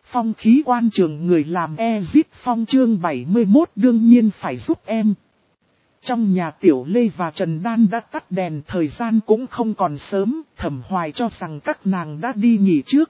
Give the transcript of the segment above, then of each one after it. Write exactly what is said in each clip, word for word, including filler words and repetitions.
Phong khí quan trường người làm Ezit Phong chương bảy mươi mốt đương nhiên phải giúp em. Trong nhà Tiểu Lê và Trần Đan đã tắt đèn, thời gian cũng không còn sớm, Thẩm Hoài cho rằng các nàng đã đi nghỉ trước.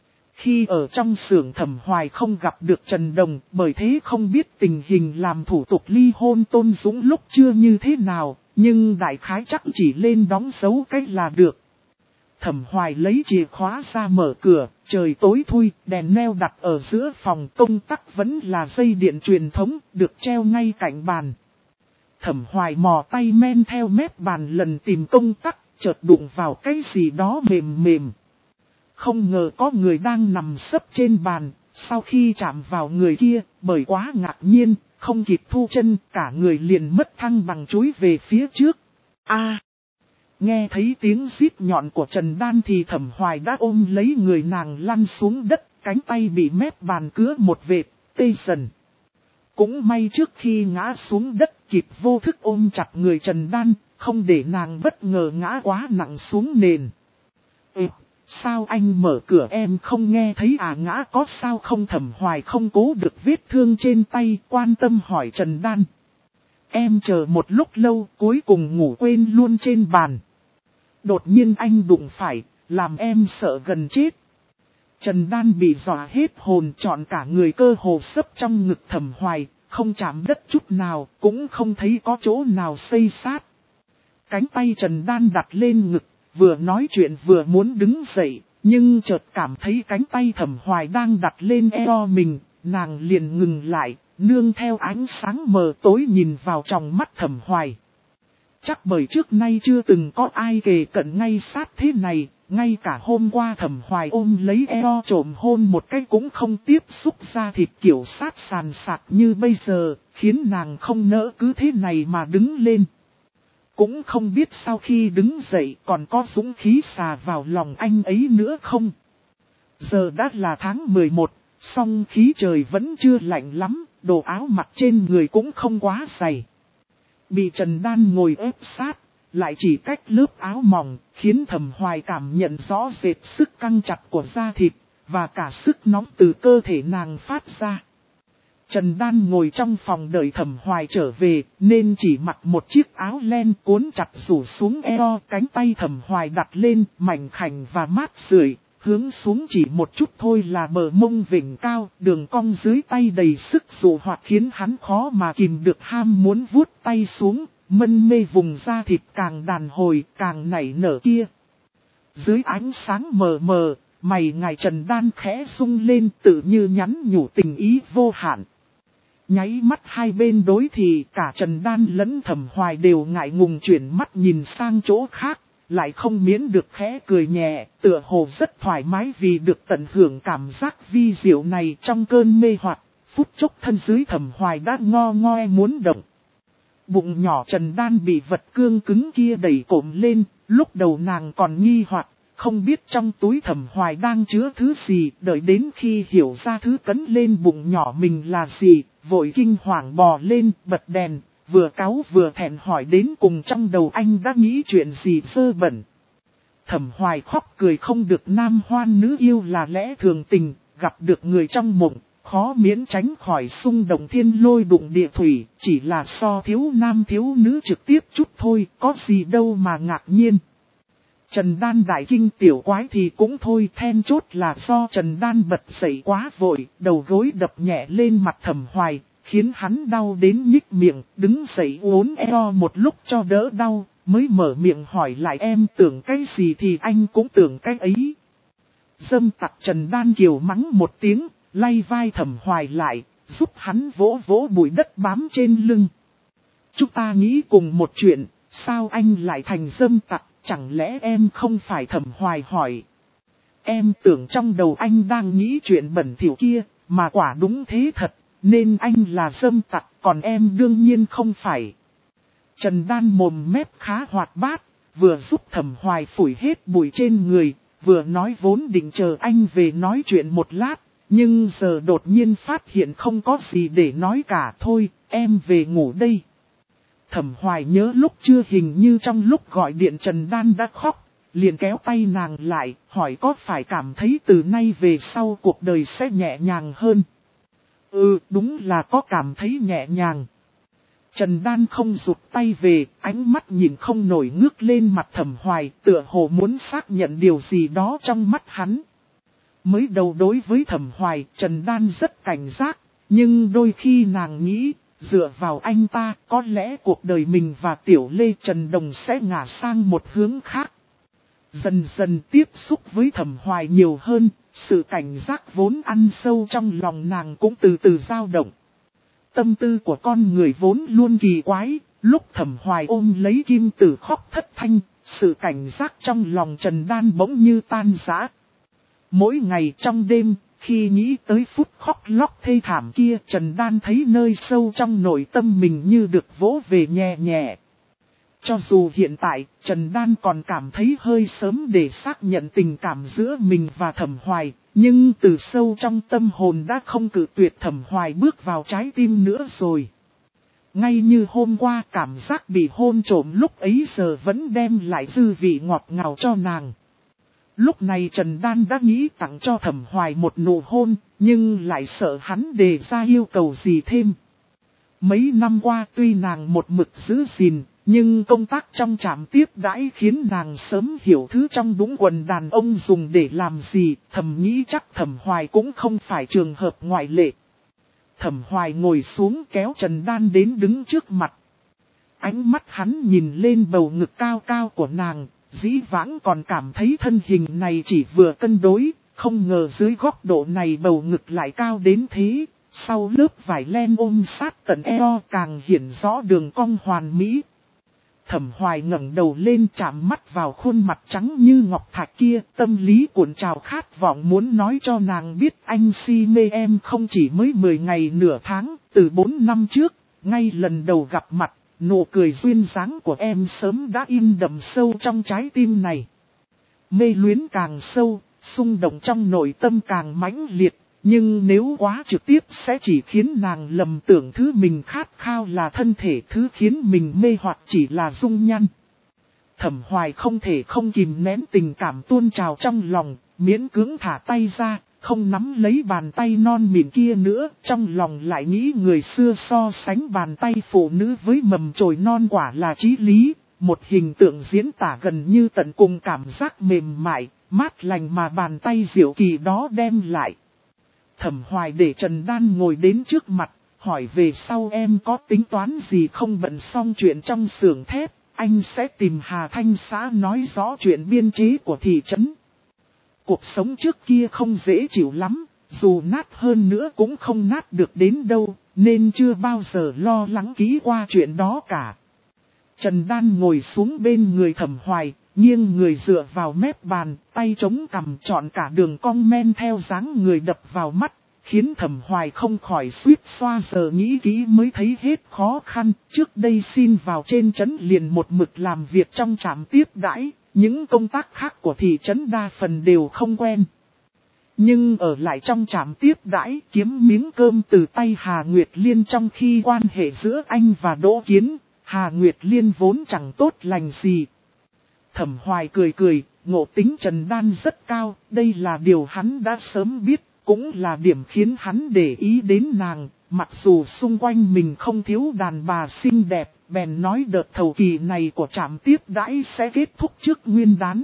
Khi ở trong xưởng Thẩm Hoài không gặp được Trần Đồng, bởi thế không biết tình hình làm thủ tục ly hôn Tôn Dũng lúc chưa như thế nào, nhưng đại khái chắc chỉ lên đóng dấu cách là được. Thẩm Hoài lấy chìa khóa ra mở cửa, trời tối thui, đèn neo đặt ở giữa phòng, công tắc vẫn là dây điện truyền thống, được treo ngay cạnh bàn. Thẩm Hoài mò tay men theo mép bàn lần tìm công tắc, chợt đụng vào cái gì đó mềm mềm. Không ngờ có người đang nằm sấp trên bàn, sau khi chạm vào người kia, bởi quá ngạc nhiên, không kịp thu chân, cả người liền mất thăng bằng chúi về phía trước. A! Nghe thấy tiếng rít nhọn của Trần Đan thì Thẩm Hoài đã ôm lấy người nàng lăn xuống đất, cánh tay bị mép bàn cứa một vệt, tê dần. Cũng may trước khi ngã xuống đất kịp vô thức ôm chặt người Trần Đan, không để nàng bất ngờ ngã quá nặng xuống nền. Ê, sao anh mở cửa em không nghe thấy à, ngã có sao không? Thẩm Hoài không cố được vết thương trên tay, quan tâm hỏi Trần Đan. Em chờ một lúc lâu, cuối cùng ngủ quên luôn trên bàn. Đột nhiên anh đụng phải, làm em sợ gần chết. Trần Đan bị dọa hết hồn, trọn cả người cơ hồ sấp trong ngực Thẩm Hoài, không chạm đất chút nào, cũng không thấy có chỗ nào xây sát. Cánh tay Trần Đan đặt lên ngực, vừa nói chuyện vừa muốn đứng dậy, nhưng chợt cảm thấy cánh tay Thẩm Hoài đang đặt lên eo mình, nàng liền ngừng lại, nương theo ánh sáng mờ tối nhìn vào trong mắt Thẩm Hoài. Chắc bởi trước nay chưa từng có ai kề cận ngay sát thế này, ngay cả hôm qua Thẩm Hoài ôm lấy eo trộm hôn một cái cũng không tiếp xúc ra thịt kiểu sát sàn sạc như bây giờ, khiến nàng không nỡ cứ thế này mà đứng lên. Cũng không biết sau khi đứng dậy còn có dũng khí xà vào lòng anh ấy nữa không. Giờ đã là tháng mười một, song khí trời vẫn chưa lạnh lắm, đồ áo mặc trên người cũng không quá dày. Bị Trần Đan ngồi ép sát, lại chỉ cách lớp áo mỏng, khiến Thẩm Hoài cảm nhận rõ rệt sức căng chặt của da thịt, và cả sức nóng từ cơ thể nàng phát ra. Trần Đan ngồi trong phòng đợi Thẩm Hoài trở về, nên chỉ mặc một chiếc áo len cuốn chặt rủ xuống eo, cánh tay Thẩm Hoài đặt lên, mảnh khảnh và mát rượi, hướng xuống chỉ một chút thôi là bờ mông vểnh cao, đường cong dưới tay đầy sức dụ hoạt khiến hắn khó mà kìm được ham muốn vuốt tay xuống, mân mê vùng da thịt càng đàn hồi, càng nảy nở kia. Dưới ánh sáng mờ mờ, mày ngài Trần Đan khẽ rung lên tự như nhắn nhủ tình ý vô hạn. Nháy mắt hai bên đối thì cả Trần Đan lẫn Thẩm Hoài đều ngại ngùng chuyển mắt nhìn sang chỗ khác, lại không miễn được khẽ cười nhẹ, tựa hồ rất thoải mái vì được tận hưởng cảm giác vi diệu này trong cơn mê hoặc. Phút chốc thân dưới Thẩm Hoài đã ngo ngoe muốn động. Bụng nhỏ Trần Đan bị vật cương cứng kia đẩy cộm lên, lúc đầu nàng còn nghi hoặc, không biết trong túi Thẩm Hoài đang chứa thứ gì, đợi đến khi hiểu ra thứ cấn lên bụng nhỏ mình là gì, vội kinh hoàng bò lên, bật đèn, vừa cáu vừa thẹn hỏi đến cùng trong đầu anh đã nghĩ chuyện gì dơ bẩn. Thẩm Hoài khóc cười không được, nam hoan nữ yêu là lẽ thường tình, gặp được người trong mộng, khó miễn tránh khỏi xung động thiên lôi đụng địa thủy, chỉ là so thiếu nam thiếu nữ trực tiếp chút thôi, có gì đâu mà ngạc nhiên. Trần Đan đại kinh tiểu quái thì cũng thôi, then chốt là do Trần Đan bật dậy quá vội, đầu gối đập nhẹ lên mặt Thẩm Hoài, khiến hắn đau đến nhích miệng, đứng dậy uốn eo một lúc cho đỡ đau, mới mở miệng hỏi lại em tưởng cái gì thì anh cũng tưởng cái ấy. Dâm tặc Trần Đan kiều mắng một tiếng, lay vai Thẩm Hoài lại, giúp hắn vỗ vỗ bụi đất bám trên lưng. Chúng ta nghĩ cùng một chuyện, sao anh lại thành dâm tặc? Chẳng lẽ em không phải? Thẩm Hoài hỏi. Em tưởng trong đầu anh đang nghĩ chuyện bẩn thỉu kia, mà quả đúng thế thật, nên anh là dâm tặc, còn em đương nhiên không phải. Trần Đan mồm mép khá hoạt bát, vừa giúp Thẩm Hoài phủi hết bụi trên người, vừa nói vốn định chờ anh về nói chuyện một lát, nhưng giờ đột nhiên phát hiện không có gì để nói cả. Thôi, em về ngủ đây. Thẩm Hoài nhớ lúc chưa hình như trong lúc gọi điện Trần Đan đã khóc, liền kéo tay nàng lại, hỏi có phải cảm thấy từ nay về sau cuộc đời sẽ nhẹ nhàng hơn. Ừ, đúng là có cảm thấy nhẹ nhàng. Trần Đan không rụt tay về, ánh mắt nhìn không nổi ngước lên mặt Thẩm Hoài, tựa hồ muốn xác nhận điều gì đó trong mắt hắn. Mới đầu đối với Thẩm Hoài, Trần Đan rất cảnh giác, nhưng đôi khi nàng nghĩ, dựa vào anh ta, có lẽ cuộc đời mình và Tiểu Lê Trần Đồng sẽ ngả sang một hướng khác. Dần dần tiếp xúc với Thẩm Hoài nhiều hơn, sự cảnh giác vốn ăn sâu trong lòng nàng cũng từ từ dao động. Tâm tư của con người vốn luôn kỳ quái, lúc Thẩm Hoài ôm lấy Kim Tử khóc thất thanh, sự cảnh giác trong lòng Trần Đan bỗng như tan rã. Mỗi ngày trong đêm, khi nghĩ tới phút khóc lóc thê thảm kia, Trần Đan thấy nơi sâu trong nội tâm mình như được vỗ về nhẹ nhẹ. Cho dù hiện tại, Trần Đan còn cảm thấy hơi sớm để xác nhận tình cảm giữa mình và Thẩm Hoài, nhưng từ sâu trong tâm hồn đã không cự tuyệt Thẩm Hoài bước vào trái tim nữa rồi. Ngay như hôm qua, cảm giác bị hôn trộm lúc ấy giờ vẫn đem lại dư vị ngọt ngào cho nàng. Lúc này Trần Đan đã nghĩ tặng cho Thẩm Hoài một nụ hôn, nhưng lại sợ hắn đề ra yêu cầu gì thêm. Mấy năm qua tuy nàng một mực giữ gìn, nhưng công tác trong trạm tiếp đãi khiến nàng sớm hiểu thứ trong đúng quần đàn ông dùng để làm gì, thầm nghĩ chắc Thẩm Hoài cũng không phải trường hợp ngoại lệ. Thẩm Hoài ngồi xuống kéo Trần Đan đến đứng trước mặt. Ánh mắt hắn nhìn lên bầu ngực cao cao của nàng, dĩ vãng còn cảm thấy thân hình này chỉ vừa cân đối, không ngờ dưới góc độ này bầu ngực lại cao đến thế. Sau lớp vải len ôm sát tận eo càng hiện rõ đường cong hoàn mỹ. Thẩm Hoài ngẩng đầu lên chạm mắt vào khuôn mặt trắng như ngọc thạch kia, tâm lý cuộn trào khát vọng muốn nói cho nàng biết anh si mê em không chỉ mới mười ngày nửa tháng, từ bốn năm trước, ngay lần đầu gặp mặt, nụ cười duyên dáng của em sớm đã in đậm sâu trong trái tim này. Mê luyến càng sâu, xung động trong nội tâm càng mãnh liệt. Nhưng nếu quá trực tiếp sẽ chỉ khiến nàng lầm tưởng thứ mình khát khao là thân thể, thứ khiến mình mê hoặc chỉ là dung nhan. Thẩm Hoài không thể không kìm nén tình cảm tuôn trào trong lòng, miễn cưỡng thả tay ra, không nắm lấy bàn tay non mịn kia nữa, trong lòng lại nghĩ người xưa so sánh bàn tay phụ nữ với mầm chồi non quả là chí lý, một hình tượng diễn tả gần như tận cùng cảm giác mềm mại, mát lành mà bàn tay diệu kỳ đó đem lại. Thẩm Hoài để Trần Đan ngồi đến trước mặt, hỏi về sau em có tính toán gì không, bận xong chuyện trong xưởng thép, anh sẽ tìm Hà Thanh xã nói rõ chuyện biên chế của thị trấn. Cuộc sống trước kia không dễ chịu lắm, dù nát hơn nữa cũng không nát được đến đâu, nên chưa bao giờ lo lắng kỹ qua chuyện đó cả. Trần Đan ngồi xuống bên người Thẩm Hoài, nghiêng người dựa vào mép bàn, tay chống cằm trọn cả đường cong men theo dáng người đập vào mắt, khiến Thẩm Hoài không khỏi suýt xoa, giờ nghĩ kỹ mới thấy hết khó khăn. Trước đây xin vào trên trấn liền một mực làm việc trong trạm tiếp đãi, những công tác khác của thị trấn đa phần đều không quen. Nhưng ở lại trong trạm tiếp đãi kiếm miếng cơm từ tay Hà Nguyệt Liên, trong khi quan hệ giữa anh và Đỗ Kiến, Hà Nguyệt Liên vốn chẳng tốt lành gì. Thẩm Hoài cười cười, ngộ tính Trần Đan rất cao, đây là điều hắn đã sớm biết, cũng là điểm khiến hắn để ý đến nàng, mặc dù xung quanh mình không thiếu đàn bà xinh đẹp, bèn nói đợt thầu kỳ này của trạm tiếp đãi sẽ kết thúc trước Nguyên Đán.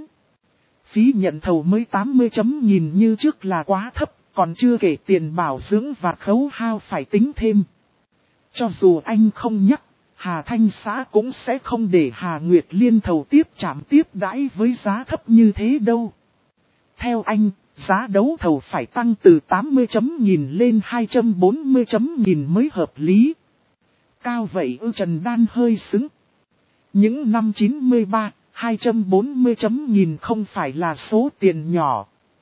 Phí nhận thầu mới tám mươi chấm nhìn như trước là quá thấp, còn chưa kể tiền bảo dưỡng và khấu hao phải tính thêm. Cho dù anh không nhắc, Hà Thanh xã cũng sẽ không để Hà Nguyệt Liên thầu tiếp trạm tiếp đãi với giá thấp như thế đâu. Theo anh, giá đấu thầu phải tăng từ tám mươi chấm nghìn lên hai trăm bốn mươi chấm nghìn mới hợp lý. Cao vậy ư? Trần Đan hơi sững. Những năm chín mươi ba, hai trăm bốn mươi chấm nghìn không phải là số tiền nhỏ.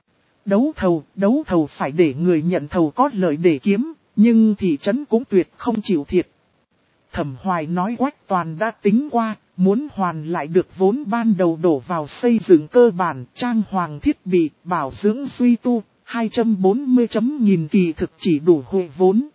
Đấu thầu, đấu thầu phải để người nhận thầu có lợi để kiếm, nhưng thị trấn cũng tuyệt không chịu thiệt. Thẩm Hoài nói Quách Toàn đã tính qua, muốn hoàn lại được vốn ban đầu đổ vào xây dựng cơ bản, trang hoàng thiết bị, bảo dưỡng duy tu, hai trăm bốn mươi chấm nghìn kỳ thực chỉ đủ hồi vốn.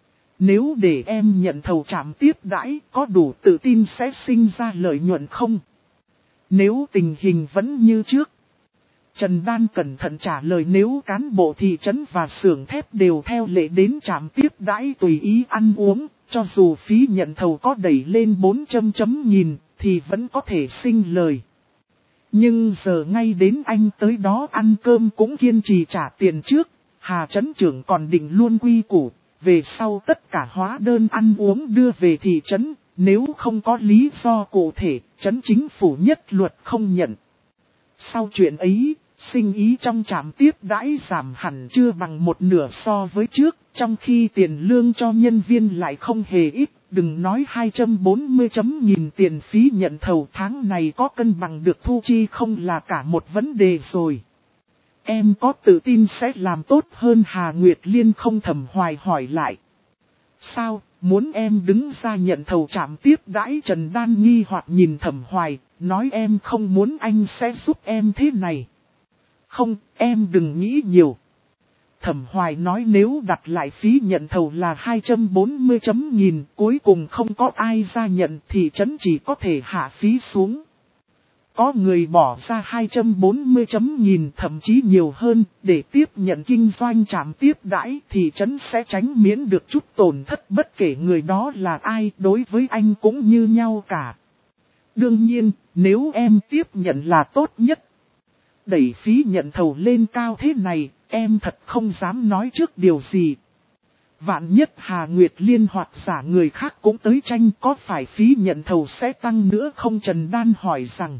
Nếu để em nhận thầu trạm tiếp đãi, có đủ tự tin sẽ sinh ra lợi nhuận không? Nếu tình hình vẫn như trước. Trần Đan cẩn thận trả lời, nếu cán bộ thị trấn và xưởng thép đều theo lệ đến trạm tiếp đãi tùy ý ăn uống, cho dù phí nhận thầu có đẩy lên bốn trăm chấm nghìn, thì vẫn có thể sinh lời. Nhưng giờ ngay đến anh tới đó ăn cơm cũng kiên trì trả tiền trước, Hà trấn trưởng còn định luôn quy củ, về sau tất cả hóa đơn ăn uống đưa về thị trấn, nếu không có lý do cụ thể, trấn chính phủ nhất luật không nhận. Sau chuyện ấy, sinh ý trong trạm tiếp đãi giảm hẳn chưa bằng một nửa so với trước, trong khi tiền lương cho nhân viên lại không hề ít, đừng nói hai trăm bốn mươi chấm nghìn tiền phí nhận thầu, tháng này có cân bằng được thu chi không là cả một vấn đề rồi. Em có tự tin sẽ làm tốt hơn? Hà Nguyệt Liên không Thẩm Hoài hỏi lại. Sao, muốn em đứng ra nhận thầu trạm tiếp đãi? Trần Đan nghi hoặc nhìn Thẩm Hoài, nói em không muốn anh sẽ giúp em thế này. Không, em đừng nghĩ nhiều. Thẩm Hoài nói nếu đặt lại phí nhận thầu là hai trăm bốn mươi chấm nghìn, cuối cùng không có ai ra nhận thì trấn chỉ có thể hạ phí xuống. Có người bỏ ra hai trăm bốn mươi chấm nghìn thậm chí nhiều hơn để tiếp nhận kinh doanh trạm tiếp đãi thì trấn sẽ tránh miễn được chút tổn thất, bất kể người đó là ai, đối với anh cũng như nhau cả. Đương nhiên, nếu em tiếp nhận là tốt nhất. Đẩy phí nhận thầu lên cao thế này, em thật không dám nói trước điều gì. Vạn nhất Hà Nguyệt Liên hoặc giả người khác cũng tới tranh, có phải phí nhận thầu sẽ tăng nữa không? Trần Đan hỏi rằng.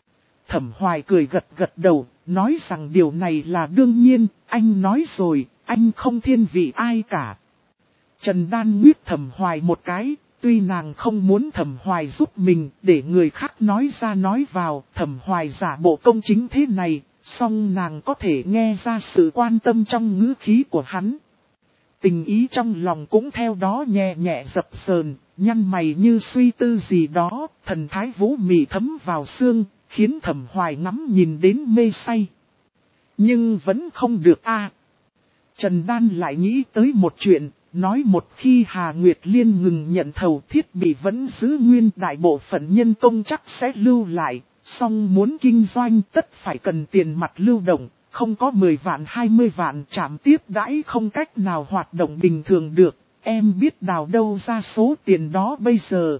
Thẩm Hoài cười gật gật đầu, nói rằng điều này là đương nhiên, anh nói rồi, anh không thiên vị ai cả. Trần Đan nguyết Thẩm Hoài một cái, tuy nàng không muốn Thẩm Hoài giúp mình để người khác nói ra nói vào, Thẩm Hoài giả bộ công chính thế này, song nàng có thể nghe ra sự quan tâm trong ngữ khí của hắn. Tình ý trong lòng cũng theo đó nhẹ nhẹ dập sờn, nhăn mày như suy tư gì đó, thần thái vũ mị thấm vào xương, khiến Thẩm Hoài ngắm nhìn đến mê say. Nhưng vẫn không được a. Trần Đan lại nghĩ tới một chuyện, nói một khi Hà Nguyệt Liên ngừng nhận thầu, thiết bị vẫn giữ nguyên, đại bộ phận nhân công chắc sẽ lưu lại, song muốn kinh doanh tất phải cần tiền mặt lưu động, không có mười vạn hai mươi vạn trạm tiếp đãi không cách nào hoạt động bình thường được, em biết đào đâu ra số tiền đó bây giờ.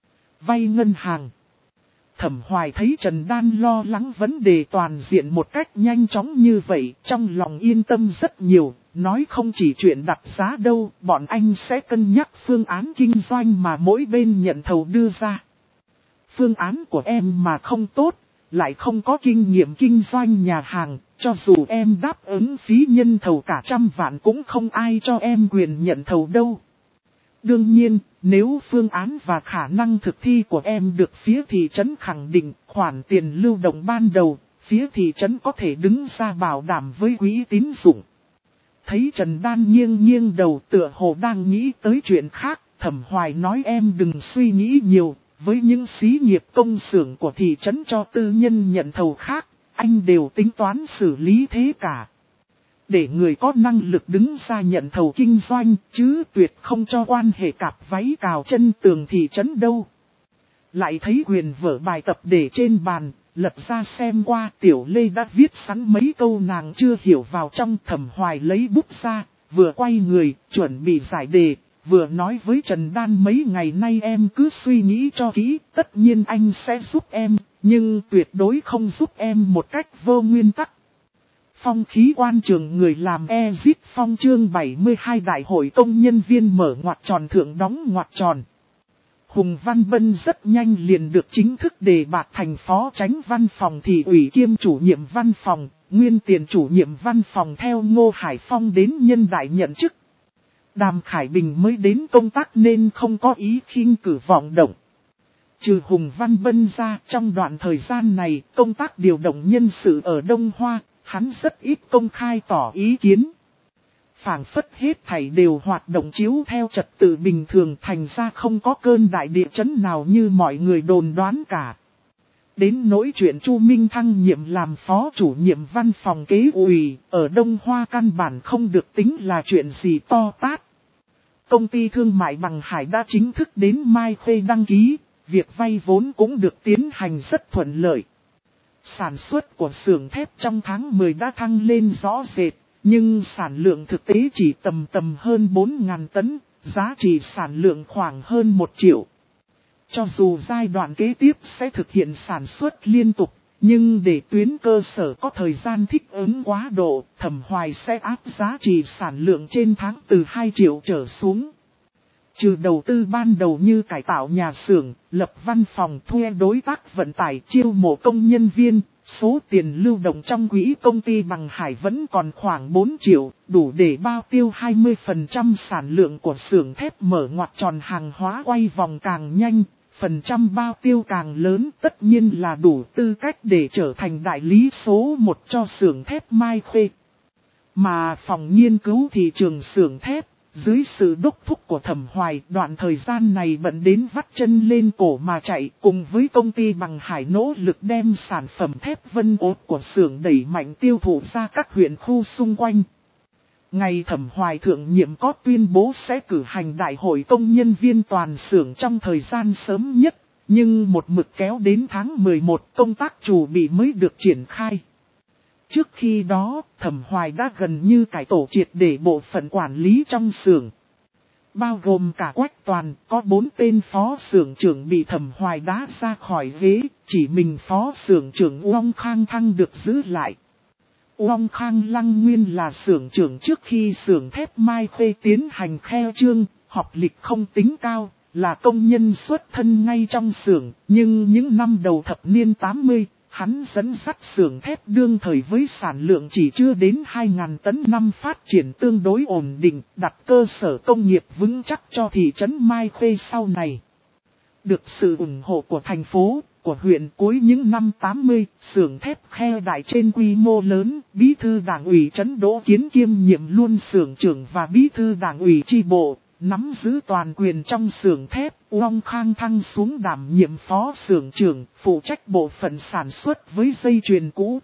Vay ngân hàng. Thẩm Hoài thấy Trần Đan lo lắng vấn đề toàn diện một cách nhanh chóng như vậy, trong lòng yên tâm rất nhiều, nói không chỉ chuyện đặt giá đâu, bọn anh sẽ cân nhắc phương án kinh doanh mà mỗi bên nhận thầu đưa ra. Phương án của em mà không tốt, lại không có kinh nghiệm kinh doanh nhà hàng, cho dù em đáp ứng phí nhân thầu cả trăm vạn cũng không ai cho em quyền nhận thầu đâu. Đương nhiên, nếu phương án và khả năng thực thi của em được phía thị trấn khẳng định, khoản tiền lưu động ban đầu, phía thị trấn có thể đứng ra bảo đảm với quỹ tín dụng. Thấy Trần Đan nghiêng nghiêng đầu tựa hồ đang nghĩ tới chuyện khác, Thẩm Hoài nói em đừng suy nghĩ nhiều, với những xí nghiệp công xưởng của thị trấn cho tư nhân nhận thầu khác, anh đều tính toán xử lý thế cả. Để người có năng lực đứng ra nhận thầu kinh doanh, chứ tuyệt không cho quan hệ cạp váy cào chân tường thị trấn đâu. Lại thấy quyền vở bài tập để trên bàn, lật ra xem qua, Tiểu Lê đã viết sẵn mấy câu nàng chưa hiểu vào trong. Thẩm Hoài lấy bút ra, vừa quay người, chuẩn bị giải đề, vừa nói với Trần Đan mấy ngày nay em cứ suy nghĩ cho kỹ, tất nhiên anh sẽ giúp em, nhưng tuyệt đối không giúp em một cách vô nguyên tắc. Phong khí quan trường người làm Exit Phong chương bảy mươi hai Đại hội công nhân viên mở ngoặc tròn thượng đóng ngoặc tròn. Hùng Văn Bân rất nhanh liền được chính thức đề bạt thành phó chánh văn phòng thị ủy kiêm chủ nhiệm văn phòng, nguyên tiền chủ nhiệm văn phòng theo Ngô Hải Phong đến nhân đại nhận chức. Đàm Khải Bình mới đến công tác nên không có ý khinh cử vọng động. Trừ Hùng Văn Bân ra, trong đoạn thời gian này, công tác điều động nhân sự ở Đông Hoa, hắn rất ít công khai tỏ ý kiến. Phảng phất hết thảy đều hoạt động chiếu theo trật tự bình thường, thành ra không có cơn đại địa chấn nào như mọi người đồn đoán cả. Đến nỗi chuyện Chu Minh thăng nhiệm làm phó chủ nhiệm văn phòng kế ủy, ở Đông Hoa căn bản không được tính là chuyện gì to tát. Công ty thương mại Bằng Hải đã chính thức đến Mai Khê đăng ký, việc vay vốn cũng được tiến hành rất thuận lợi. Sản xuất của xưởng thép trong tháng mười đã thăng lên rõ rệt, nhưng sản lượng thực tế chỉ tầm tầm hơn bốn nghìn tấn, giá trị sản lượng khoảng hơn một triệu. Cho dù giai đoạn kế tiếp sẽ thực hiện sản xuất liên tục, nhưng để tuyến cơ sở có thời gian thích ứng quá độ, Thẩm Hoài sẽ áp giá trị sản lượng trên tháng từ hai triệu trở xuống. Trừ đầu tư ban đầu như cải tạo nhà xưởng, lập văn phòng, thuê đối tác vận tải, chiêu mộ công nhân viên, số tiền lưu động trong quỹ công ty Bằng Hải vẫn còn khoảng bốn triệu, đủ để bao tiêu hai mươi phần trăm sản lượng của xưởng thép, mở ngoặt tròn hàng hóa quay vòng càng nhanh, phần trăm bao tiêu càng lớn, tất nhiên là đủ tư cách để trở thành đại lý số một cho xưởng thép Mai Khê. Mà phòng nghiên cứu thị trường xưởng thép, dưới sự đốc thúc của Thẩm Hoài, đoạn thời gian này bận đến vắt chân lên cổ mà chạy, cùng với công ty Bằng Hải nỗ lực đem sản phẩm thép Vân Ốt của xưởng đẩy mạnh tiêu thụ ra các huyện khu xung quanh. Ngày Thẩm Hoài thượng nhiệm có tuyên bố sẽ cử hành đại hội công nhân viên toàn xưởng trong thời gian sớm nhất, nhưng một mực kéo đến tháng mười một công tác chủ bị mới được triển khai. Trước khi đó, Thẩm Hoài đã gần như cải tổ triệt để bộ phận quản lý trong xưởng. Bao gồm cả Quách Toàn, có bốn tên phó xưởng trưởng bị Thẩm Hoài đá ra khỏi ghế, chỉ mình phó xưởng trưởng Uông Khang Thăng được giữ lại. Uông Khang Lăng nguyên là xưởng trưởng trước khi xưởng thép Mai Khê tiến hành khai trương, học lịch không tính cao, là công nhân xuất thân ngay trong xưởng, nhưng những năm đầu thập niên tám mươi, hắn dẫn dắt xưởng thép đương thời với sản lượng chỉ chưa đến hai nghìn tấn năm phát triển tương đối ổn định, đặt cơ sở công nghiệp vững chắc cho thị trấn Mai Khê sau này. Được sự ủng hộ của thành phố, của huyện, cuối những năm tám mươi, xưởng thép Khe Đại trên quy mô lớn, bí thư đảng ủy trấn Đỗ Kiến kiêm nhiệm luôn xưởng trưởng và bí thư đảng ủy chi bộ, nắm giữ toàn quyền trong xưởng thép. Uông Khang Thăng xuống đảm nhiệm phó xưởng trưởng, phụ trách bộ phận sản xuất với dây chuyền cũ.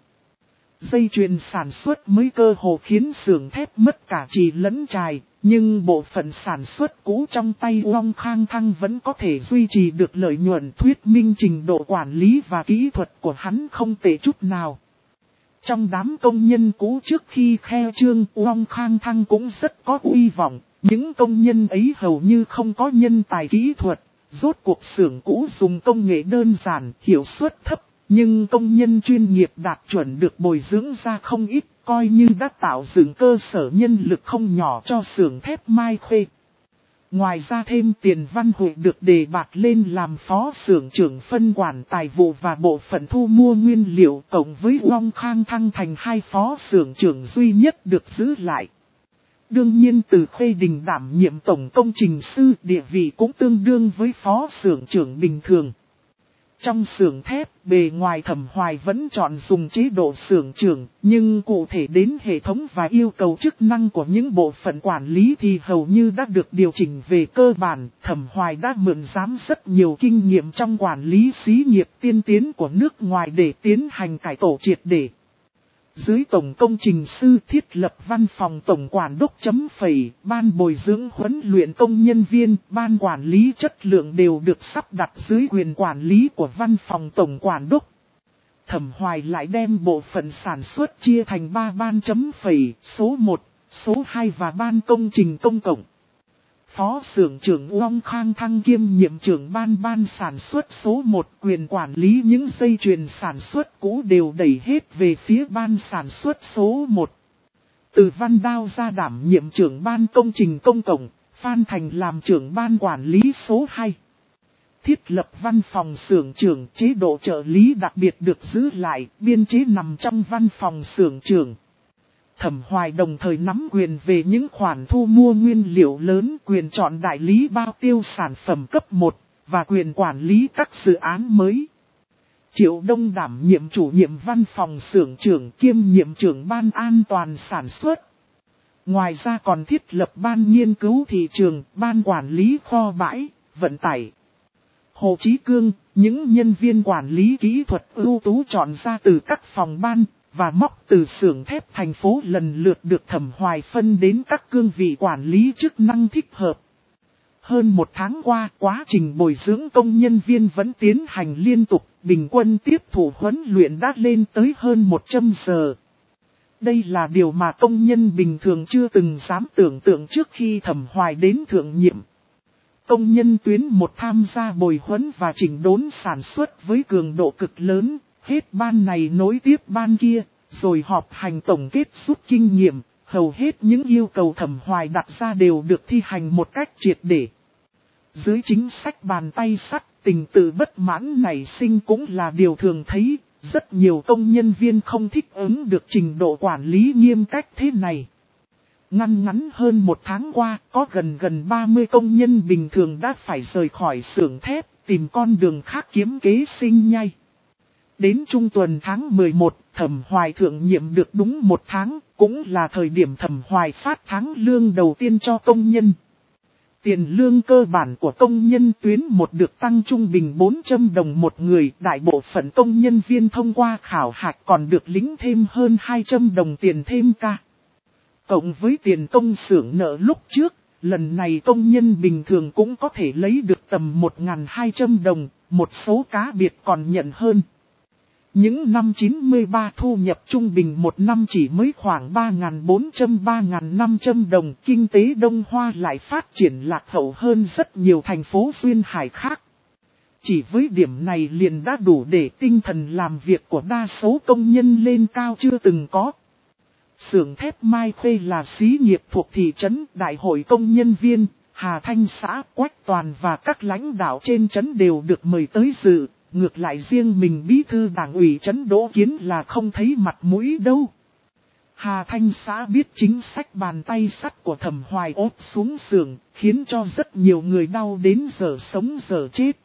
Dây chuyền sản xuất mới cơ hồ khiến xưởng thép mất cả trì lẫn trài, nhưng bộ phận sản xuất cũ trong tay Uông Khang Thăng vẫn có thể duy trì được lợi nhuận, thuyết minh trình độ quản lý và kỹ thuật của hắn không tệ chút nào. Trong đám công nhân cũ trước khi khai trương, Uông Khang Thăng cũng rất có uy vọng. Những công nhân ấy hầu như không có nhân tài kỹ thuật, rốt cuộc xưởng cũ dùng công nghệ đơn giản, hiệu suất thấp, nhưng công nhân chuyên nghiệp đạt chuẩn được bồi dưỡng ra không ít, coi như đã tạo dựng cơ sở nhân lực không nhỏ cho xưởng thép Mai Khê. Ngoài ra thêm Tiền Văn Hội được đề bạt lên làm phó xưởng trưởng phân quản tài vụ và bộ phận thu mua nguyên liệu, cộng với Uông Khang Thăng thành hai phó xưởng trưởng duy nhất được giữ lại. Đương nhiên Từ Khuê Đình đảm nhiệm tổng công trình sư, địa vị cũng tương đương với phó xưởng trưởng bình thường. Trong xưởng thép, bề ngoài Thẩm Hoài vẫn chọn dùng chế độ xưởng trưởng, nhưng cụ thể đến hệ thống và yêu cầu chức năng của những bộ phận quản lý thì hầu như đã được điều chỉnh về cơ bản. Thẩm Hoài đã mượn giám rất nhiều kinh nghiệm trong quản lý xí nghiệp tiên tiến của nước ngoài để tiến hành cải tổ triệt để. Dưới tổng công trình sư thiết lập văn phòng tổng quản đốc chấm phẩy, ban bồi dưỡng huấn luyện công nhân viên, ban quản lý chất lượng đều được sắp đặt dưới quyền quản lý của văn phòng tổng quản đốc. Thẩm Hoài lại đem bộ phận sản xuất chia thành ba ban chấm phẩy, số một, số hai và ban công trình công cộng. Phó xưởng trưởng Uông Khang Thăng kiêm nhiệm trưởng ban ban sản xuất số một, quyền quản lý những dây chuyền sản xuất cũ đều đẩy hết về phía ban sản xuất số một. Từ Văn Đao ra đảm nhiệm trưởng ban công trình công cộng, Phan Thành làm trưởng ban quản lý số hai. Thiết lập văn phòng xưởng trưởng, chế độ trợ lý đặc biệt được giữ lại, biên chế nằm trong văn phòng xưởng trưởng. Thẩm Hoài đồng thời nắm quyền về những khoản thu mua nguyên liệu lớn, quyền chọn đại lý bao tiêu sản phẩm cấp một, và quyền quản lý các dự án mới. Triệu Đông đảm nhiệm chủ nhiệm văn phòng xưởng trưởng kiêm nhiệm trưởng ban an toàn sản xuất. Ngoài ra còn thiết lập ban nghiên cứu thị trường, ban quản lý kho bãi, vận tải. Hồ Chí Cương, những nhân viên quản lý kỹ thuật ưu tú chọn ra từ các phòng ban, và móc từ xưởng thép thành phố lần lượt được Thẩm Hoài phân đến các cương vị quản lý chức năng thích hợp. Hơn một tháng qua, quá trình bồi dưỡng công nhân viên vẫn tiến hành liên tục, bình quân tiếp thủ huấn luyện đã lên tới hơn một trăm giờ. Đây là điều mà công nhân bình thường chưa từng dám tưởng tượng trước khi Thẩm Hoài đến thượng nhiệm. Công nhân tuyến một tham gia bồi huấn và chỉnh đốn sản xuất với cường độ cực lớn, hết ban này nối tiếp ban kia, rồi họp hành tổng kết rút kinh nghiệm, hầu hết những yêu cầu Thẩm Hoài đặt ra đều được thi hành một cách triệt để. Dưới chính sách bàn tay sắt, tình tự bất mãn nảy sinh cũng là điều thường thấy, rất nhiều công nhân viên không thích ứng được trình độ quản lý nghiêm cách thế này. Ngăn ngắn hơn một tháng qua, có gần gần ba mươi công nhân bình thường đã phải rời khỏi xưởng thép, tìm con đường khác kiếm kế sinh nhai. Đến trung tuần tháng mười một, Thẩm Hoài thượng nhiệm được đúng một tháng, cũng là thời điểm Thẩm Hoài phát tháng lương đầu tiên cho công nhân. Tiền lương cơ bản của công nhân tuyến một được tăng trung bình bốn trăm đồng một người, đại bộ phận công nhân viên thông qua khảo hạch còn được lĩnh thêm hơn hai trăm đồng tiền thêm ca. Cộng với tiền công xưởng nợ lúc trước, lần này công nhân bình thường cũng có thể lấy được tầm một nghìn hai trăm đồng, một số cá biệt còn nhận hơn. Những năm chín mươi ba thu nhập trung bình một năm chỉ mới khoảng ba nghìn bốn trăm đến ba nghìn năm trăm đồng, kinh tế Đông Hoa lại phát triển lạc hậu hơn rất nhiều thành phố duyên hải khác. Chỉ với điểm này liền đã đủ để tinh thần làm việc của đa số công nhân lên cao chưa từng có. Xưởng thép Mai Khê là xí nghiệp thuộc thị trấn, đại hội công nhân viên, Hà Thanh xã, Quách Toàn và các lãnh đạo trên trấn đều được mời tới dự. Ngược lại riêng mình bí thư đảng ủy trấn Đỗ Kiến là không thấy mặt mũi đâu. Hà Thanh xã biết chính sách bàn tay sắt của Thẩm Hoài ốp xuống xưởng, khiến cho rất nhiều người đau đến giờ sống giờ chết.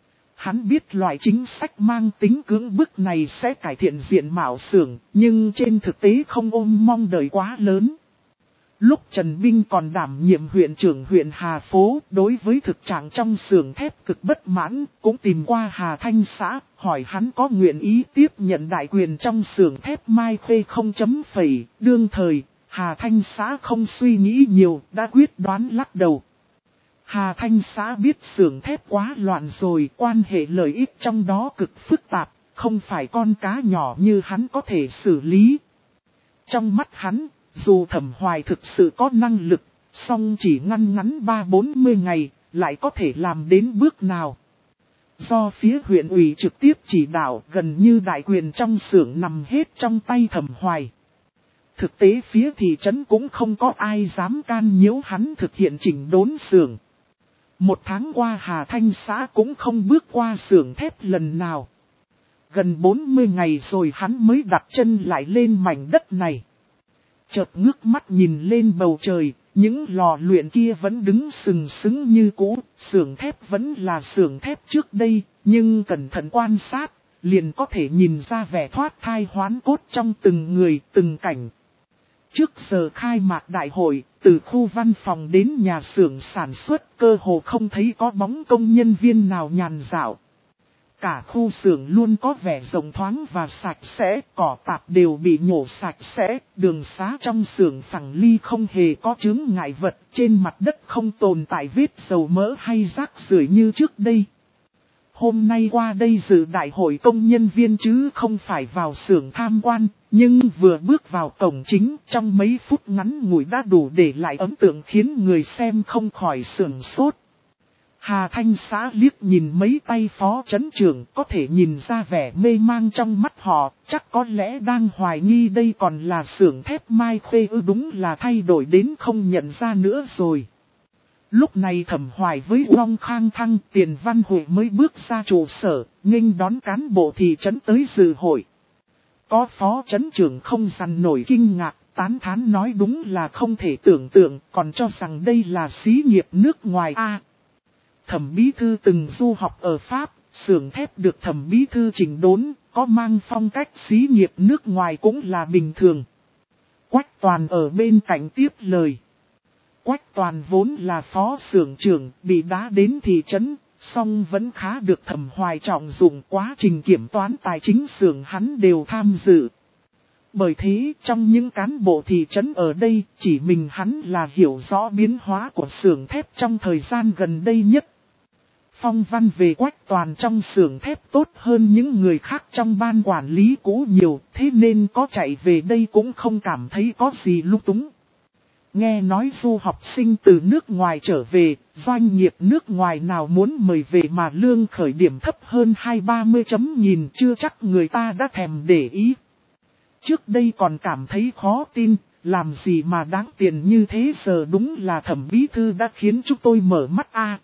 Hắn biết loại chính sách mang tính cưỡng bức này sẽ cải thiện diện mạo xưởng, nhưng trên thực tế không ôm mong đợi quá lớn. Lúc Trần Binh còn đảm nhiệm huyện trưởng huyện Hà Phố, đối với thực trạng trong xưởng thép cực bất mãn, cũng tìm qua Hà Thanh xã, hỏi hắn có nguyện ý tiếp nhận đại quyền trong xưởng thép Mai Khê không chấm phẩy. Đương thời, Hà Thanh xã không suy nghĩ nhiều, đã quyết đoán lắc đầu. Hà Thanh xã biết xưởng thép quá loạn rồi, quan hệ lợi ích trong đó cực phức tạp, không phải con cá nhỏ như hắn có thể xử lý. Trong mắt hắn, dù Thẩm Hoài thực sự có năng lực, song chỉ ngăn ngắn ba bốn mươi ngày, lại có thể làm đến bước nào. Do phía huyện ủy trực tiếp chỉ đạo, gần như đại quyền trong xưởng nằm hết trong tay Thẩm Hoài. Thực tế phía thị trấn cũng không có ai dám can nhiễu hắn thực hiện chỉnh đốn xưởng. Một tháng qua Hà Thanh xã cũng không bước qua xưởng thép lần nào. Gần bốn mươi ngày rồi hắn mới đặt chân lại lên mảnh đất này. Chợt ngước mắt nhìn lên bầu trời, những lò luyện kia vẫn đứng sừng sững như cũ, xưởng thép vẫn là xưởng thép trước đây, nhưng cẩn thận quan sát, liền có thể nhìn ra vẻ thoát thai hoán cốt trong từng người, từng cảnh. Trước giờ khai mạc đại hội, từ khu văn phòng đến nhà xưởng sản xuất cơ hồ không thấy có bóng công nhân viên nào nhàn dạo. Cả khu xưởng luôn có vẻ rộng thoáng và sạch sẽ, cỏ tạp đều bị nhổ sạch sẽ, đường xá trong xưởng phẳng ly không hề có chướng ngại vật, trên mặt đất không tồn tại vết dầu mỡ hay rác rưởi như trước đây. Hôm nay qua đây dự đại hội công nhân viên chứ không phải vào xưởng tham quan, nhưng vừa bước vào cổng chính trong mấy phút ngắn ngủi đã đủ để lại ấn tượng khiến người xem không khỏi sửng sốt. Hà Thanh xã liếc nhìn mấy tay phó trấn trưởng, có thể nhìn ra vẻ mê mang trong mắt họ, chắc có lẽ đang hoài nghi đây còn là xưởng thép Mai Khê ư, đúng là thay đổi đến không nhận ra nữa rồi. Lúc này Thẩm Hoài với Long Khang Thăng, Tiền Văn Hội mới bước ra trụ sở, nghênh đón cán bộ thị trấn tới dự hội. Có phó trấn trưởng không dằn nổi kinh ngạc, tán thán nói đúng là không thể tưởng tượng, còn cho rằng đây là xí nghiệp nước ngoài a. Thẩm bí thư từng du học ở Pháp, xưởng thép được thẩm bí thư chỉnh đốn, có mang phong cách xí nghiệp nước ngoài cũng là bình thường. Quách Toàn ở bên cạnh tiếp lời. Quách Toàn vốn là phó xưởng trưởng, bị đá đến thị trấn, song vẫn khá được Thẩm Hoài trọng dụng, quá trình kiểm toán tài chính xưởng hắn đều tham dự. Bởi thế trong những cán bộ thị trấn ở đây, chỉ mình hắn là hiểu rõ biến hóa của xưởng thép trong thời gian gần đây nhất. Phong văn về Quách Toàn trong xưởng thép tốt hơn những người khác trong ban quản lý cũ nhiều, thế nên có chạy về đây cũng không cảm thấy có gì lung túng. Nghe nói du học sinh từ nước ngoài trở về, doanh nghiệp nước ngoài nào muốn mời về mà lương khởi điểm thấp hơn hai ba mươi chấm nhìn chưa chắc người ta đã thèm để ý. Trước đây còn cảm thấy khó tin, làm gì mà đáng tiền như thế, giờ đúng là Thẩm bí thư đã khiến chúng tôi mở mắt a.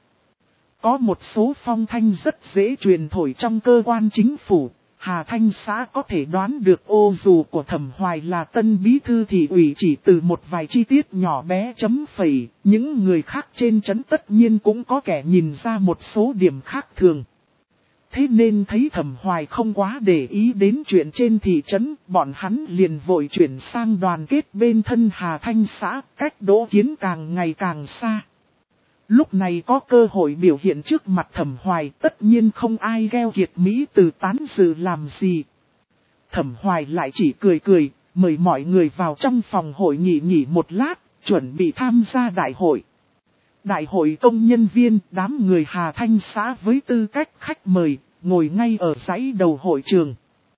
Có một số phong thanh rất dễ truyền thổi trong cơ quan chính phủ. Hà Thanh xã có thể đoán được ô dù của Thẩm Hoài là tân bí thư thị ủy chỉ từ một vài chi tiết nhỏ bé chấm phẩy, những người khác trên trấn tất nhiên cũng có kẻ nhìn ra một số điểm khác thường. Thế nên thấy Thẩm Hoài không quá để ý đến chuyện trên thị trấn, bọn hắn liền vội chuyển sang đoàn kết bên thân Hà Thanh xã, cách Đỗ Kiến càng ngày càng xa. Lúc này có cơ hội biểu hiện trước mặt Thẩm Hoài, tất nhiên không ai gheo kiệt Mỹ từ tán dự làm gì. Thẩm Hoài lại chỉ cười cười, mời mọi người vào trong phòng hội nghị nghỉ một lát, chuẩn bị tham gia đại hội. Đại hội công nhân viên, đám người Hà Thanh xã với tư cách khách mời, ngồi ngay ở dãy đầu hội trường.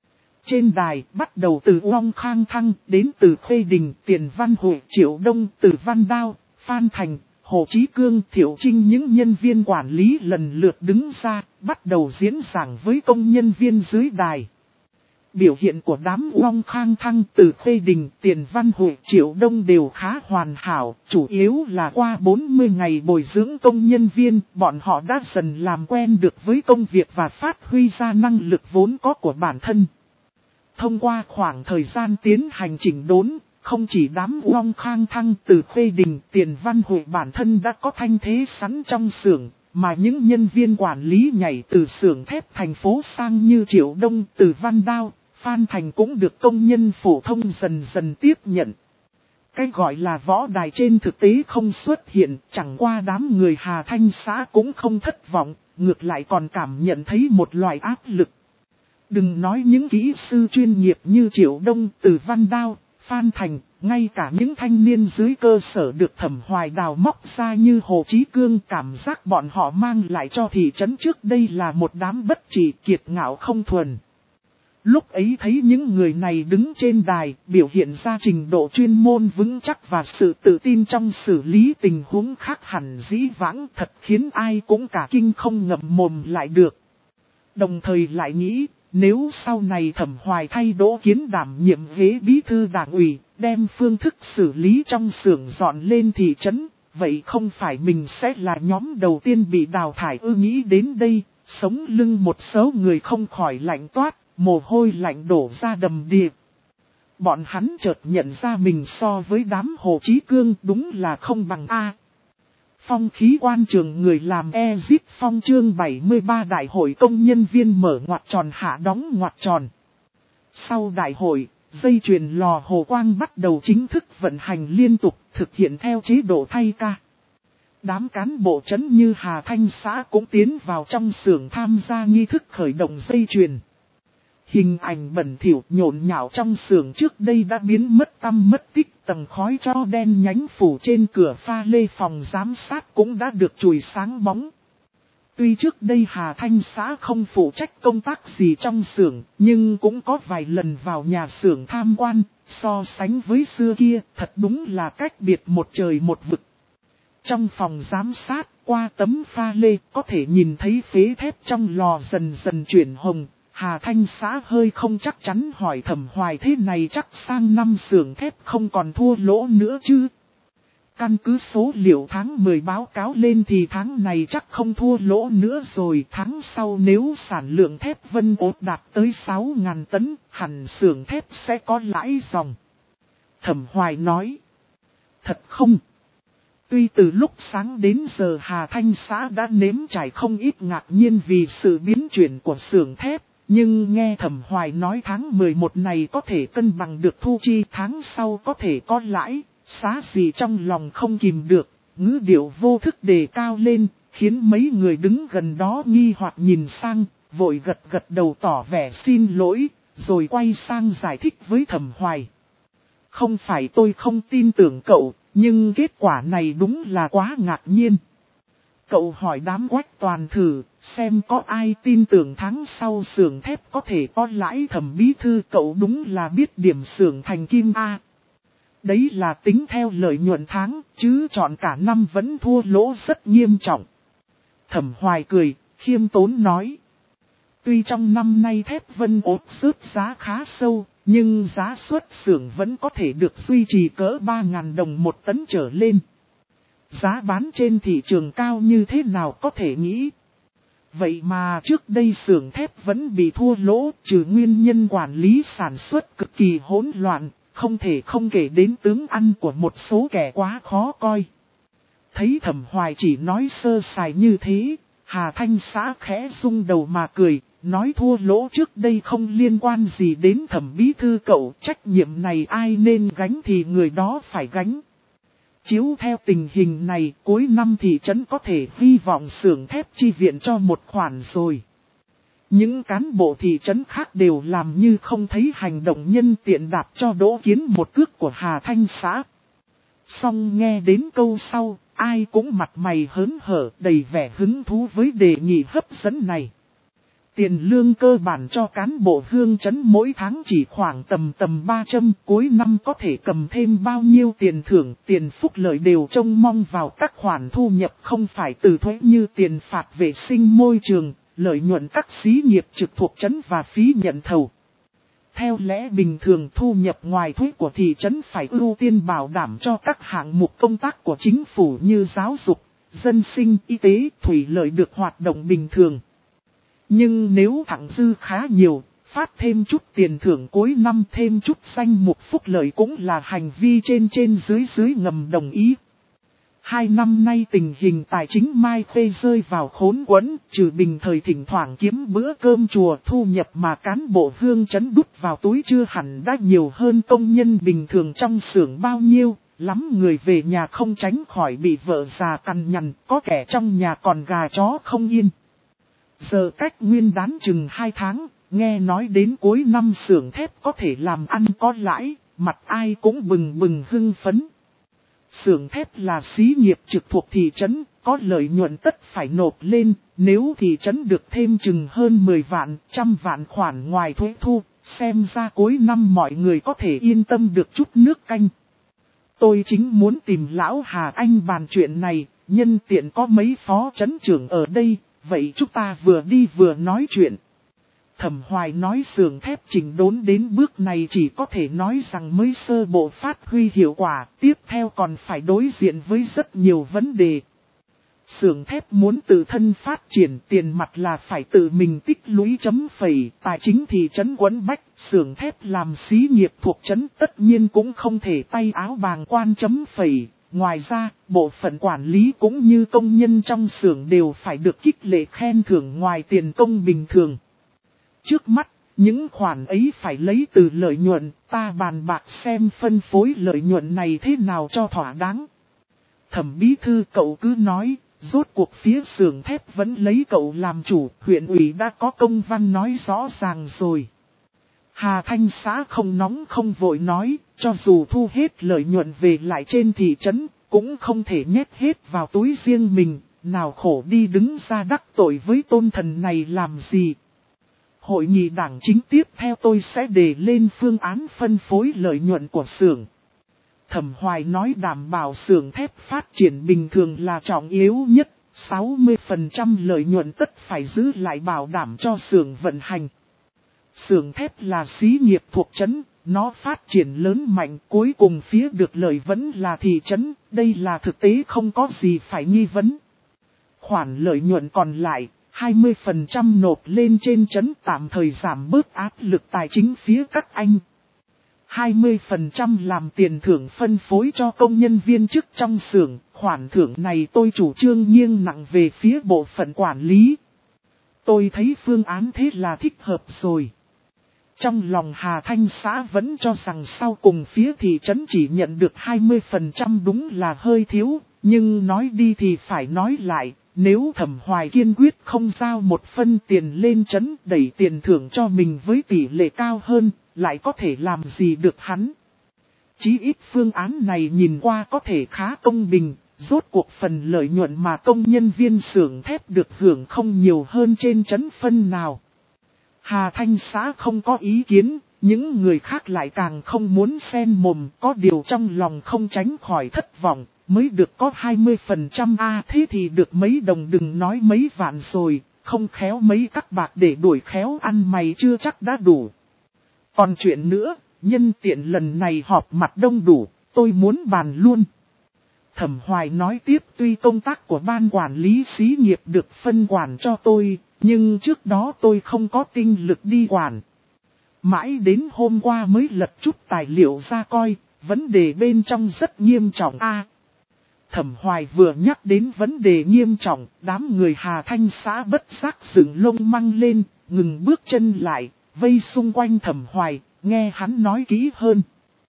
Trên đài, bắt đầu từ Uông Khang Thăng, đến từ Khê Đình, Tiền Văn Hội, Triệu Đông, Từ Văn Đao, Phan Thành, Hồ Chí Cương, Thiệu Trinh, những nhân viên quản lý lần lượt đứng ra, bắt đầu diễn giảng với công nhân viên dưới đài. Biểu hiện của đám Uông Khang Thăng, Từ Khê Đình, Tiền Văn Hội, Triệu Đông đều khá hoàn hảo, chủ yếu là qua bốn mươi ngày bồi dưỡng công nhân viên, bọn họ đã dần làm quen được với công việc và phát huy ra năng lực vốn có của bản thân. Thông qua khoảng thời gian tiến hành chỉnh đốn, không chỉ đám Uông Khang Thăng, Từ Khê Đình, Tiền Văn Hội bản thân đã có thanh thế sẵn trong xưởng, mà những nhân viên quản lý nhảy từ xưởng thép thành phố sang như Triệu Đông, Từ Văn Đao, Phan Thành cũng được công nhân phổ thông dần dần tiếp nhận. Cái gọi là võ đài trên thực tế không xuất hiện, chẳng qua đám người Hà Thanh xã cũng không thất vọng, ngược lại còn cảm nhận thấy một loại áp lực. Đừng nói những kỹ sư chuyên nghiệp như Triệu Đông, Từ Văn Đao, Phan Thành, ngay cả những thanh niên dưới cơ sở được Thẩm Hoài đào móc ra như Hồ Chí Cương, cảm giác bọn họ mang lại cho thị trấn trước đây là một đám bất trị kiệt ngạo không thuần. Lúc ấy thấy những người này đứng trên đài, biểu hiện ra trình độ chuyên môn vững chắc và sự tự tin trong xử lý tình huống khác hẳn dĩ vãng, thật khiến ai cũng cả kinh không ngậm mồm lại được. Đồng thời lại nghĩ, nếu sau này Thẩm Hoài thay Đỗ Kiến đảm nhiệm ghế bí thư đảng ủy, đem phương thức xử lý trong xưởng dọn lên thị trấn, vậy không phải mình sẽ là nhóm đầu tiên bị đào thải ư? Nghĩ đến đây, sống lưng một số người không khỏi lạnh toát, mồ hôi lạnh đổ ra đầm đìa. Bọn hắn chợt nhận ra mình so với đám Hồ Chí Cương đúng là không bằng A. Phong khí quan trường người làm Exit Phong chương bảy mươi ba đại hội công nhân viên mở ngoặc tròn hạ đóng ngoặc tròn. Sau đại hội, dây chuyền lò hồ quang bắt đầu chính thức vận hành liên tục, thực hiện theo chế độ thay ca. Đám cán bộ trấn như Hà Thanh xã cũng tiến vào trong xưởng tham gia nghi thức khởi động dây chuyền. Hình ảnh bẩn thỉu nhộn nhạo trong xưởng trước đây đã biến mất tăm mất tích, tầng khói tro đen nhánh phủ trên cửa pha lê phòng giám sát cũng đã được chùi sáng bóng. Tuy trước đây Hà Thanh xã không phụ trách công tác gì trong xưởng, nhưng cũng có vài lần vào nhà xưởng tham quan, so sánh với xưa kia, thật đúng là cách biệt một trời một vực. Trong phòng giám sát, qua tấm pha lê, có thể nhìn thấy phế thép trong lò dần dần chuyển hồng. Hà Thanh xã hơi không chắc chắn hỏi Thẩm Hoài, thế này chắc sang năm xưởng thép không còn thua lỗ nữa chứ? Căn cứ số liệu tháng mười báo cáo lên thì tháng này chắc không thua lỗ nữa rồi. Tháng sau nếu sản lượng thép Vân Ốt đạt tới sáu nghìn tấn, hẳn xưởng thép sẽ có lãi dòng. Thẩm Hoài nói. Thật không? Tuy từ lúc sáng đến giờ Hà Thanh xã đã nếm trải không ít ngạc nhiên vì sự biến chuyển của xưởng thép. Nhưng nghe Thẩm Hoài nói tháng mười một này có thể cân bằng được thu chi, tháng sau có thể có lãi, xá gì trong lòng không kìm được, ngữ điệu vô thức đề cao lên, khiến mấy người đứng gần đó nghi hoặc nhìn sang, vội gật gật đầu tỏ vẻ xin lỗi, rồi quay sang giải thích với Thẩm Hoài. Không phải tôi không tin tưởng cậu, nhưng kết quả này đúng là quá ngạc nhiên. cậu hỏi đám Quách Toàn thử, xem có ai tin tưởng tháng sau xưởng thép có thể có lãi. Thẩm bí thư cậu đúng là biết điểm xưởng thành kim A. Đấy là tính theo lợi nhuận tháng, chứ chọn cả năm vẫn thua lỗ rất nghiêm trọng. Thẩm Hoài cười, khiêm tốn nói. Tuy trong năm nay thép Vân Ốt rớt giá khá sâu, nhưng giá xuất xưởng vẫn có thể được duy trì cỡ ba nghìn đồng một tấn trở lên. Giá bán trên thị trường cao như thế nào có thể nghĩ. Vậy mà trước đây xưởng thép vẫn bị thua lỗ, trừ nguyên nhân quản lý sản xuất cực kỳ hỗn loạn, không thể không kể đến tướng ăn của một số kẻ quá khó coi. Thấy Thẩm Hoài chỉ nói sơ sài như thế, Hà Thanh Xã khẽ rung đầu mà cười, nói thua lỗ trước đây không liên quan gì đến Thẩm bí thư cậu, trách nhiệm này ai nên gánh thì người đó phải gánh. Chiếu theo tình hình này, cuối năm thị trấn có thể hy vọng xưởng thép chi viện cho một khoản rồi. Những cán bộ thị trấn khác đều làm như không thấy hành động nhân tiện đạp cho Đỗ Kiến một cước của Hà Thanh Xã. Xong nghe đến câu sau, ai cũng mặt mày hớn hở, đầy vẻ hứng thú với đề nghị hấp dẫn này. Tiền lương cơ bản cho cán bộ hương trấn mỗi tháng chỉ khoảng tầm tầm ba trăm, cuối năm có thể cầm thêm bao nhiêu tiền thưởng, tiền phúc lợi đều trông mong vào các khoản thu nhập không phải từ thuế như tiền phạt vệ sinh môi trường, lợi nhuận các xí nghiệp trực thuộc trấn và phí nhận thầu. Theo lẽ bình thường thu nhập ngoài thuế của thị trấn phải ưu tiên bảo đảm cho các hạng mục công tác của chính phủ như giáo dục, dân sinh, y tế, thủy lợi được hoạt động bình thường. Nhưng nếu thặng dư khá nhiều, phát thêm chút tiền thưởng cuối năm thêm chút danh mục phúc lợi cũng là hành vi trên trên dưới dưới ngầm đồng ý. Hai năm nay tình hình tài chính Mai Khê rơi vào khốn quẫn, trừ bình thời thỉnh thoảng kiếm bữa cơm chùa thu nhập mà cán bộ hương trấn đút vào túi chưa hẳn đã nhiều hơn công nhân bình thường trong xưởng bao nhiêu, lắm người về nhà không tránh khỏi bị vợ già cằn nhằn, có kẻ trong nhà còn gà chó không yên. Giờ cách nguyên đán chừng hai tháng, nghe nói đến cuối năm xưởng thép có thể làm ăn có lãi, mặt ai cũng bừng bừng hưng phấn. Xưởng thép là xí nghiệp trực thuộc thị trấn, có lợi nhuận tất phải nộp lên, nếu thị trấn được thêm chừng hơn mười vạn, trăm vạn khoản ngoài thuế thu, xem ra cuối năm mọi người có thể yên tâm được chút nước canh. Tôi chính muốn tìm lão Hà Anh bàn chuyện này, nhân tiện có mấy phó trấn trưởng ở đây, vậy chúng ta vừa đi vừa nói chuyện. Thẩm Hoài nói xưởng thép chỉnh đốn đến bước này chỉ có thể nói rằng mới sơ bộ phát huy hiệu quả, tiếp theo còn phải đối diện với rất nhiều vấn đề. Xưởng thép muốn tự thân phát triển, tiền mặt là phải tự mình tích lũy chấm phẩy, tài chính thì trấn quấn bách, xưởng thép làm xí nghiệp thuộc trấn tất nhiên cũng không thể tay áo bàng quan chấm phẩy. Ngoài ra, bộ phận quản lý cũng như công nhân trong xưởng đều phải được khích lệ khen thưởng ngoài tiền công bình thường. Trước mắt, những khoản ấy phải lấy từ lợi nhuận, ta bàn bạc xem phân phối lợi nhuận này thế nào cho thỏa đáng. Thẩm bí thư cậu cứ nói, rốt cuộc phía xưởng thép vẫn lấy cậu làm chủ, huyện ủy đã có công văn nói rõ ràng rồi. Hà Thanh Xã không nóng không vội nói, cho dù thu hết lợi nhuận về lại trên thị trấn, cũng không thể nhét hết vào túi riêng mình, nào khổ đi đứng ra đắc tội với tôn thần này làm gì. Hội nghị đảng chính tiếp theo tôi sẽ đề lên phương án phân phối lợi nhuận của xưởng. Thẩm Hoài nói đảm bảo xưởng thép phát triển bình thường là trọng yếu nhất, sáu mươi phần trăm lợi nhuận tất phải giữ lại bảo đảm cho xưởng vận hành. Xưởng thép là xí nghiệp thuộc trấn, nó phát triển lớn mạnh, cuối cùng phía được lợi vẫn là thị trấn, đây là thực tế không có gì phải nghi vấn. Khoản lợi nhuận còn lại, hai mươi phần trăm nộp lên trên trấn tạm thời giảm bớt áp lực tài chính phía các anh. hai mươi phần trăm làm tiền thưởng phân phối cho công nhân viên chức trong xưởng, khoản thưởng này tôi chủ trương nghiêng nặng về phía bộ phận quản lý. Tôi thấy phương án thế là thích hợp rồi. Trong lòng Hà Thanh Xã vẫn cho rằng sau cùng phía thị trấn chỉ nhận được hai mươi phần trăm đúng là hơi thiếu, nhưng nói đi thì phải nói lại, nếu Thẩm Hoài kiên quyết không giao một phân tiền lên trấn đẩy tiền thưởng cho mình với tỷ lệ cao hơn, lại có thể làm gì được hắn. Chí ít phương án này nhìn qua có thể khá công bình, Rốt cuộc phần lợi nhuận mà công nhân viên xưởng thép được hưởng không nhiều hơn trên trấn phân nào. Hà Thanh xã không có ý kiến, những người khác lại càng không muốn xen mồm, có điều trong lòng không tránh khỏi thất vọng, mới được có hai mươi phần trăm a à, thế thì được mấy đồng đừng nói mấy vạn rồi, không khéo mấy các bạc để đuổi khéo ăn mày chưa chắc đã đủ. Còn chuyện nữa, nhân tiện lần này họp mặt đông đủ, tôi muốn bàn luôn. Thẩm Hoài nói tiếp, tuy công tác của ban quản lý xí nghiệp được phân quản cho tôi, nhưng trước đó tôi không có tinh lực đi quản. Mãi đến hôm qua mới lật chút tài liệu ra coi, vấn đề bên trong rất nghiêm trọng a. À, Thẩm Hoài vừa nhắc đến vấn đề nghiêm trọng, đám người Hà Thanh xã bất giác dựng lông măng lên, ngừng bước chân lại, vây xung quanh Thẩm Hoài, nghe hắn nói kỹ hơn.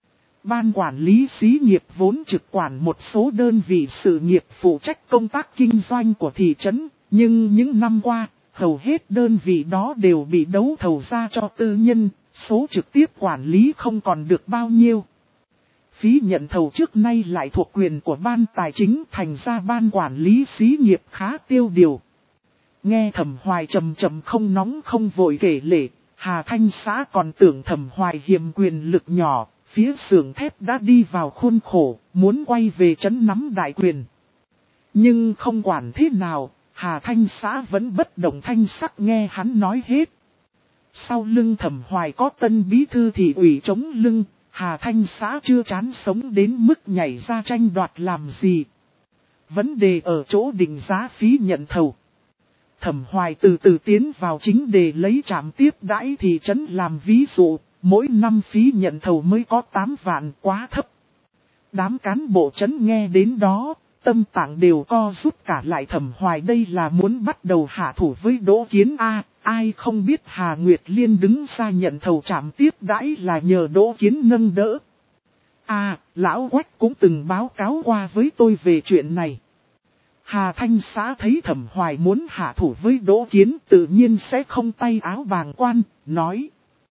Ban quản lý xí nghiệp vốn trực quản một số đơn vị sự nghiệp phụ trách công tác kinh doanh của thị trấn, nhưng những năm qua, hầu hết đơn vị đó đều bị đấu thầu ra cho tư nhân, số trực tiếp quản lý không còn được bao nhiêu. Phí nhận thầu trước nay lại thuộc quyền của ban tài chính, thành ra ban quản lý xí nghiệp khá tiêu điều. Nghe Thẩm Hoài trầm trầm không nóng không vội kể lể, Hà Thanh xã còn tưởng Thẩm Hoài hiềm quyền lực nhỏ, phía xưởng thép đã đi vào khuôn khổ, muốn quay về trấn nắm đại quyền. Nhưng không quản thế nào, Hà Thanh xã vẫn bất động thanh sắc nghe hắn nói hết. Sau lưng Thẩm Hoài có tân bí thư thị ủy chống lưng, Hà Thanh xã chưa chán sống đến mức nhảy ra tranh đoạt làm gì. Vấn đề ở chỗ định giá phí nhận thầu. Thẩm Hoài từ từ tiến vào chính đề lấy trạm tiếp đãi thị trấn làm ví dụ, mỗi năm phí nhận thầu mới có tám vạn, quá thấp. Đám cán bộ trấn nghe đến đó, tâm tạng đều co rút cả lại. Thẩm Hoài đây là muốn bắt đầu hạ thủ với Đỗ Kiến A, ai không biết Hà Nguyệt Liên đứng ra nhận thầu trạm tiếp đãi là nhờ Đỗ Kiến nâng đỡ. À, Lão Quách cũng từng báo cáo qua với tôi về chuyện này. Hà Thanh xã thấy Thẩm Hoài muốn hạ thủ với Đỗ Kiến tự nhiên sẽ không tay áo bàng quan, nói.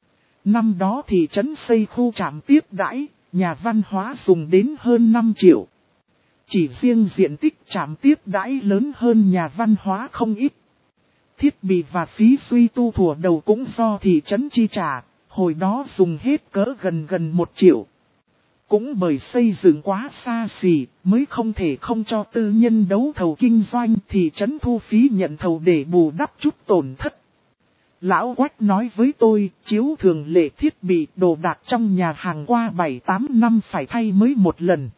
Năm đó thị trấn xây khu trạm tiếp đãi, nhà văn hóa dùng đến hơn năm triệu. Chỉ riêng diện tích trạm tiếp đãi lớn hơn nhà văn hóa không ít. Thiết bị và phí duy tu thủa đầu cũng do thị trấn chi trả, hồi đó dùng hết cỡ gần gần một triệu. Cũng bởi xây dựng quá xa xỉ, mới không thể không cho tư nhân đấu thầu kinh doanh, thị trấn thu phí nhận thầu để bù đắp chút tổn thất. Lão Quách nói với tôi, chiếu thường lệ thiết bị đồ đạc trong nhà hàng qua bảy tám năm phải thay mới một lần.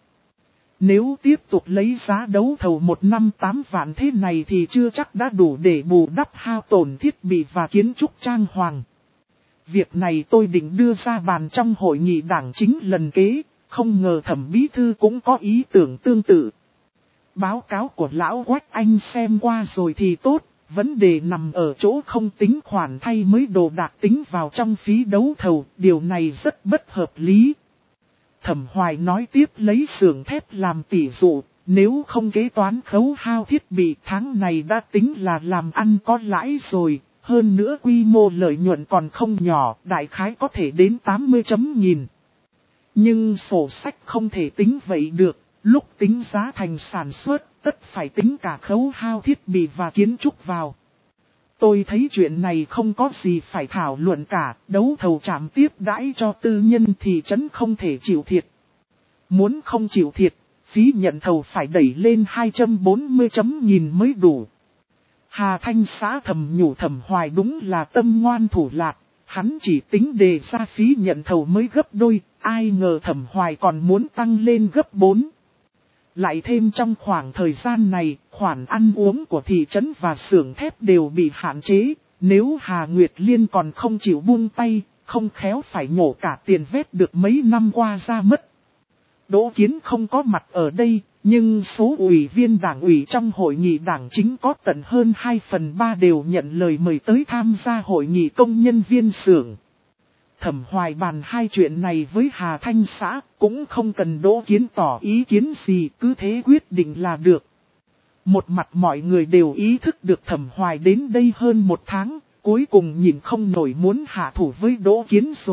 Nếu tiếp tục lấy giá đấu thầu một năm tám vạn thế này thì chưa chắc đã đủ để bù đắp hao tổn thiết bị và kiến trúc trang hoàng. Việc này tôi định đưa ra bàn trong hội nghị đảng chính lần kế, không ngờ Thẩm bí thư cũng có ý tưởng tương tự. Báo cáo của Lão Quách anh xem qua rồi thì tốt. Vấn đề nằm ở chỗ không tính khoản thay mới đồ đạc tính vào trong phí đấu thầu, điều này rất bất hợp lý. Thẩm Hoài nói tiếp lấy xưởng thép làm tỉ dụ, nếu không kế toán khấu hao thiết bị tháng này đã tính là làm ăn có lãi rồi, hơn nữa quy mô lợi nhuận còn không nhỏ, đại khái có thể đến tám mươi chấm nghìn. Nhưng sổ sách không thể tính vậy được, lúc tính giá thành sản xuất. Tất phải tính cả khấu hao thiết bị và kiến trúc vào. Tôi thấy chuyện này không có gì phải thảo luận cả, đấu thầu trạm tiếp đãi cho tư nhân thì trấn không thể chịu thiệt. Muốn không chịu thiệt, phí nhận thầu phải đẩy lên hai trăm bốn mươi chấm nghìn mới đủ. Hà Thanh xã thầm nhủ Thẩm Hoài đúng là tâm ngoan thủ lạc, hắn chỉ tính đề ra phí nhận thầu mới gấp đôi, ai ngờ Thẩm Hoài còn muốn tăng lên gấp bốn. Lại thêm trong khoảng thời gian này, khoản ăn uống của thị trấn và xưởng thép đều bị hạn chế, nếu Hà Nguyệt Liên còn không chịu buông tay, không khéo phải nhổ cả tiền vét được mấy năm qua ra mất. Đỗ Kiến không có mặt ở đây, nhưng số ủy viên đảng ủy trong hội nghị đảng chính có tận hơn hai phần ba đều nhận lời mời tới tham gia hội nghị công nhân viên xưởng. Thẩm Hoài bàn hai chuyện này với Hà Thanh xã, cũng không cần Đỗ Kiến tỏ ý kiến gì, cứ thế quyết định là được. Một mặt mọi người đều ý thức được Thẩm Hoài đến đây hơn một tháng, cuối cùng nhìn không nổi muốn hạ thủ với Đỗ Kiến rồi,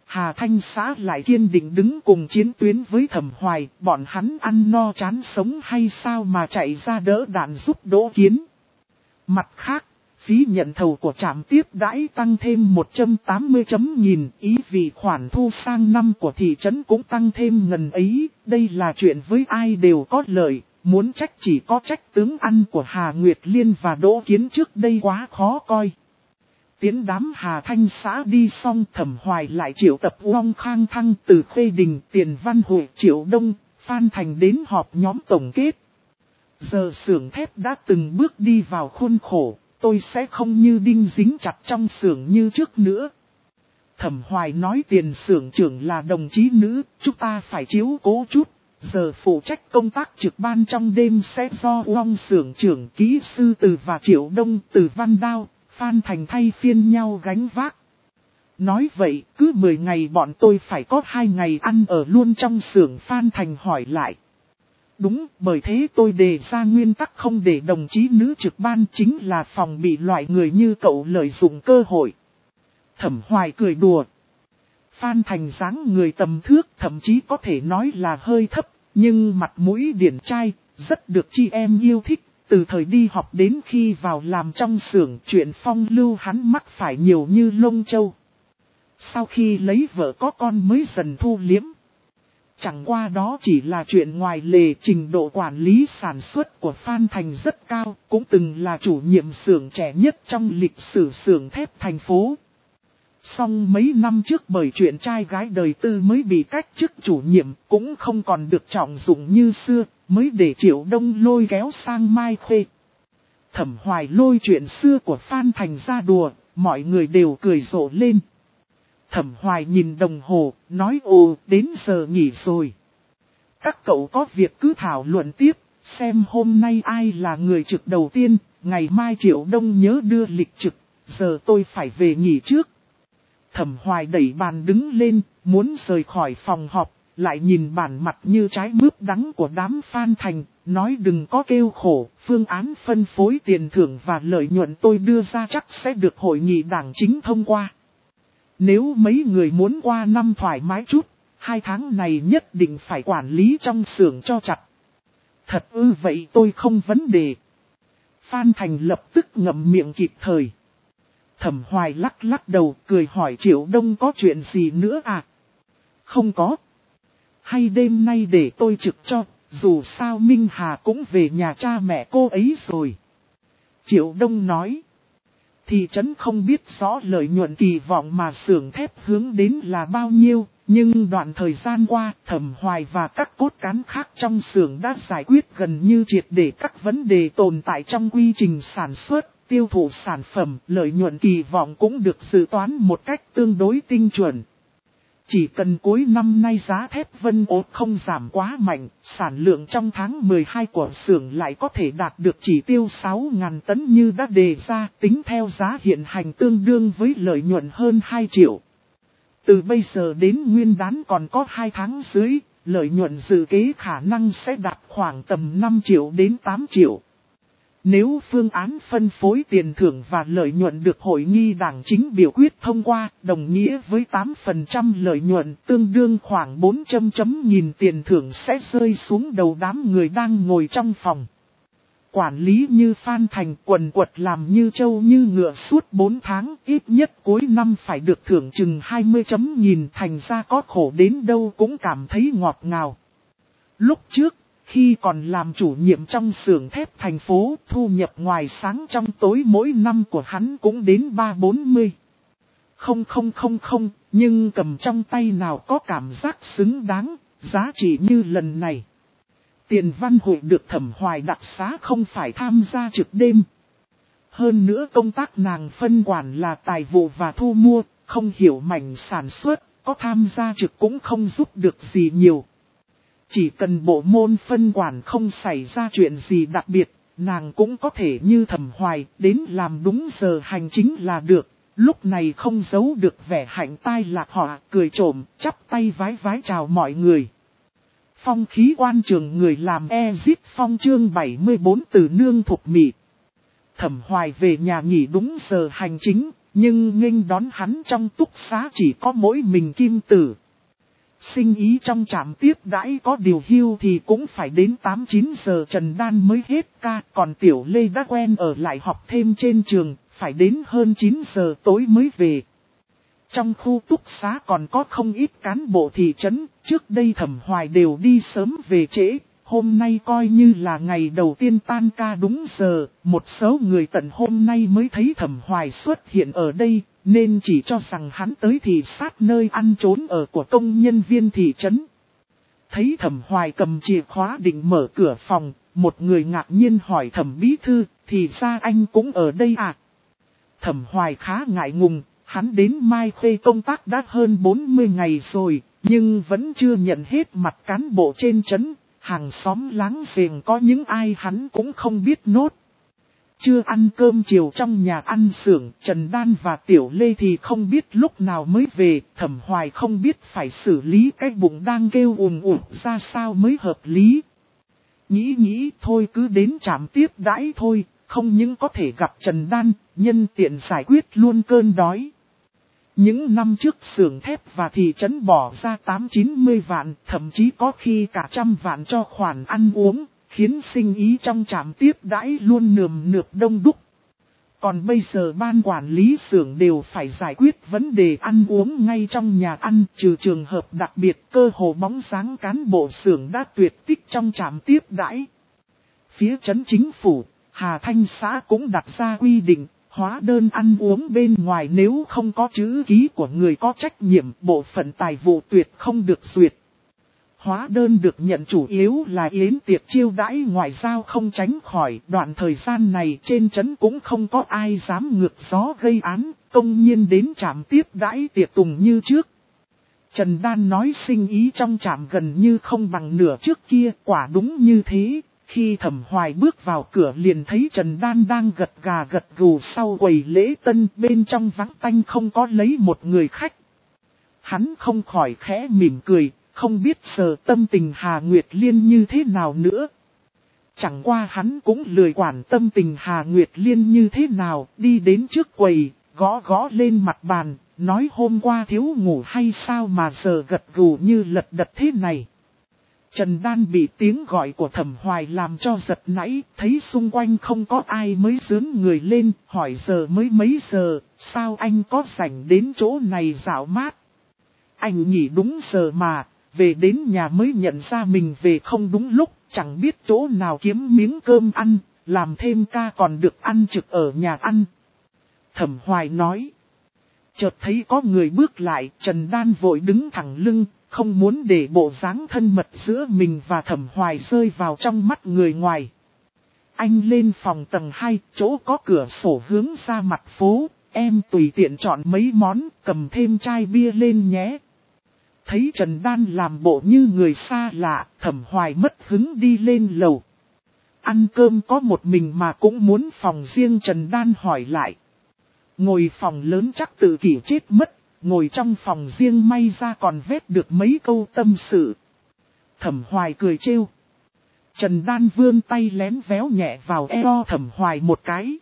Hà Thanh xã lại kiên định đứng cùng chiến tuyến với Thẩm Hoài, bọn hắn ăn no chán sống hay sao mà chạy ra đỡ đạn giúp Đỗ Kiến. Mặt khác, phí nhận thầu của trạm tiếp đãi tăng thêm một trăm tám mươi chấm nghìn, ý vì khoản thu sang năm của thị trấn cũng tăng thêm ngần ấy, đây là chuyện với ai đều có lợi, muốn trách chỉ có trách tướng ăn của Hà Nguyệt Liên và Đỗ Kiến trước đây quá khó coi. Tiến đám Hà Thanh xã đi xong, Thẩm Hoài lại triệu tập Uông Khang Thăng, Từ Khê Đình, Tiền Văn Hội, Triệu Đông, Phan Thành đến họp nhóm tổng kết. Giờ xưởng thép đã từng bước đi vào khuôn khổ, tôi sẽ không như đinh dính chặt trong xưởng như trước nữa. Thẩm Hoài nói Tiền xưởng trưởng là đồng chí nữ, chúng ta phải chiếu cố chút. Giờ phụ trách công tác trực ban trong đêm sẽ do Uông xưởng trưởng, kỹ sư Từ và Triệu Đông, Từ Văn Đao, Phan Thành thay phiên nhau gánh vác. Nói vậy, cứ mười ngày bọn tôi phải có hai ngày ăn ở luôn trong xưởng. Phan Thành hỏi lại. Đúng, bởi thế tôi đề ra nguyên tắc không để đồng chí nữ trực ban, chính là phòng bị loại người như cậu lợi dụng cơ hội. Thẩm Hoài cười đùa. Phan Thành dáng người tầm thước, thậm chí có thể nói là hơi thấp, nhưng mặt mũi điển trai, rất được chị em yêu thích. Từ thời đi học đến khi vào làm trong xưởng, chuyện phong lưu hắn mắc phải nhiều như lông châu. Sau khi lấy vợ có con mới dần thu liếm. Chẳng qua đó chỉ là chuyện ngoài lề. Trình độ quản lý sản xuất của Phan Thành rất cao, cũng từng là chủ nhiệm xưởng trẻ nhất trong lịch sử xưởng thép thành phố. Song mấy năm trước bởi chuyện trai gái đời tư mới bị cách chức chủ nhiệm, cũng không còn được trọng dụng như xưa, mới để Triệu Đông lôi kéo sang Mai Khê. Thẩm Hoài lôi chuyện xưa của Phan Thành ra đùa, mọi người đều cười rộ lên. Thẩm Hoài nhìn đồng hồ, nói ồ, đến giờ nghỉ rồi. Các cậu có việc cứ thảo luận tiếp, xem hôm nay ai là người trực đầu tiên, ngày mai Triệu Đông nhớ đưa lịch trực, giờ tôi phải về nghỉ trước. Thẩm Hoài đẩy bàn đứng lên, muốn rời khỏi phòng họp, lại nhìn bản mặt như trái mướp đắng của đám Phan Thành, nói đừng có kêu khổ, phương án phân phối tiền thưởng và lợi nhuận tôi đưa ra chắc sẽ được hội nghị đảng chính thông qua. Nếu mấy người muốn qua năm thoải mái chút, hai tháng này nhất định phải quản lý trong xưởng cho chặt. Thật ư? Vậy tôi không vấn đề. Phan Thành lập tức ngậm miệng kịp thời. Thẩm Hoài lắc lắc đầu, cười hỏi Triệu Đông có chuyện gì nữa à? Không có. Hay đêm nay để tôi trực cho, dù sao Minh Hà cũng về nhà cha mẹ cô ấy rồi. Triệu Đông nói. Thị trấn không biết rõ lợi nhuận kỳ vọng mà xưởng thép hướng đến là bao nhiêu, nhưng đoạn thời gian qua, Thẩm Hoài và các cốt cán khác trong xưởng đã giải quyết gần như triệt để các vấn đề tồn tại trong quy trình sản xuất, tiêu thụ sản phẩm, lợi nhuận kỳ vọng cũng được dự toán một cách tương đối tinh chuẩn. Chỉ cần cuối năm nay giá thép Vân Ốt không giảm quá mạnh, sản lượng trong tháng mười hai của xưởng lại có thể đạt được chỉ tiêu sáu nghìn tấn như đã đề ra, tính theo giá hiện hành tương đương với lợi nhuận hơn hai triệu. Từ bây giờ đến Nguyên Đán còn có hai tháng dưới, lợi nhuận dự kế khả năng sẽ đạt khoảng tầm năm triệu đến tám triệu. Nếu phương án phân phối tiền thưởng và lợi nhuận được hội nghị đảng chính biểu quyết thông qua, đồng nghĩa với tám phần trăm lợi nhuận tương đương khoảng bốn trăm chấm nghìn tiền thưởng sẽ rơi xuống đầu đám người đang ngồi trong phòng. Quản lý như Phan Thành quần quật làm như trâu như ngựa suốt bốn tháng, ít nhất cuối năm phải được thưởng chừng hai mươi chấm nghìn, thành ra có khổ đến đâu cũng cảm thấy ngọt ngào. Lúc trước, khi còn làm chủ nhiệm trong xưởng thép thành phố, thu nhập ngoài sáng trong tối mỗi năm của hắn cũng đến ba bốn mươi. Không không không không, nhưng cầm trong tay nào có cảm giác xứng đáng, giá trị như lần này. Tiền Văn Hội được Thẩm Hoài đặc xá không phải tham gia trực đêm. Hơn nữa công tác nàng phân quản là tài vụ và thu mua, không hiểu mảnh sản xuất, có tham gia trực cũng không giúp được gì nhiều. Chỉ cần bộ môn phân quản không xảy ra chuyện gì đặc biệt, nàng cũng có thể như Thẩm Hoài đến làm đúng giờ hành chính là được. Lúc này không giấu được vẻ hạnh tai lạc họa, cười trộm, chắp tay vái vái chào mọi người. Phong khí quan trường người làm Ezit Phong chương bảy mươi bốn từ nương thục mị. Thẩm Hoài về nhà nghỉ đúng giờ hành chính, Nhưng nghênh đón hắn trong túc xá chỉ có mỗi mình Kim Tử. Sinh ý trong trạm tiếp đãi có điều hưu thì cũng phải đến tám chín giờ Trần Đan mới hết ca, còn Tiểu Lê đã quen ở lại học thêm trên trường, phải đến hơn chín giờ tối mới về. Trong khu túc xá còn có không ít cán bộ thị trấn, trước đây Thẩm Hoài đều đi sớm về trễ, hôm nay coi như là ngày đầu tiên tan ca đúng giờ, một số người tận hôm nay mới thấy Thẩm Hoài xuất hiện ở đây, nên chỉ cho rằng hắn tới thị sát nơi ăn trốn ở của công nhân viên thị trấn. Thấy Thẩm Hoài cầm chìa khóa định mở cửa phòng, một người ngạc nhiên hỏi Thẩm bí thư, thì ra anh cũng ở đây à? Thẩm Hoài khá ngại ngùng, hắn đến Mai Khê công tác đã hơn bốn mươi ngày rồi, nhưng vẫn chưa nhận hết mặt cán bộ trên trấn, hàng xóm láng giềng có những ai hắn cũng không biết nốt. Chưa ăn cơm chiều trong nhà ăn xưởng, Trần Đan và Tiểu Lê thì không biết lúc nào mới về, Thẩm Hoài không biết phải xử lý cái bụng đang kêu ùm ùm ra sao mới hợp lý. Nghĩ nghĩ thôi cứ đến trạm tiếp đãi thôi, không những có thể gặp Trần Đan, nhân tiện giải quyết luôn cơn đói. Những năm trước xưởng thép và thị trấn bỏ ra tám chín mươi vạn, thậm chí có khi cả trăm vạn cho khoản ăn uống, khiến sinh ý trong trạm tiếp đãi luôn nườm nượp đông đúc. Còn bây giờ ban quản lý xưởng đều phải giải quyết vấn đề ăn uống ngay trong nhà ăn, trừ trường hợp đặc biệt cơ hồ bóng dáng cán bộ xưởng đã tuyệt tích trong trạm tiếp đãi. Phía trấn chính phủ, Hà Thanh xã cũng đặt ra quy định, hóa đơn ăn uống bên ngoài nếu không có chữ ký của người có trách nhiệm, bộ phận tài vụ tuyệt không được duyệt. Hóa đơn được nhận chủ yếu là yến tiệc chiêu đãi ngoại giao không tránh khỏi, đoạn thời gian này trên trấn cũng không có ai dám ngược gió gây án, công nhiên đến trạm tiếp đãi tiệc tùng như trước. Trần Đan nói sinh ý trong trạm gần như không bằng nửa trước kia, quả đúng như thế. Khi Thẩm Hoài bước vào cửa liền thấy Trần Đan đang gật gà gật gù sau quầy lễ tân, bên trong vắng tanh không có lấy một người khách. Hắn không khỏi khẽ mỉm cười, không biết giờ tâm tình Hà Nguyệt Liên như thế nào nữa. Chẳng qua hắn cũng lười quản tâm tình Hà Nguyệt Liên như thế nào, đi đến trước quầy, gõ gõ lên mặt bàn, nói hôm qua thiếu ngủ hay sao mà giờ gật gù như lật đật thế này. Trần Đan bị tiếng gọi của Thẩm Hoài làm cho giật nãy, thấy xung quanh không có ai mới dướn người lên, hỏi giờ mới mấy giờ, sao anh có rảnh đến chỗ này dạo mát. Anh nghỉ đúng giờ mà, về đến nhà mới nhận ra mình về không đúng lúc, chẳng biết chỗ nào kiếm miếng cơm ăn, làm thêm ca còn được ăn trực ở nhà ăn. Thẩm Hoài nói. Chợt thấy có người bước lại, Trần Đan vội đứng thẳng lưng, không muốn để bộ dáng thân mật giữa mình và Thẩm Hoài rơi vào trong mắt người ngoài. Anh lên phòng tầng hai, chỗ có cửa sổ hướng ra mặt phố, em tùy tiện chọn mấy món, cầm thêm chai bia lên nhé. Thấy Trần Đan làm bộ như người xa lạ, Thẩm Hoài mất hứng đi lên lầu. Ăn cơm có một mình mà cũng muốn phòng riêng, Trần Đan hỏi lại. Ngồi phòng lớn chắc tự kỷ chết mất, ngồi trong phòng riêng may ra còn vét được mấy câu tâm sự. Thẩm Hoài cười trêu. Trần Đan vươn tay lén véo nhẹ vào eo Thẩm Hoài một cái.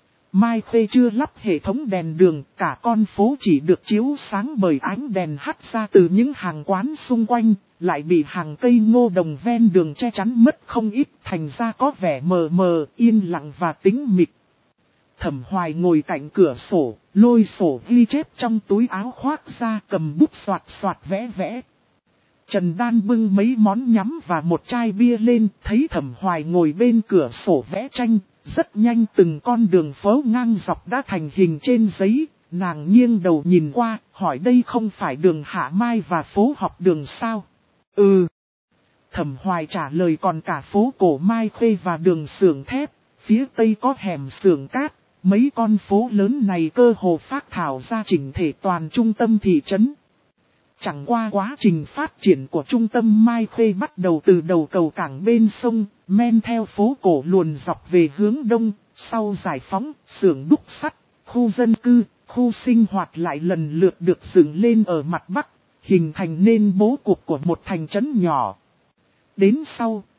Mai Khê chưa lắp hệ thống đèn đường, cả con phố chỉ được chiếu sáng bởi ánh đèn hắt ra từ những hàng quán xung quanh, lại bị hàng cây ngô đồng ven đường che chắn mất không ít, thành ra có vẻ mờ mờ, yên lặng và tĩnh mịch. Thẩm Hoài ngồi cạnh cửa sổ, lôi sổ ghi chép trong túi áo khoác ra, cầm bút soạt soạt vẽ vẽ. Trần Đan bưng mấy món nhắm và một chai bia lên, thấy Thẩm Hoài ngồi bên cửa sổ vẽ tranh, rất nhanh từng con đường phố ngang dọc đã thành hình trên giấy, nàng nghiêng đầu nhìn qua, hỏi đây không phải đường Hạ Mai và phố học đường sao? Ừ. Thẩm Hoài trả lời còn cả phố cổ Mai Khê và đường xưởng thép, phía tây có hẻm xưởng cát. Mấy con phố lớn này cơ hồ phác thảo ra chỉnh thể toàn trung tâm thị trấn. Chẳng qua quá trình phát triển của trung tâm Mai Khê bắt đầu từ đầu cầu cảng bên sông, men theo phố cổ luồn dọc về hướng đông, sau giải phóng, xưởng đúc sắt, khu dân cư, khu sinh hoạt lại lần lượt được dựng lên ở mặt bắc, hình thành nên bố cục của một thành trấn nhỏ. Đến sau,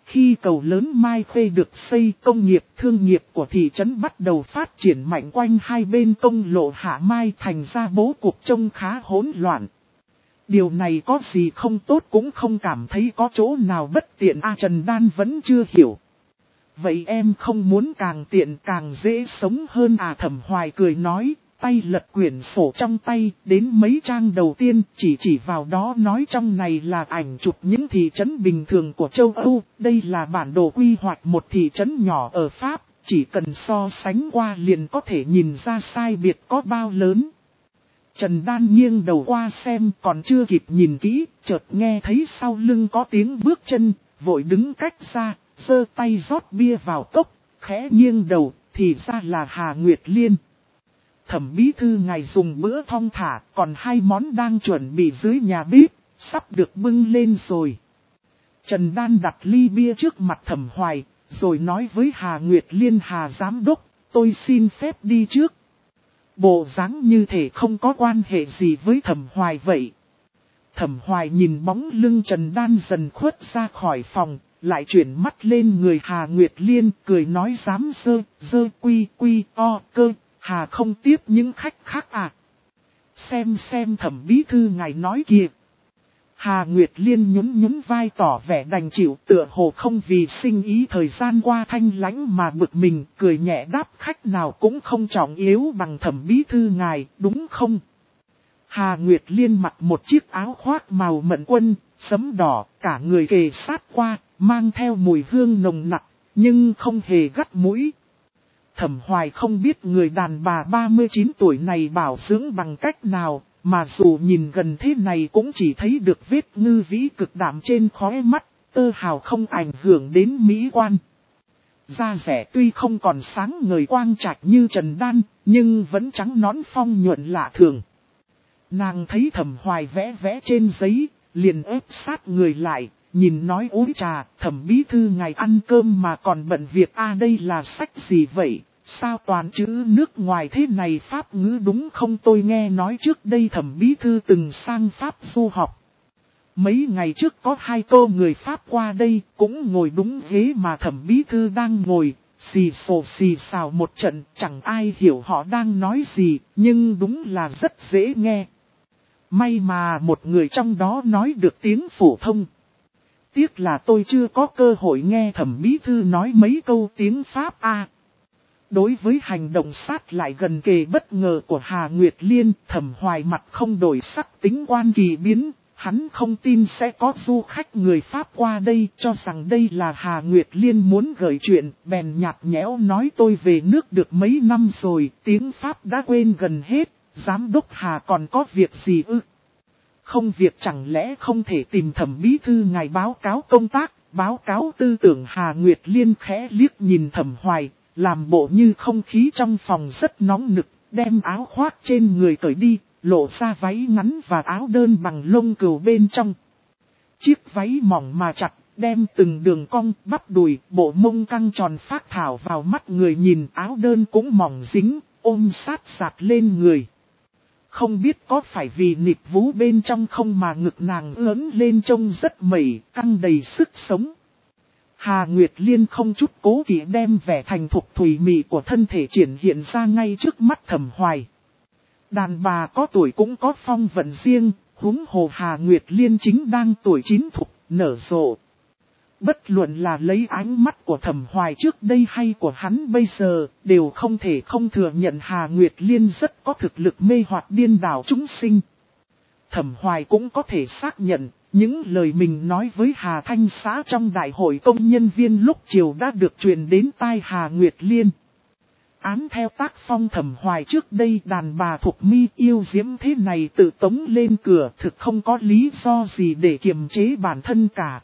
Khi cầu lớn Mai Khê được xây, công nghiệp thương nghiệp của thị trấn bắt đầu phát triển mạnh quanh hai bên công lộ Hạ Mai, thành ra bố cục trông khá hỗn loạn. Điều này có gì không tốt cũng không cảm thấy có chỗ nào bất tiện a Trần Đan vẫn chưa hiểu. Vậy em không muốn càng tiện càng dễ sống hơn à Thẩm Hoài cười nói, tay lật quyển sổ trong tay, đến mấy trang đầu tiên chỉ chỉ vào đó nói trong này là ảnh chụp những thị trấn bình thường của châu Âu, đây là bản đồ quy hoạch một thị trấn nhỏ ở Pháp, chỉ cần so sánh qua liền có thể nhìn ra sai biệt có bao lớn. Trần Đan nghiêng đầu qua xem còn chưa kịp nhìn kỹ, chợt nghe thấy sau lưng có tiếng bước chân, vội đứng cách ra, giơ tay rót bia vào cốc, khẽ nghiêng đầu, thì ra là Hà Nguyệt Liên. Thẩm bí thư ngài dùng bữa thong thả, còn hai món đang chuẩn bị dưới nhà bếp, sắp được bưng lên rồi. Trần Đan đặt ly bia trước mặt Thẩm Hoài, rồi nói với Hà Nguyệt Liên: Hà giám đốc, tôi xin phép đi trước. Bộ dáng như thể không có quan hệ gì với Thẩm Hoài vậy. Thẩm Hoài nhìn bóng lưng Trần Đan dần khuất ra khỏi phòng, lại chuyển mắt lên người Hà Nguyệt Liên, cười nói: dám dơ, dơ quy quy o cơ, Hà không tiếp những khách khác à? Xem xem Thẩm bí thư ngài nói kìa. Hà Nguyệt Liên nhún nhún vai tỏ vẻ đành chịu, tựa hồ không vì sinh ý thời gian qua thanh lãnh mà bực mình, cười nhẹ đáp: khách nào cũng không trọng yếu bằng Thẩm bí thư ngài, đúng không? Hà Nguyệt Liên mặc một chiếc áo khoác màu mận quân, sẫm đỏ, cả người kề sát qua, mang theo mùi hương nồng nặc, nhưng không hề gắt mũi. Thẩm Hoài không biết người đàn bà ba mươi chín tuổi này bảo dưỡng bằng cách nào, mà dù nhìn gần thế này cũng chỉ thấy được vết ngư vĩ cực đạm trên khóe mắt, tơ hào không ảnh hưởng đến mỹ quan. Da rẻ tuy không còn sáng ngời quang trạch như Trần Đan, nhưng vẫn trắng nõn phong nhuận lạ thường. Nàng thấy Thẩm Hoài vẽ vẽ trên giấy, liền ép sát người lại, nhìn nói: uống trà, Thẩm bí thư ngài ăn cơm mà còn bận việc à, đây là sách gì vậy? Sao toàn chữ nước ngoài thế này, Pháp ngữ đúng không? Tôi nghe nói trước đây Thẩm bí thư từng sang Pháp du học. Mấy ngày trước có hai cô người Pháp qua đây, cũng ngồi đúng ghế mà Thẩm bí thư đang ngồi, xì xồ xì xào một trận, chẳng ai hiểu họ đang nói gì, nhưng đúng là rất dễ nghe. May mà một người trong đó nói được tiếng phổ thông. Tiếc là tôi chưa có cơ hội nghe Thẩm bí thư nói mấy câu tiếng Pháp a. À, đối với hành động sát lại gần kề bất ngờ của Hà Nguyệt Liên, Thẩm Hoài mặt không đổi sắc, tính quan kỳ biến. Hắn không tin sẽ có du khách người Pháp qua đây, cho rằng đây là Hà Nguyệt Liên muốn gợi chuyện, bèn nhạt nhẽo nói: tôi về nước được mấy năm rồi, tiếng Pháp đã quên gần hết, giám đốc Hà còn có việc gì ư? Không việc chẳng lẽ không thể tìm Thẩm bí thư ngài báo cáo công tác, báo cáo tư tưởng? Hà Nguyệt Liên khẽ liếc nhìn Thẩm Hoài, làm bộ như không khí trong phòng rất nóng nực, đem áo khoác trên người cởi đi, lộ ra váy ngắn và áo đơn bằng lông cừu bên trong. Chiếc váy mỏng mà chặt, đem từng đường cong, bắp đùi, bộ mông căng tròn phác thảo vào mắt người nhìn. Áo đơn cũng mỏng dính, ôm sát sạt lên người. Không biết có phải vì nịt vú bên trong không mà ngực nàng ướn lên trông rất mẩy, căng đầy sức sống. Hà Nguyệt Liên không chút cố kỵ đem vẻ thành thục thùy mị của thân thể triển hiện ra ngay trước mắt Thẩm Hoài. Đàn bà có tuổi cũng có phong vận riêng, huống hồ Hà Nguyệt Liên chính đang tuổi chín thục, nở rộ. Bất luận là lấy ánh mắt của Thẩm Hoài trước đây hay của hắn bây giờ, đều không thể không thừa nhận Hà Nguyệt Liên rất có thực lực mê hoặc điên đảo chúng sinh. Thẩm Hoài cũng có thể xác nhận, những lời mình nói với Hà Thanh Xã trong đại hội công nhân viên lúc chiều đã được truyền đến tai Hà Nguyệt Liên. Án theo tác phong Thẩm Hoài trước đây, đàn bà thuộc mi yêu diễm thế này tự tống lên cửa, thực không có lý do gì để kiềm chế bản thân cả.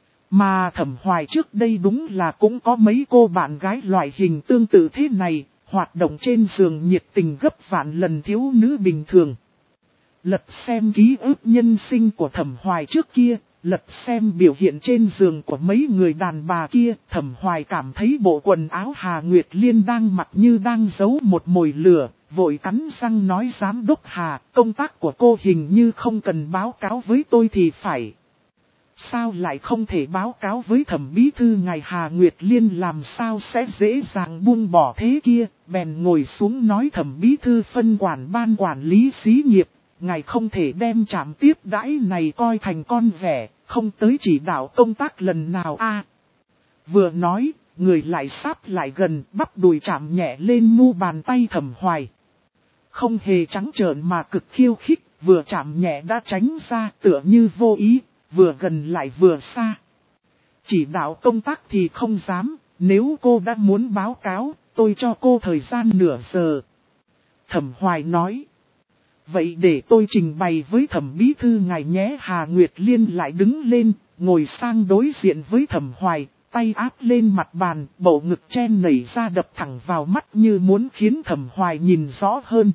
Mà Thẩm Hoài trước đây đúng là cũng có mấy cô bạn gái loại hình tương tự thế này, hoạt động trên giường nhiệt tình gấp vạn lần thiếu nữ bình thường. Lật xem ký ức nhân sinh của Thẩm Hoài trước kia, lật xem biểu hiện trên giường của mấy người đàn bà kia, Thẩm Hoài cảm thấy bộ quần áo Hà Nguyệt Liên đang mặc như đang giấu một mồi lửa, vội cắn răng nói: giám đốc Hà, công tác của cô hình như không cần báo cáo với tôi thì phải. Sao lại không thể báo cáo với thẩm bí thư ngài Hà Nguyệt Liên làm sao sẽ dễ dàng buông bỏ thế kia, bèn ngồi xuống nói thẩm bí thư phân quản ban quản lý xí nghiệp, ngài không thể đem trạm tiếp đãi này coi thành con rẻ, không tới chỉ đạo công tác lần nào a. Vừa nói, người lại sáp lại gần, bắp đùi chạm nhẹ lên mu bàn tay Thẩm Hoài. Không hề trắng trợn mà cực khiêu khích, vừa chạm nhẹ đã tránh ra tựa như vô ý, vừa gần lại vừa xa. Chỉ đạo công tác thì không dám, nếu cô đã muốn báo cáo, tôi cho cô thời gian nửa giờ. Thẩm Hoài nói. Vậy để tôi trình bày với thẩm bí thư ngài nhé. Hà Nguyệt Liên lại đứng lên, ngồi sang đối diện với Thẩm Hoài, tay áp lên mặt bàn, bầu ngực chen nảy ra đập thẳng vào mắt như muốn khiến Thẩm Hoài nhìn rõ hơn.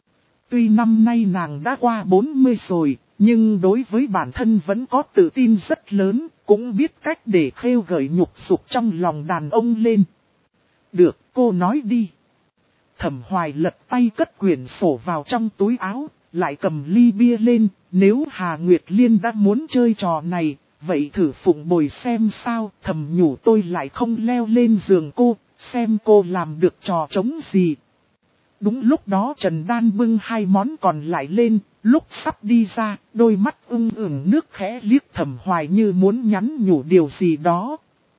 Tuy năm nay nàng đã qua bốn mươi rồi, nhưng đối với bản thân vẫn có tự tin rất lớn, cũng biết cách để khêu gợi nhục dục trong lòng đàn ông lên. Được, cô nói đi. Thẩm Hoài lật tay cất quyển sổ vào trong túi áo, lại cầm ly bia lên, nếu Hà Nguyệt Liên đã muốn chơi trò này, vậy thử phụng bồi xem sao. Thầm nhủ tôi lại không leo lên giường cô, xem cô làm được trò trống gì. Đúng lúc đó Trần Đan bưng hai món còn lại lên, lúc sắp đi ra, đôi mắt ưng ửng nước khẽ liếc Thẩm Hoài như muốn nhắn nhủ điều gì đó.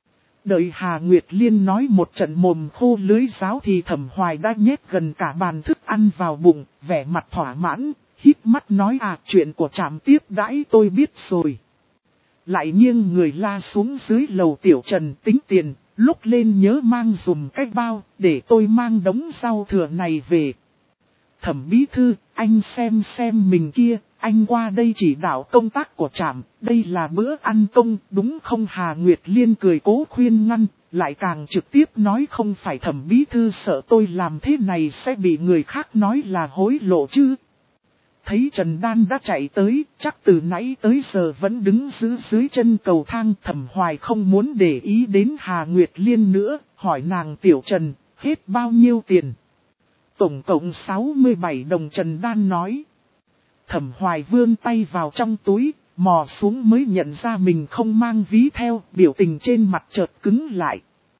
Đợi Hà Nguyệt Liên nói một trận mồm khô lưới giáo thì Thẩm Hoài đã nhét gần cả bàn thức ăn vào bụng, vẻ mặt thỏa mãn, híp mắt nói à chuyện của trạm tiếp đãi tôi biết rồi. Lại nghiêng người la xuống dưới lầu Tiểu Trần tính tiền, lúc lên nhớ mang dùm cái bao, để tôi mang đống rau thừa này về. Thẩm bí thư, anh xem xem mình kia, anh qua đây chỉ đạo công tác của trạm, đây là bữa ăn công, đúng không? Hà Nguyệt Liên cười cố khuyên ngăn, lại càng trực tiếp nói không phải thẩm bí thư sợ tôi làm thế này sẽ bị người khác nói là hối lộ chứ. Thấy Trần Đan đã chạy tới, chắc từ nãy tới giờ vẫn đứng giữ dưới chân cầu thang. Thẩm Hoài không muốn để ý đến Hà Nguyệt Liên nữa, hỏi nàng Tiểu Trần, hết bao nhiêu tiền? Tổng cộng sáu mươi bảy đồng, Trần Đan nói. Thẩm Hoài vươn tay vào trong túi, mò xuống mới nhận ra mình không mang ví theo, biểu tình trên mặt chợt cứng lại.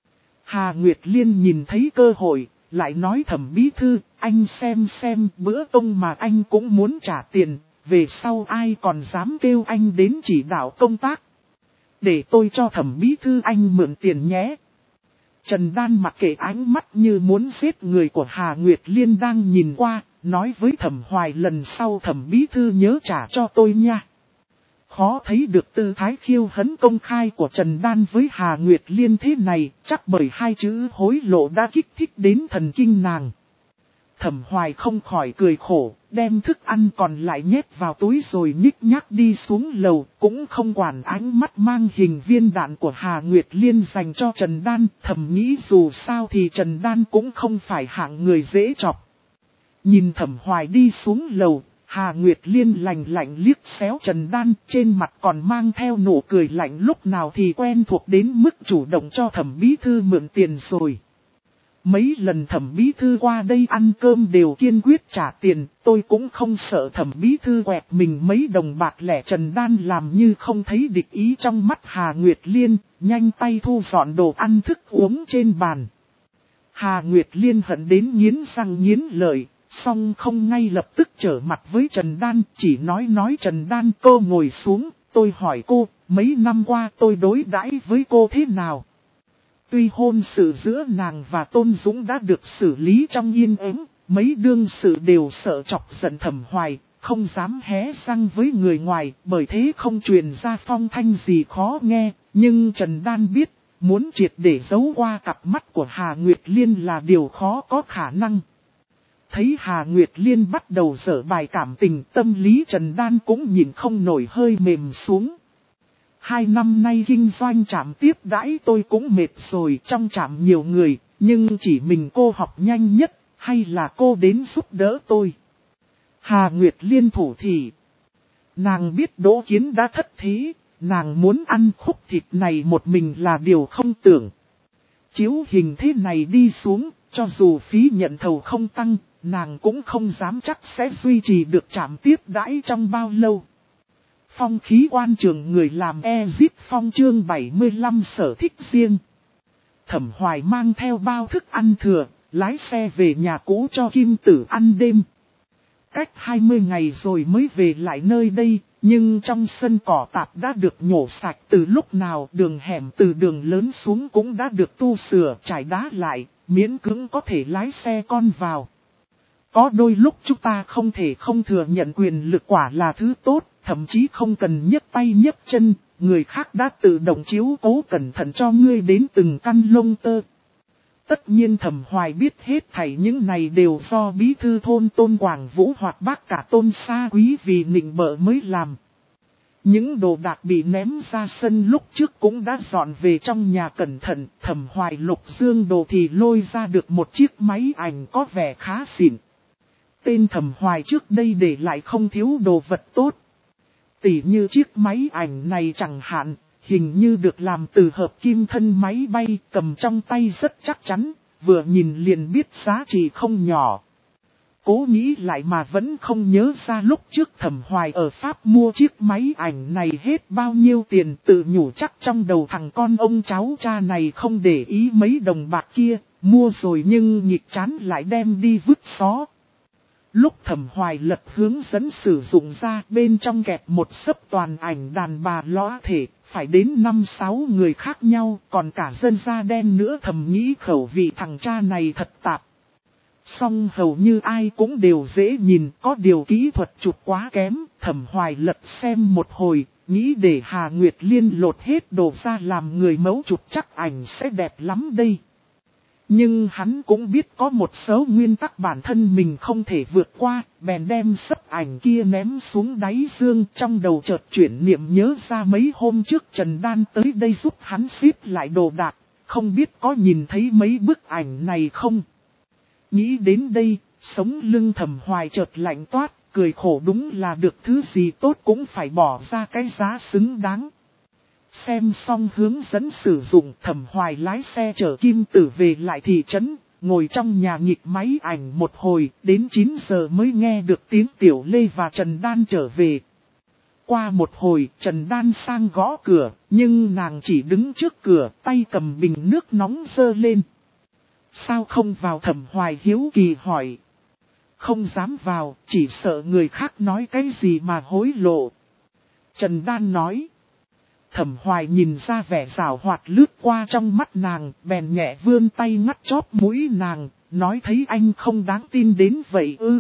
Hà Nguyệt Liên nhìn thấy cơ hội, lại nói thẩm bí thư, anh xem xem bữa công mà anh cũng muốn trả tiền, về sau ai còn dám kêu anh đến chỉ đạo công tác. Để tôi cho thẩm bí thư anh mượn tiền nhé. Trần Đan mặc kệ ánh mắt như muốn giết người của Hà Nguyệt Liên đang nhìn qua, nói với Thẩm Hoài lần sau thẩm bí thư nhớ trả cho tôi nha. Khó thấy được tư thái khiêu hấn công khai của Trần Đan với Hà Nguyệt Liên thế này, chắc bởi hai chữ hối lộ đã kích thích đến thần kinh nàng. Thẩm Hoài không khỏi cười khổ, đem thức ăn còn lại nhét vào túi rồi nhích nhác đi xuống lầu, cũng không quản ánh mắt mang hình viên đạn của Hà Nguyệt Liên dành cho Trần Đan. Thầm nghĩ dù sao thì Trần Đan cũng không phải hạng người dễ chọc. Nhìn Thẩm Hoài đi xuống lầu, Hà Nguyệt Liên lạnh lạnh liếc xéo Trần Đan, trên mặt còn mang theo nụ cười lạnh, lúc nào thì quen thuộc đến mức chủ động cho thẩm bí thư mượn tiền rồi. Mấy lần thẩm bí thư qua đây ăn cơm đều kiên quyết trả tiền, tôi cũng không sợ thẩm bí thư quẹt mình mấy đồng bạc lẻ. Trần Đan làm như không thấy địch ý trong mắt Hà Nguyệt Liên, nhanh tay thu dọn đồ ăn thức uống trên bàn. Hà Nguyệt Liên hận đến nghiến răng nghiến lợi, song không ngay lập tức trở mặt với Trần Đan, chỉ nói nói Trần Đan cô ngồi xuống, tôi hỏi cô, mấy năm qua tôi đối đãi với cô thế nào? Tuy hôn sự giữa nàng và Tôn Dũng đã được xử lý trong yên ắng, mấy đương sự đều sợ chọc giận Thẩm Hoài, không dám hé răng với người ngoài, bởi thế không truyền ra phong thanh gì khó nghe, nhưng Trần Đan biết, muốn triệt để giấu qua cặp mắt của Hà Nguyệt Liên là điều khó có khả năng. Thấy Hà Nguyệt Liên bắt đầu dở bài cảm tình, tâm lý Trần Đan cũng nhìn không nổi hơi mềm xuống. Hai năm nay kinh doanh trạm tiếp đãi tôi cũng mệt rồi, trong trạm nhiều người, nhưng chỉ mình cô học nhanh nhất, hay là cô đến giúp đỡ tôi? Hà Nguyệt Liên thủ thỉ. Nàng biết Đỗ Kiến đã thất thế, nàng muốn ăn khúc thịt này một mình là điều không tưởng. Chiếu hình thế này đi xuống, cho dù phí nhận thầu không tăng, nàng cũng không dám chắc sẽ duy trì được trạm tiếp đãi trong bao lâu. Phong khí quan trường người làm Exit Phong chương bảy mươi lăm sở thích riêng. Thẩm Hoài mang theo bao thức ăn thừa, lái xe về nhà cũ cho Kim Tử ăn đêm. Cách hai mươi ngày rồi mới về lại nơi đây, nhưng trong sân cỏ tạp đã được nhổ sạch từ lúc nào, đường hẻm từ đường lớn xuống cũng đã được tu sửa trải đá lại, miễn cưỡng có thể lái xe con vào. Có đôi lúc chúng ta không thể không thừa nhận quyền lực quả là thứ tốt, thậm chí không cần nhấc tay nhấc chân, người khác đã tự động chiếu cố cẩn thận cho ngươi đến từng căn lông tơ. Tất nhiên Thẩm Hoài biết hết thảy những này đều do bí thư thôn Tôn Quảng Vũ hoặc bác cả Tôn Sa Quý vì nịnh bợ mới làm. Những đồ đạc bị ném ra sân lúc trước cũng đã dọn về trong nhà cẩn thận, Thẩm Hoài lục dương đồ thì lôi ra được một chiếc máy ảnh có vẻ khá xịn. Tên Thẩm Hoài trước đây để lại không thiếu đồ vật tốt. Tỉ như chiếc máy ảnh này chẳng hạn, hình như được làm từ hợp kim thân máy bay, cầm trong tay rất chắc chắn, vừa nhìn liền biết giá trị không nhỏ. Cố nghĩ lại mà vẫn không nhớ ra lúc trước Thẩm Hoài ở Pháp mua chiếc máy ảnh này hết bao nhiêu tiền, tự nhủ chắc trong đầu thằng con ông cháu cha này không để ý mấy đồng bạc kia, mua rồi nhưng nhịp chán lại đem đi vứt xó. Lúc Thẩm Hoài lật hướng dẫn sử dụng ra, bên trong kẹp một xấp toàn ảnh đàn bà lõa thể, phải đến năm sáu người khác nhau, còn cả dân da đen nữa. Thầm nghĩ khẩu vị thằng cha này thật tạp. Song hầu như ai cũng đều dễ nhìn, có điều kỹ thuật chụp quá kém. Thẩm Hoài lật xem một hồi, nghĩ để Hà Nguyệt Liên lột hết đồ ra làm người mẫu chụp chắc ảnh sẽ đẹp lắm đây. Nhưng hắn cũng biết có một số nguyên tắc bản thân mình không thể vượt qua, bèn đem sấp ảnh kia ném xuống đáy dương. Trong đầu chợt chuyển niệm nhớ ra mấy hôm trước Trần Đan tới đây giúp hắn xếp lại đồ đạc, không biết có nhìn thấy mấy bức ảnh này không? Nghĩ đến đây, sống lưng Thẩm Hoài chợt lạnh toát, cười khổ, đúng là được thứ gì tốt cũng phải bỏ ra cái giá xứng đáng. Xem xong hướng dẫn sử dụng, Thẩm Hoài lái xe chở Kim Tử về lại thị trấn, ngồi trong nhà nghịch máy ảnh một hồi, đến chín giờ mới nghe được tiếng Tiểu Lê và Trần Đan trở về. Qua một hồi, Trần Đan sang gõ cửa, nhưng nàng chỉ đứng trước cửa, tay cầm bình nước nóng dơ lên. Sao không vào? Thẩm Hoài hiếu kỳ hỏi. Không dám vào, chỉ sợ người khác nói cái gì mà hối lộ. Trần Đan nói. Thẩm Hoài nhìn ra vẻ giảo hoạt lướt qua trong mắt nàng, bèn nhẹ vươn tay ngắt chóp mũi nàng, nói thấy anh không đáng tin đến vậy ư.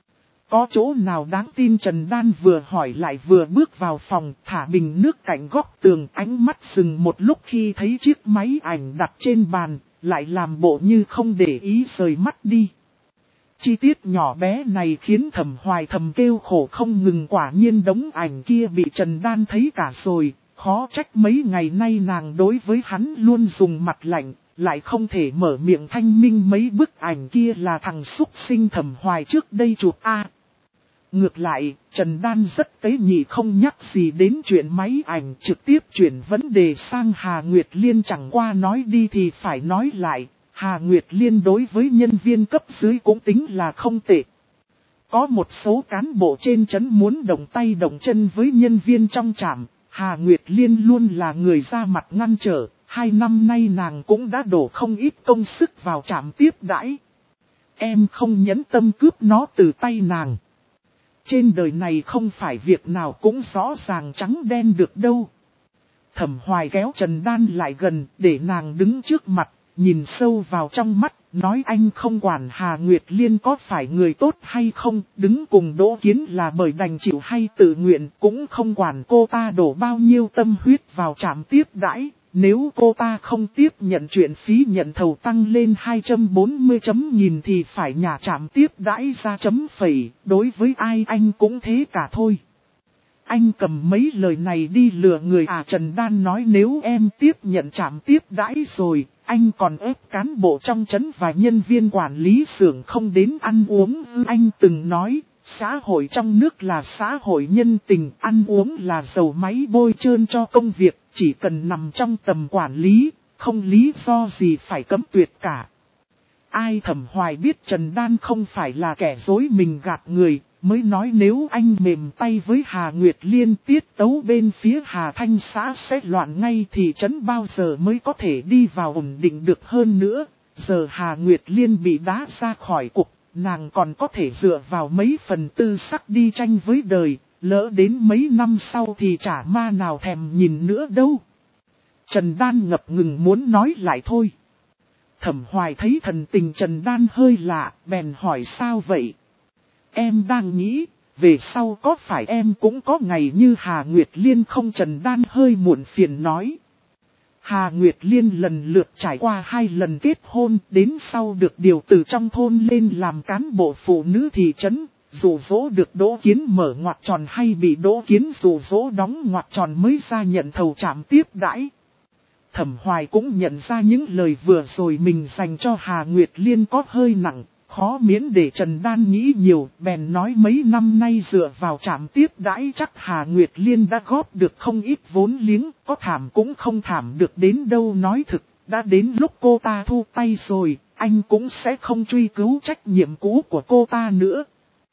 Có chỗ nào đáng tin? Trần Đan vừa hỏi lại vừa bước vào phòng, thả bình nước cạnh góc tường, ánh mắt dừng một lúc khi thấy chiếc máy ảnh đặt trên bàn, lại làm bộ như không để ý rời mắt đi. Chi tiết nhỏ bé này khiến Thẩm Hoài thầm kêu khổ không ngừng, quả nhiên đống ảnh kia bị Trần Đan thấy cả rồi. Khó trách mấy ngày nay nàng đối với hắn luôn dùng mặt lạnh, lại không thể mở miệng thanh minh mấy bức ảnh kia là thằng xúc sinh Thẩm Hoài trước đây chụp a. Ngược lại, Trần Đan rất tế nhị, không nhắc gì đến chuyện máy ảnh, trực tiếp chuyển vấn đề sang Hà Nguyệt Liên. Chẳng qua nói đi thì phải nói lại, Hà Nguyệt Liên đối với nhân viên cấp dưới cũng tính là không tệ. Có một số cán bộ trên trấn muốn động tay động chân với nhân viên trong trạm, Hà Nguyệt Liên luôn là người ra mặt ngăn trở. Hai năm nay nàng cũng đã đổ không ít công sức vào trạm tiếp đãi. Em không nhẫn tâm cướp nó từ tay nàng. Trên đời này không phải việc nào cũng rõ ràng trắng đen được đâu. Thẩm Hoài kéo Trần Đan lại gần để nàng đứng trước mặt, nhìn sâu vào trong mắt, nói anh không quản Hà Nguyệt Liên có phải người tốt hay không, đứng cùng Đỗ Kiến là bởi đành chịu hay tự nguyện, cũng không quản cô ta đổ bao nhiêu tâm huyết vào trạm tiếp đãi. Nếu cô ta không tiếp nhận chuyện phí nhận thầu tăng lên hai trăm bốn mươi chấm nghìn thì phải nhả trạm tiếp đãi ra chấm phẩy, đối với ai anh cũng thế cả thôi. Anh cầm mấy lời này đi lừa người à? Trần Đan nói nếu em tiếp nhận trạm tiếp đãi rồi, anh còn ép cán bộ trong trấn và nhân viên quản lý xưởng không đến ăn uống. Anh từng nói, xã hội trong nước là xã hội nhân tình, ăn uống là dầu máy bôi trơn cho công việc, chỉ cần nằm trong tầm quản lý, không lý do gì phải cấm tuyệt cả. Ai? Thẩm Hoài biết Trần Đan không phải là kẻ dối mình gạt người, mới nói nếu anh mềm tay với Hà Nguyệt Liên, tiết tấu bên phía Hà Thanh xã sẽ loạn ngay thì trấn bao giờ mới có thể đi vào ổn định được hơn nữa. Giờ Hà Nguyệt Liên bị đá ra khỏi cục, nàng còn có thể dựa vào mấy phần tư sắc đi tranh với đời, lỡ đến mấy năm sau thì chả ma nào thèm nhìn nữa đâu. Trần Đan ngập ngừng muốn nói lại thôi. Thẩm Hoài thấy thần tình Trần Đan hơi lạ, bèn hỏi sao vậy? Em đang nghĩ, về sau có phải em cũng có ngày như Hà Nguyệt Liên không? Trần Đan hơi muộn phiền nói. Hà Nguyệt Liên lần lượt trải qua hai lần kết hôn, đến sau được điều từ trong thôn lên làm cán bộ phụ nữ thị trấn, dụ dỗ được Đỗ Kiến mở ngoặc tròn hay bị Đỗ Kiến dụ dỗ đóng ngoặc tròn mới ra nhận thầu trạm tiếp đãi. Thẩm Hoài cũng nhận ra những lời vừa rồi mình dành cho Hà Nguyệt Liên có hơi nặng, khó miễn để Trần Đan nghĩ nhiều, bèn nói mấy năm nay dựa vào trạm tiếp đãi chắc Hà Nguyệt Liên đã góp được không ít vốn liếng, có thảm cũng không thảm được đến đâu. Nói thực, đã đến lúc cô ta thu tay rồi, anh cũng sẽ không truy cứu trách nhiệm cũ của cô ta nữa.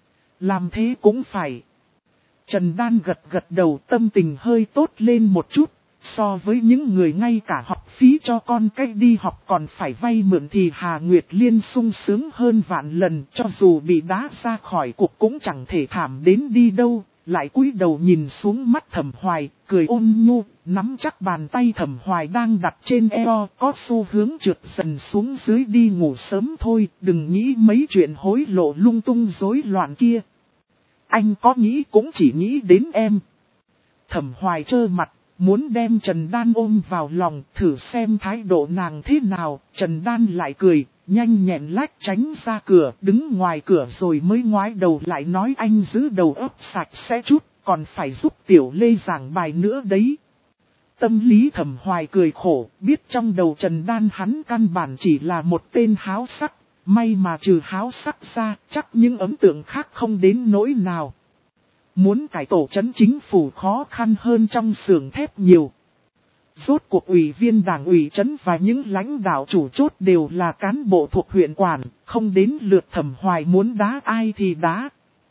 Làm thế cũng phải. Trần Đan gật gật đầu, tâm tình hơi tốt lên một chút. So với những người ngay cả học phí cho con cách đi học còn phải vay mượn thì Hà Nguyệt Liên sung sướng hơn vạn lần, cho dù bị đá ra khỏi cuộc cũng chẳng thể thảm đến đi đâu. Lại cúi đầu nhìn xuống mắt Thẩm Hoài, cười ôn nhu, nắm chắc bàn tay Thẩm Hoài đang đặt trên eo, có xu hướng trượt dần xuống dưới. Đi ngủ sớm thôi, đừng nghĩ mấy chuyện hối lộ lung tung rối loạn kia. Anh có nghĩ cũng chỉ nghĩ đến em. Thẩm Hoài trơ mặt, muốn đem Trần Đan ôm vào lòng, thử xem thái độ nàng thế nào. Trần Đan lại cười, nhanh nhẹn lách tránh ra cửa, đứng ngoài cửa rồi mới ngoái đầu lại nói anh giữ đầu óc sạch sẽ chút, còn phải giúp Tiểu Lê giảng bài nữa đấy. Tâm lý Thẩm Hoài cười khổ, biết trong đầu Trần Đan hắn căn bản chỉ là một tên háo sắc, may mà trừ háo sắc ra, chắc những ấn tượng khác không đến nỗi nào. Muốn cải tổ trấn chính phủ khó khăn hơn trong xưởng thép nhiều. Rốt cuộc ủy viên đảng ủy trấn và những lãnh đạo chủ chốt đều là cán bộ thuộc huyện quản, không đến lượt Thẩm Hoài muốn đá ai thì đá.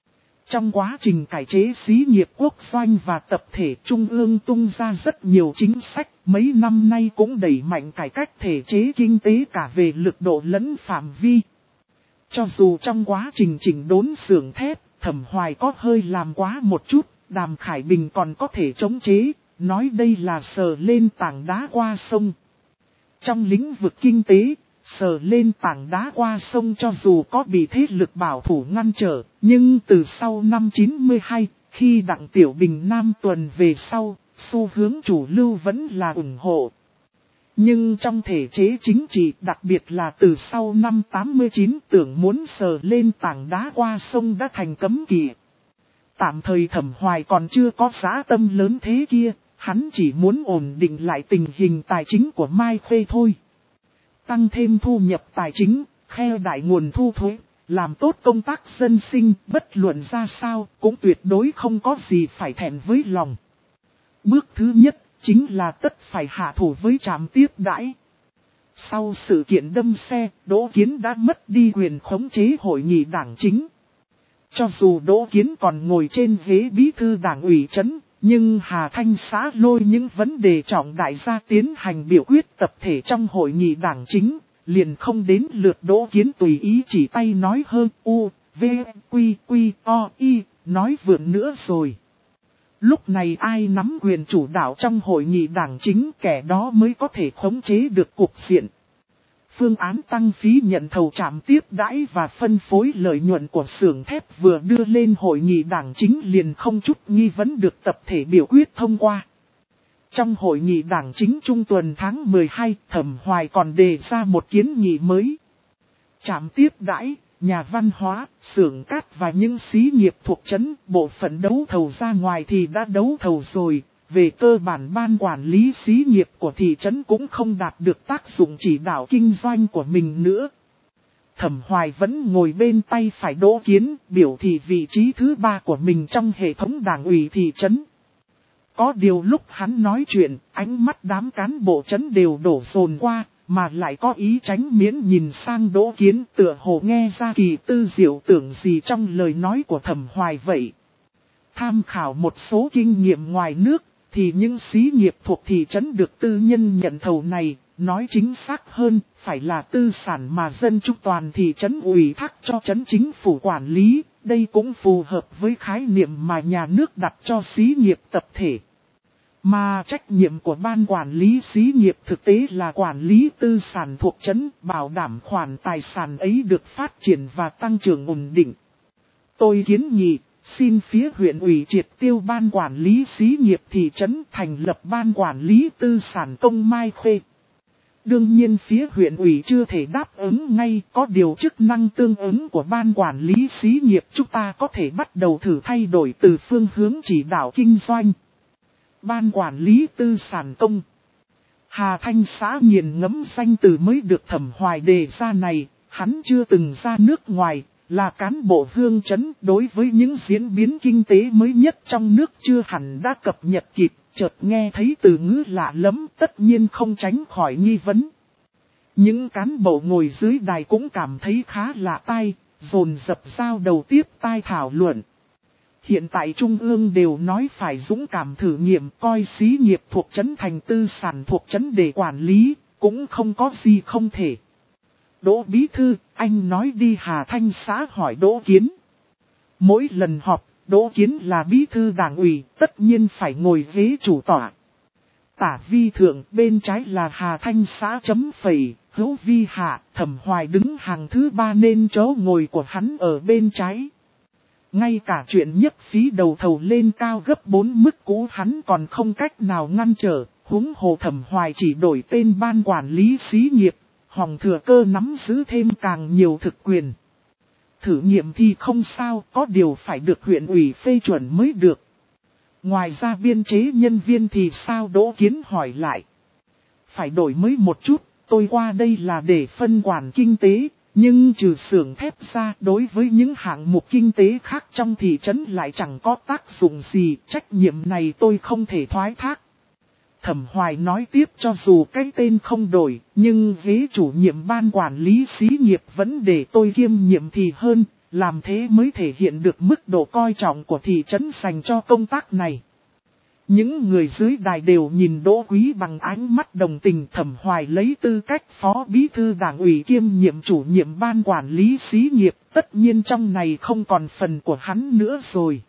Trong quá trình cải chế xí nghiệp quốc doanh và tập thể, Trung ương tung ra rất nhiều chính sách, mấy năm nay cũng đẩy mạnh cải cách thể chế kinh tế cả về lực độ lẫn phạm vi. Cho dù trong quá trình chỉnh đốn xưởng thép, Thẩm Hoài có hơi làm quá một chút, Đàm Khải Bình còn có thể chống chế, nói đây là sờ lên tảng đá qua sông. Trong lĩnh vực kinh tế, sờ lên tảng đá qua sông cho dù có bị thế lực bảo thủ ngăn trở, nhưng từ sau năm chín mươi hai, khi Đặng Tiểu Bình Nam tuần về sau, xu hướng chủ lưu vẫn là ủng hộ. Nhưng trong thể chế chính trị, đặc biệt là từ sau năm tám mươi chín, tưởng muốn sờ lên tảng đá qua sông đã thành cấm kỵ. Tạm thời Thẩm Hoài còn chưa có dã tâm lớn thế kia, hắn chỉ muốn ổn định lại tình hình tài chính của Mai Khê thôi. Tăng thêm thu nhập tài chính, khe đại nguồn thu thuế, làm tốt công tác dân sinh, bất luận ra sao, cũng tuyệt đối không có gì phải thẹn với lòng. Bước thứ nhất, chính là tất phải hạ thủ với trạm tiếp đãi. Sau sự kiện đâm xe, Đỗ Kiến đã mất đi quyền khống chế hội nghị đảng chính. Cho dù Đỗ Kiến còn ngồi trên ghế bí thư đảng ủy trấn, nhưng Hà Thanh xã lôi những vấn đề trọng đại ra tiến hành biểu quyết tập thể trong hội nghị đảng chính, liền không đến lượt Đỗ Kiến tùy ý chỉ tay nói hơn u, v, quy, quy, o, y, nói vượn nữa rồi. Lúc này ai nắm quyền chủ đạo trong hội nghị đảng chính, kẻ đó mới có thể khống chế được cục diện. Phương án tăng phí nhận thầu trạm tiếp đãi và phân phối lợi nhuận của xưởng thép vừa đưa lên hội nghị đảng chính liền không chút nghi vấn được tập thể biểu quyết thông qua. Trong hội nghị đảng chính trung tuần tháng mười hai, Thẩm Hoài còn đề ra một kiến nghị mới. Trạm tiếp đãi, nhà văn hóa, xưởng cát và những xí nghiệp thuộc trấn, bộ phận đấu thầu ra ngoài thì đã đấu thầu rồi. Về cơ bản ban quản lý xí nghiệp của thị trấn cũng không đạt được tác dụng chỉ đạo kinh doanh của mình nữa. Thẩm Hoài vẫn ngồi bên tay phải Đỗ Kiến, biểu thị vị trí thứ ba của mình trong hệ thống đảng ủy thị trấn. Có điều lúc hắn nói chuyện, ánh mắt đám cán bộ trấn đều đổ dồn qua, mà lại có ý tránh miễn nhìn sang Đỗ Kiến, tựa hồ nghe ra kỳ tư diệu tưởng gì trong lời nói của Thẩm Hoài vậy. Tham khảo một số kinh nghiệm ngoài nước, thì những xí nghiệp thuộc thị trấn được tư nhân nhận thầu này, nói chính xác hơn, phải là tư sản mà dân chúng toàn thị trấn ủy thác cho trấn chính phủ quản lý, đây cũng phù hợp với khái niệm mà nhà nước đặt cho xí nghiệp tập thể. Mà trách nhiệm của ban quản lý xí nghiệp thực tế là quản lý tư sản thuộc trấn, bảo đảm khoản tài sản ấy được phát triển và tăng trưởng ổn định. Tôi kiến nghị, xin phía huyện ủy triệt tiêu ban quản lý xí nghiệp thị trấn thành lập ban quản lý tư sản công Mai Khê. Đương nhiên phía huyện ủy chưa thể đáp ứng ngay, có điều chức năng tương ứng của ban quản lý xí nghiệp chúng ta có thể bắt đầu thử thay đổi từ phương hướng chỉ đạo kinh doanh. Ban quản lý tư sản công. Hà Thanh xã nghiền ngẫm danh từ mới được Thẩm Hoài đề ra này, hắn chưa từng ra nước ngoài, là cán bộ hương trấn, đối với những diễn biến kinh tế mới nhất trong nước chưa hẳn đã cập nhật kịp, chợt nghe thấy từ ngữ lạ lẫm, tất nhiên không tránh khỏi nghi vấn. Những cán bộ ngồi dưới đài cũng cảm thấy khá lạ tai, dồn dập giao đầu tiếp tai thảo luận. Hiện tại Trung ương đều nói phải dũng cảm thử nghiệm, coi xí nghiệp thuộc trấn thành tư sản thuộc trấn để quản lý, cũng không có gì không thể. Đỗ Bí Thư, anh nói đi. Hà Thanh xã hỏi Đỗ Kiến. Mỗi lần họp, Đỗ Kiến là Bí Thư Đảng ủy, tất nhiên phải ngồi ghế chủ tọa. Tả vi thượng, bên trái là Hà Thanh xã chấm phẩy, hữu vi hạ, Thẩm Hoài đứng hàng thứ ba nên chỗ ngồi của hắn ở bên trái. Ngay cả chuyện nhất phí đầu thầu lên cao gấp bốn mức cũ hắn còn không cách nào ngăn trở, huống hồ Thẩm Hoài chỉ đổi tên ban quản lý xí nghiệp, hòng thừa cơ nắm giữ thêm càng nhiều thực quyền. Thử nghiệm thì không sao, có điều phải được huyện ủy phê chuẩn mới được. Ngoài ra biên chế nhân viên thì sao? Đỗ Kiến hỏi lại. Phải đổi mới một chút, tôi qua đây là để phân quản kinh tế. Nhưng trừ xưởng thép ra, đối với những hạng mục kinh tế khác trong thị trấn lại chẳng có tác dụng gì, trách nhiệm này tôi không thể thoái thác. Thẩm Hoài nói tiếp, cho dù cái tên không đổi, nhưng ghế chủ nhiệm ban quản lý xí nghiệp vẫn để tôi kiêm nhiệm thì hơn, làm thế mới thể hiện được mức độ coi trọng của thị trấn dành cho công tác này. Những người dưới đài đều nhìn Đỗ Quý bằng ánh mắt đồng tình. Thẩm Hoài lấy tư cách phó bí thư đảng ủy kiêm nhiệm chủ nhiệm ban quản lý xí nghiệp, tất nhiên trong này không còn phần của hắn nữa rồi.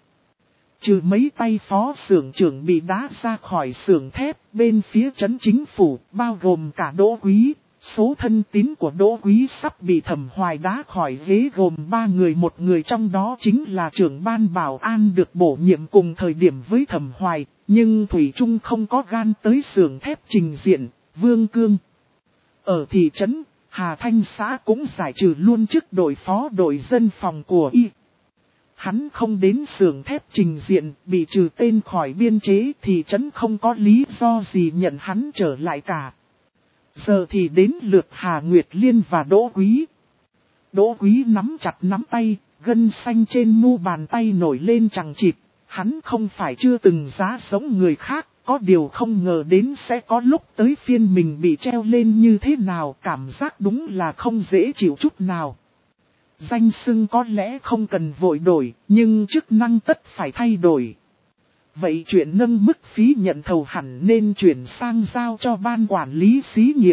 Trừ mấy tay phó xưởng trưởng bị đá ra khỏi xưởng thép, bên phía trấn chính phủ, bao gồm cả Đỗ Quý, số thân tín của Đỗ Quý sắp bị Thẩm Hoài đá khỏi ghế gồm ba người, một người trong đó chính là trưởng ban bảo an được bổ nhiệm cùng thời điểm với Thẩm Hoài, nhưng Thủy Trung không có gan tới xưởng thép trình diện, Vương Cương. Ở thị trấn, Hà Thanh xã cũng giải trừ luôn chức đội phó đội dân phòng của y. Hắn không đến xưởng thép trình diện, bị trừ tên khỏi biên chế, thị trấn không có lý do gì nhận hắn trở lại cả. Giờ thì đến lượt Hà Nguyệt Liên và Đỗ Quý. Đỗ Quý nắm chặt nắm tay, gân xanh trên mu bàn tay nổi lên chằng chịt. Hắn không phải chưa từng giá giống người khác, có điều không ngờ đến sẽ có lúc tới phiên mình bị treo lên như thế nào, cảm giác đúng là không dễ chịu chút nào. Danh xưng có lẽ không cần vội đổi, nhưng chức năng tất phải thay đổi. Vậy chuyện nâng mức phí nhận thầu hẳn nên chuyển sang giao cho ban quản lý xí nghiệp.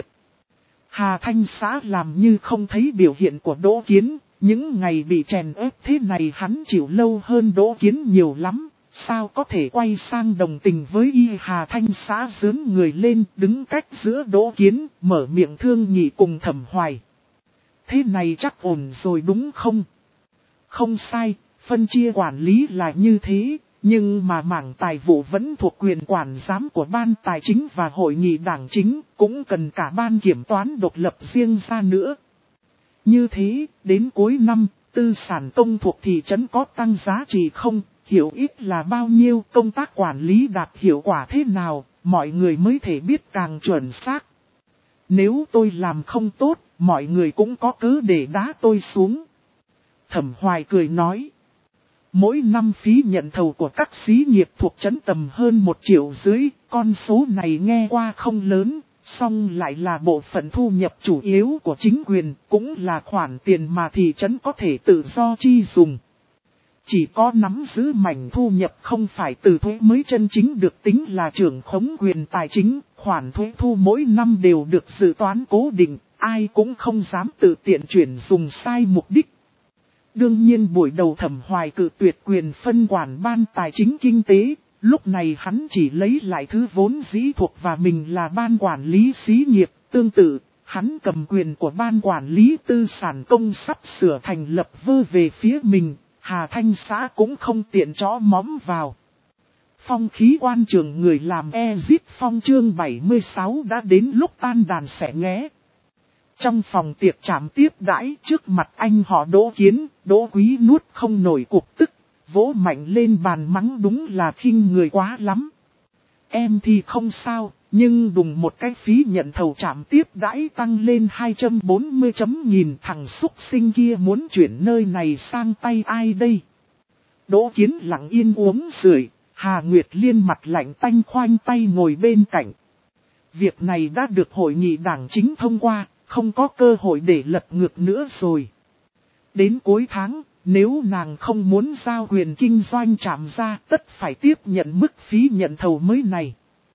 Hà Thanh xã làm như không thấy biểu hiện của Đỗ Kiến, những ngày bị chèn ép thế này hắn chịu lâu hơn Đỗ Kiến nhiều lắm, sao có thể quay sang đồng tình với y. Hà Thanh xã dướn người lên, đứng cách giữa Đỗ Kiến, mở miệng thương nghị cùng Thẩm Hoài. Thế này chắc ổn rồi đúng không? Không sai, phân chia quản lý là như thế, nhưng mà mảng tài vụ vẫn thuộc quyền quản giám của ban tài chính và hội nghị đảng chính, cũng cần cả ban kiểm toán độc lập riêng ra nữa. Như thế, đến cuối năm, tư sản công thuộc thị trấn có tăng giá trị không, hiểu ít là bao nhiêu, công tác quản lý đạt hiệu quả thế nào, mọi người mới thể biết càng chuẩn xác. Nếu tôi làm không tốt, mọi người cũng có cớ để đá tôi xuống. Thẩm Hoài cười nói. Mỗi năm phí nhận thầu của các xí nghiệp thuộc trấn tầm hơn một triệu dưới, con số này nghe qua không lớn, Song lại là bộ phận thu nhập chủ yếu của chính quyền, cũng là khoản tiền mà thị trấn có thể tự do chi dùng. Chỉ có nắm giữ mảnh thu nhập không phải từ thuế mới chân chính được tính là trưởng khống quyền tài chính, khoản thuế thu mỗi năm đều được dự toán cố định, ai cũng không dám tự tiện chuyển dùng sai mục đích. Đương nhiên buổi đầu Thẩm Hoài cự tuyệt quyền phân quản ban tài chính kinh tế, lúc này hắn chỉ lấy lại thứ vốn dĩ thuộc và mình là ban quản lý xí nghiệp, tương tự, hắn cầm quyền của ban quản lý tư sản công sắp sửa thành lập vơ về phía mình, Hà Thanh xã cũng không tiện chó móm vào. Phong khí quan trường người làm Exit Phong chương bảy mươi sáu đã đến lúc tan đàn xẻ nghé. Trong phòng tiệc trạm tiếp đãi trước mặt anh họ Đỗ Kiến, Đỗ Quý nuốt không nổi cục tức, vỗ mạnh lên bàn mắng đúng là khinh người quá lắm. Em thì không sao, nhưng đùng một cái phí nhận thầu trạm tiếp đãi tăng lên hai trăm bốn mươi chấm nghìn, thằng xúc sinh kia muốn chuyển nơi này sang tay ai đây? Đỗ Kiến lặng yên uống rưởi, Hà Nguyệt Liên mặt lạnh tanh khoanh tay ngồi bên cạnh. Việc này đã được hội nghị đảng chính thông qua, không có cơ hội để lật ngược nữa rồi. Đến cuối tháng, nếu nàng không muốn giao quyền kinh doanh trạm ra, tất phải tiếp nhận mức phí nhận thầu mới này.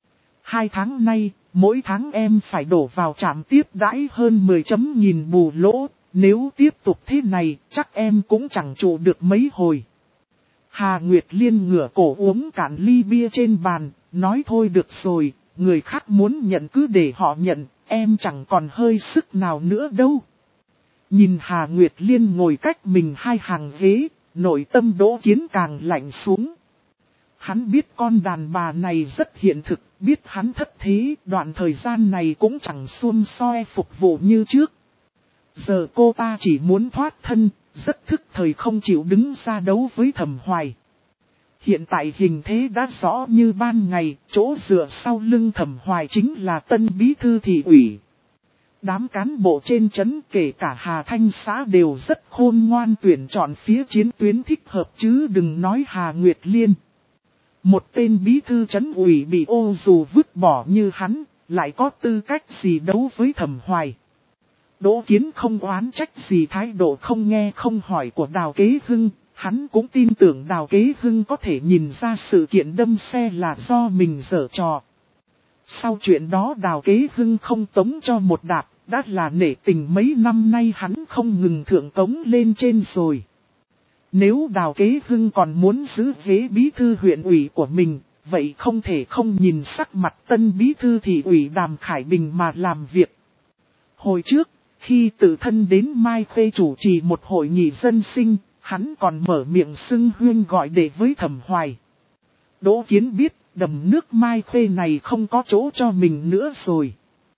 Hai tháng nay, mỗi tháng em phải đổ vào trạm tiếp đãi hơn mười chấm nghìn bù lỗ, nếu tiếp tục thế này, chắc em cũng chẳng trụ được mấy hồi. Hà Nguyệt Liên ngửa cổ uống cạn ly bia trên bàn, nói thôi được rồi, người khác muốn nhận cứ để họ nhận, em chẳng còn hơi sức nào nữa đâu. Nhìn Hà Nguyệt Liên ngồi cách mình hai hàng ghế, nội tâm Đỗ Kiến càng lạnh xuống. Hắn biết con đàn bà này rất hiện thực, biết hắn thất thế, đoạn thời gian này cũng chẳng xuông soi phục vụ như trước. Giờ cô ta chỉ muốn thoát thân, rất thức thời không chịu đứng ra đấu với Thẩm Hoài. Hiện tại hình thế đã rõ như ban ngày, chỗ dựa sau lưng Thẩm Hoài chính là tân bí thư thị ủy. Đám cán bộ trên trấn kể cả Hà Thanh xã đều rất khôn ngoan tuyển chọn phía chiến tuyến thích hợp chứ đừng nói Hà Nguyệt Liên. Một tên bí thư trấn ủy bị ô dù vứt bỏ như hắn, lại có tư cách gì đấu với Thẩm Hoài. Đỗ Kiến không oán trách gì thái độ không nghe không hỏi của Đào Kế Hưng, hắn cũng tin tưởng Đào Kế Hưng có thể nhìn ra sự kiện đâm xe là do mình giở trò. Sau chuyện đó Đào Kế Hưng không tống cho một đạp, đã là nể tình mấy năm nay hắn không ngừng thượng tống lên trên rồi. Nếu Đào Kế Hưng còn muốn giữ ghế bí thư huyện ủy của mình, vậy không thể không nhìn sắc mặt tân bí thư thị ủy Đàm Khải Bình mà làm việc. Hồi trước, khi tự thân đến Mai Khê chủ trì một hội nghị dân sinh, hắn còn mở miệng xưng huyên gọi đệ với Thẩm Hoài. Đỗ Kiến biết, đầm nước Mai Khê này không có chỗ cho mình nữa rồi.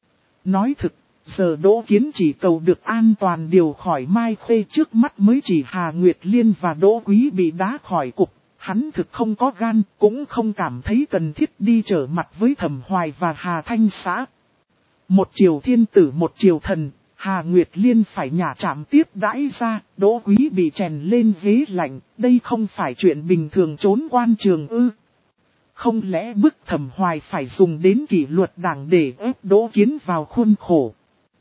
Nói thực, giờ Đỗ Kiến chỉ cầu được an toàn điều khỏi Mai Khê, trước mắt mới chỉ Hà Nguyệt Liên và Đỗ Quý bị đá khỏi cục. Hắn thực không có gan, cũng không cảm thấy cần thiết đi trở mặt với Thẩm Hoài và Hà Thanh xã. Một triều thiên tử một triều thần, Hà Nguyệt Liên phải nhả trạm tiếp đãi ra, Đỗ Quý bị chèn lên ghế lạnh, đây không phải chuyện bình thường trốn quan trường ư. Không lẽ bức Thẩm Hoài phải dùng đến kỷ luật đảng để ép Đỗ Kiến vào khuôn khổ.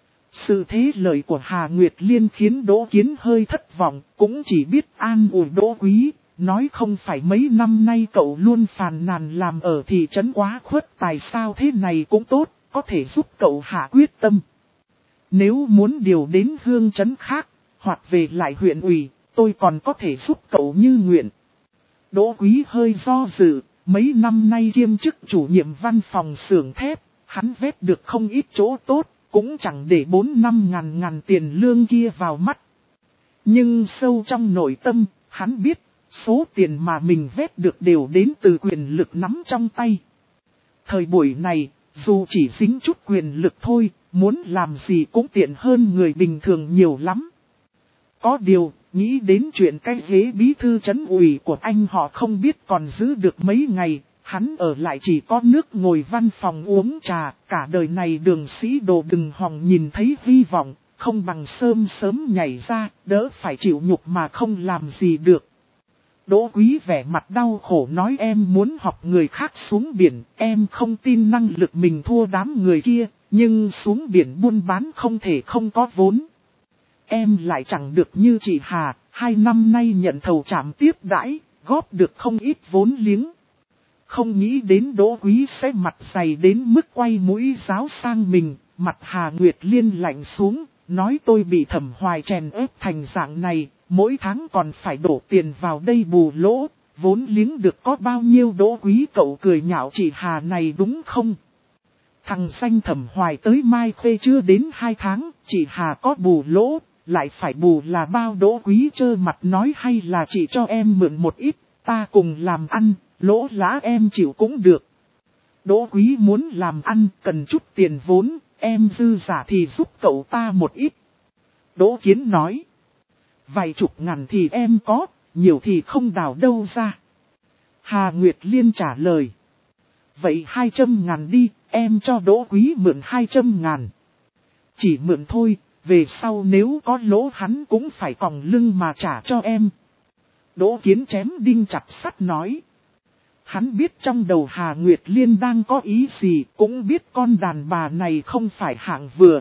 Sự thế lời của Hà Nguyệt Liên khiến Đỗ Kiến hơi thất vọng, cũng chỉ biết an ủi Đỗ Quý, nói không phải mấy năm nay cậu luôn phàn nàn làm ở thị trấn quá khuất tài sao thế này cũng tốt, có thể giúp cậu hạ quyết tâm. Nếu muốn điều đến hương trấn khác, hoặc về lại huyện ủy, tôi còn có thể giúp cậu như nguyện. Đỗ Quý hơi do dự, mấy năm nay kiêm chức chủ nhiệm văn phòng xưởng thép, hắn vét được không ít chỗ tốt, cũng chẳng để bốn năm ngàn ngàn tiền lương kia vào mắt. Nhưng sâu trong nội tâm, hắn biết, số tiền mà mình vét được đều đến từ quyền lực nắm trong tay. Thời buổi này, dù chỉ dính chút quyền lực thôi, muốn làm gì cũng tiện hơn người bình thường nhiều lắm. Có điều, nghĩ đến chuyện cái ghế bí thư trấn ủy của anh họ không biết còn giữ được mấy ngày, hắn ở lại chỉ có nước ngồi văn phòng uống trà, cả đời này đường sĩ đồ đừng hòng nhìn thấy hy vọng, không bằng sớm sớm nhảy ra, đỡ phải chịu nhục mà không làm gì được. Đỗ Quý vẻ mặt đau khổ nói em muốn học người khác xuống biển, em không tin năng lực mình thua đám người kia, Nhưng xuống biển buôn bán không thể không có vốn. Em lại chẳng được như chị Hà, hai năm nay nhận thầu trạm tiếp đãi, góp được không ít vốn liếng. Không nghĩ đến Đỗ Quý sẽ mặt dày đến mức quay mũi giáo sang mình, mặt Hà Nguyệt Liên lạnh xuống, nói tôi bị Thẩm Hoài chèn ép thành dạng này, mỗi tháng còn phải đổ tiền vào đây bù lỗ, vốn liếng được có bao nhiêu. Đỗ Quý cậu cười nhạo chị Hà này đúng không? Thằng xanh Thẩm Hoài tới Mai Khê chưa đến hai tháng, chị Hà có bù lỗ, lại phải bù là bao? Đỗ Quý trơ mặt nói hay là chị cho em mượn một ít, ta cùng làm ăn, lỗ lã em chịu cũng được. Đỗ Quý muốn làm ăn cần chút tiền vốn, em dư giả thì giúp cậu ta một ít. Đỗ Kiến nói, vài chục ngàn thì em có, nhiều thì không đào đâu ra. Hà Nguyệt Liên trả lời, vậy hai trăm ngàn đi, em cho Đỗ Quý mượn hai trăm ngàn. Chỉ mượn thôi, về sau nếu có lỗ hắn cũng phải còng lưng mà trả cho em. Đỗ Kiến chém đinh chặt sắt nói. Hắn biết trong đầu Hà Nguyệt Liên đang có ý gì, cũng biết con đàn bà này không phải hạng vừa.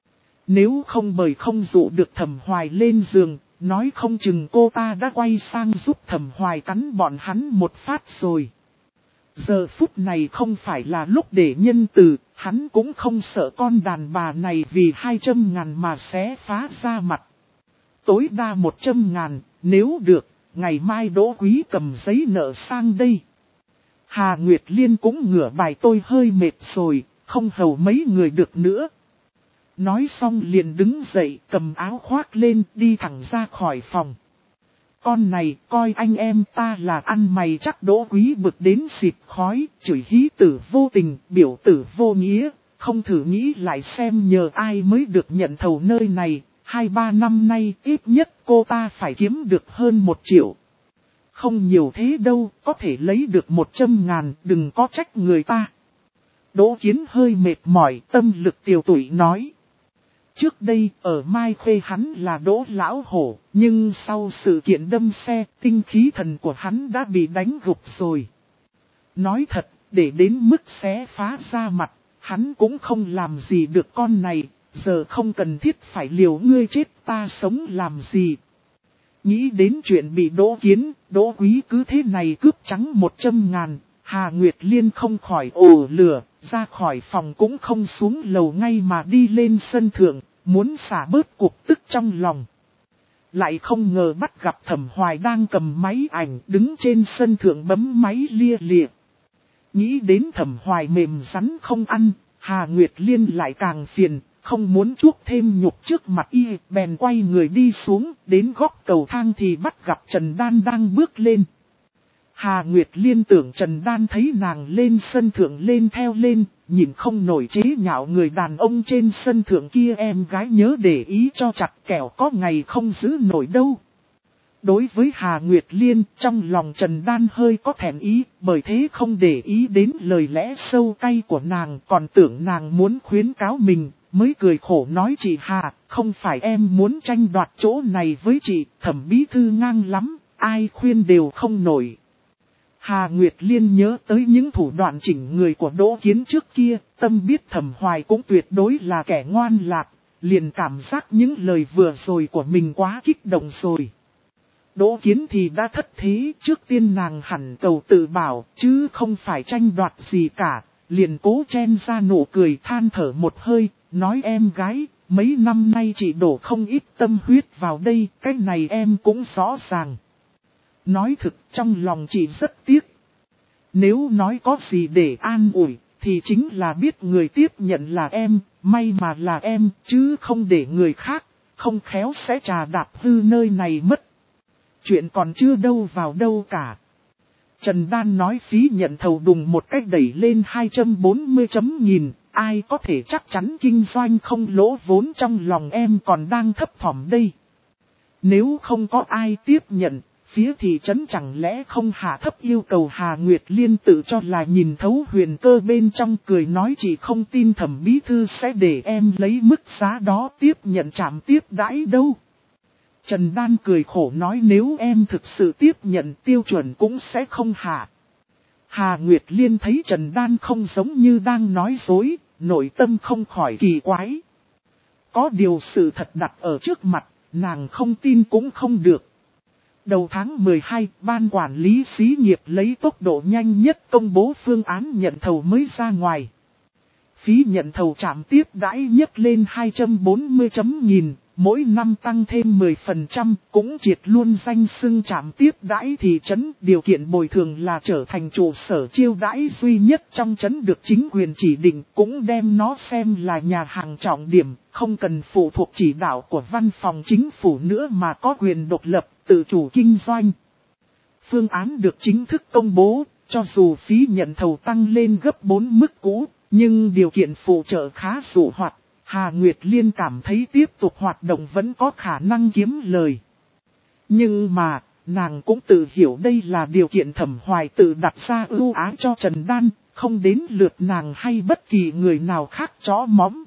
Nếu không mời không dụ được Thẩm Hoài lên giường, nói không chừng cô ta đã quay sang giúp Thẩm Hoài cắn bọn hắn một phát rồi. Giờ phút này không phải là lúc để nhân từ, hắn cũng không sợ con đàn bà này vì hai trăm ngàn mà xé phá ra mặt. Tối đa một trăm ngàn, nếu được, ngày mai Đỗ Quý cầm giấy nợ sang đây. Hà Nguyệt Liên cũng ngửa bài tôi hơi mệt rồi, không hầu mấy người được nữa. Nói xong liền đứng dậy cầm áo khoác lên đi thẳng ra khỏi phòng. Con này coi anh em ta là ăn mày chắc. Đỗ Quý bực đến xịt khói, chửi hí tử vô tình, biểu tử vô nghĩa, không thử nghĩ lại xem nhờ ai mới được nhận thầu nơi này. Hai ba năm nay ít nhất cô ta phải kiếm được hơn một triệu. Không nhiều thế đâu, có thể lấy được một trăm ngàn, đừng có trách người ta. Đỗ Kiến hơi mệt mỏi, tâm lực tiều tụy nói. Trước đây, ở Mai Khê hắn là Đỗ Lão Hổ, nhưng sau sự kiện đâm xe, tinh khí thần của hắn đã bị đánh gục rồi. Nói thật, để đến mức xé phá ra mặt, hắn cũng không làm gì được con này, giờ không cần thiết phải liều ngươi chết ta sống làm gì. Nghĩ đến chuyện bị Đỗ Kiến, Đỗ Quý cứ thế này cướp trắng một trăm ngàn, Hà Nguyệt Liên không khỏi ồ lửa, ra khỏi phòng cũng không xuống lầu ngay mà đi lên sân thượng, muốn xả bớt cục tức trong lòng. Lại không ngờ bắt gặp Thẩm Hoài đang cầm máy ảnh đứng trên sân thượng bấm máy lia lịa. Nghĩ đến Thẩm Hoài mềm rắn không ăn, Hà Nguyệt Liên lại càng phiền. Không muốn chuốc thêm nhục trước mặt y, bèn quay người đi xuống, đến góc cầu thang thì bắt gặp Trần Đan đang bước lên. Hà Nguyệt Liên tưởng Trần Đan thấy nàng lên sân thượng lên theo lên, nhìn không nổi chế nhạo người đàn ông trên sân thượng kia, em gái nhớ để ý cho chặt kẻo có ngày không giữ nổi đâu. Đối với Hà Nguyệt Liên, trong lòng Trần Đan hơi có thèm ý, bởi thế không để ý đến lời lẽ sâu cay của nàng, còn tưởng nàng muốn khuyến cáo mình. Mới cười khổ nói chị Hà, không phải em muốn tranh đoạt chỗ này với chị, Thẩm bí thư ngang lắm, ai khuyên đều không nổi. Hà Nguyệt Liên nhớ tới những thủ đoạn chỉnh người của Đỗ Kiến trước kia, tâm biết Thẩm Hoài cũng tuyệt đối là kẻ ngoan lạc, liền cảm giác những lời vừa rồi của mình quá kích động rồi. Đỗ Kiến thì đã thất thế, trước tiên nàng hẳn cầu tự bảo, chứ không phải tranh đoạt gì cả, liền cố chen ra nụ cười than thở một hơi. Nói em gái, mấy năm nay chị đổ không ít tâm huyết vào đây, cái này em cũng rõ ràng. Nói thực trong lòng chị rất tiếc. Nếu nói có gì để an ủi, thì chính là biết người tiếp nhận là em, may mà là em, chứ không để người khác, không khéo sẽ trà đạp hư nơi này mất. Chuyện còn chưa đâu vào đâu cả. Trần Đan nói phí nhận thầu đùng một cách đẩy lên hai trăm bốn mươi chấm nghìn. Ai có thể chắc chắn kinh doanh không lỗ vốn, trong lòng em còn đang thấp thỏm đây. Nếu không có ai tiếp nhận, phía thị trấn chẳng lẽ không hạ thấp yêu cầu. Hà Nguyệt Liên tự cho là nhìn thấu huyền cơ bên trong, cười nói chị không tin Thẩm bí thư sẽ để em lấy mức giá đó tiếp nhận trạm tiếp đãi đâu. Trần Đan cười khổ nói nếu em thực sự tiếp nhận tiêu chuẩn cũng sẽ không hạ. Hà Nguyệt Liên thấy Trần Đan không giống như đang nói dối, nội tâm không khỏi kỳ quái. Có điều sự thật đặt ở trước mặt, nàng không tin cũng không được. Đầu tháng mười hai, ban quản lý xí nghiệp lấy tốc độ nhanh nhất công bố phương án nhận thầu mới ra ngoài. Phí nhận thầu trạm tiếp đãi nhấc lên hai trăm bốn mươi chấm nghìn, mỗi năm tăng thêm mười phần trăm, cũng triệt luôn danh xưng trạm tiếp đãi thị trấn. Điều kiện bồi thường là trở thành trụ sở chiêu đãi duy nhất trong trấn được chính quyền chỉ định, cũng đem nó xem là nhà hàng trọng điểm, không cần phụ thuộc chỉ đạo của văn phòng chính phủ nữa mà có quyền độc lập, tự chủ kinh doanh. Phương án được chính thức công bố, cho dù phí nhận thầu tăng lên gấp bốn mức cũ, nhưng điều kiện phụ trợ khá dụ hoạt. Hà Nguyệt Liên cảm thấy tiếp tục hoạt động vẫn có khả năng kiếm lời. Nhưng mà, nàng cũng tự hiểu đây là điều kiện Thẩm Hoài tự đặt ra ưu ái cho Trần Đan, không đến lượt nàng hay bất kỳ người nào khác chó móm.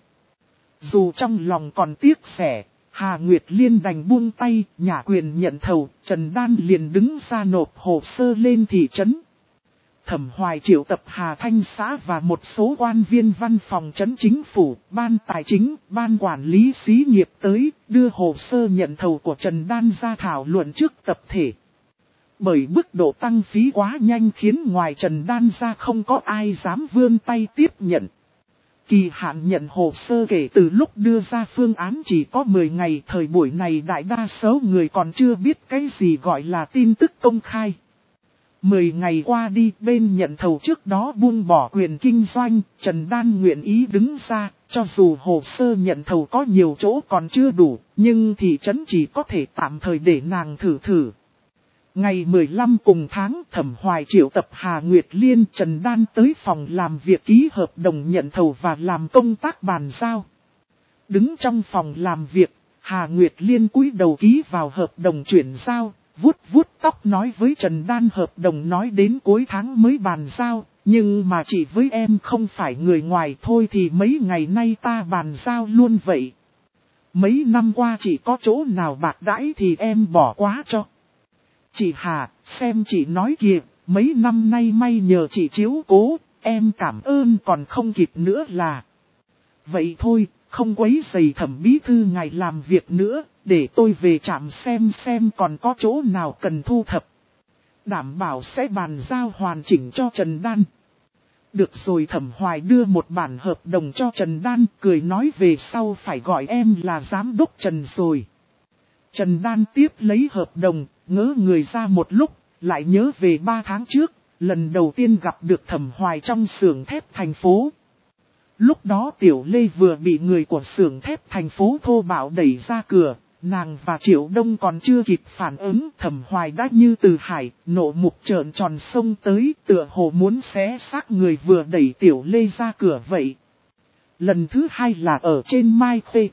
Dù trong lòng còn tiếc rẻ, Hà Nguyệt Liên đành buông tay, nhả quyền nhận thầu, Trần Đan liền đứng ra nộp hồ sơ lên thị trấn. Thẩm Hoài triệu tập Hà Thanh xã và một số quan viên văn phòng trấn chính phủ, ban tài chính, ban quản lý xí nghiệp tới, đưa hồ sơ nhận thầu của Trần Đan ra thảo luận trước tập thể. Bởi mức độ tăng phí quá nhanh khiến ngoài Trần Đan ra không có ai dám vươn tay tiếp nhận. Kỳ hạn nhận hồ sơ kể từ lúc đưa ra phương án chỉ có mười ngày, thời buổi này đại đa số người còn chưa biết cái gì gọi là tin tức công khai. Mười ngày qua đi, bên nhận thầu trước đó buông bỏ quyền kinh doanh, Trần Đan nguyện ý đứng ra, cho dù hồ sơ nhận thầu có nhiều chỗ còn chưa đủ, nhưng thị trấn chỉ có thể tạm thời để nàng thử thử. Ngày mười lăm cùng tháng, Thẩm Hoài triệu tập Hà Nguyệt Liên, Trần Đan tới phòng làm việc ký hợp đồng nhận thầu và làm công tác bàn giao. Đứng trong phòng làm việc, Hà Nguyệt Liên cúi đầu ký vào hợp đồng chuyển giao. Vuốt vuốt tóc nói với Trần Đan hợp đồng nói đến cuối tháng mới bàn giao, nhưng mà chỉ với em không phải người ngoài thôi thì mấy ngày nay ta bàn giao luôn vậy. Mấy năm qua chỉ có chỗ nào bạc đãi thì em bỏ quá cho. Chị Hà, xem chị nói kìa, mấy năm nay may nhờ chị chiếu cố, em cảm ơn còn không kịp nữa là. Vậy thôi, không quấy rầy Thẩm bí thư ngài làm việc nữa. Để tôi về trạm xem xem còn có chỗ nào cần thu thập. Đảm bảo sẽ bàn giao hoàn chỉnh cho Trần Đan. Được rồi, Thẩm Hoài đưa một bản hợp đồng cho Trần Đan, cười nói về sau phải gọi em là giám đốc Trần rồi. Trần Đan tiếp lấy hợp đồng, ngỡ người ra một lúc, lại nhớ về ba tháng trước, lần đầu tiên gặp được Thẩm Hoài trong xưởng thép thành phố. Lúc đó Tiểu Lê vừa bị người của xưởng thép thành phố thô bạo đẩy ra cửa. Nàng và Triệu Đông còn chưa kịp phản ứng, Thẩm Hoài đã như từ hải, nộ mục trợn tròn sông tới, tựa hồ muốn xé xác người vừa đẩy Tiểu Lê ra cửa vậy. Lần thứ hai là ở trên Mai Khê.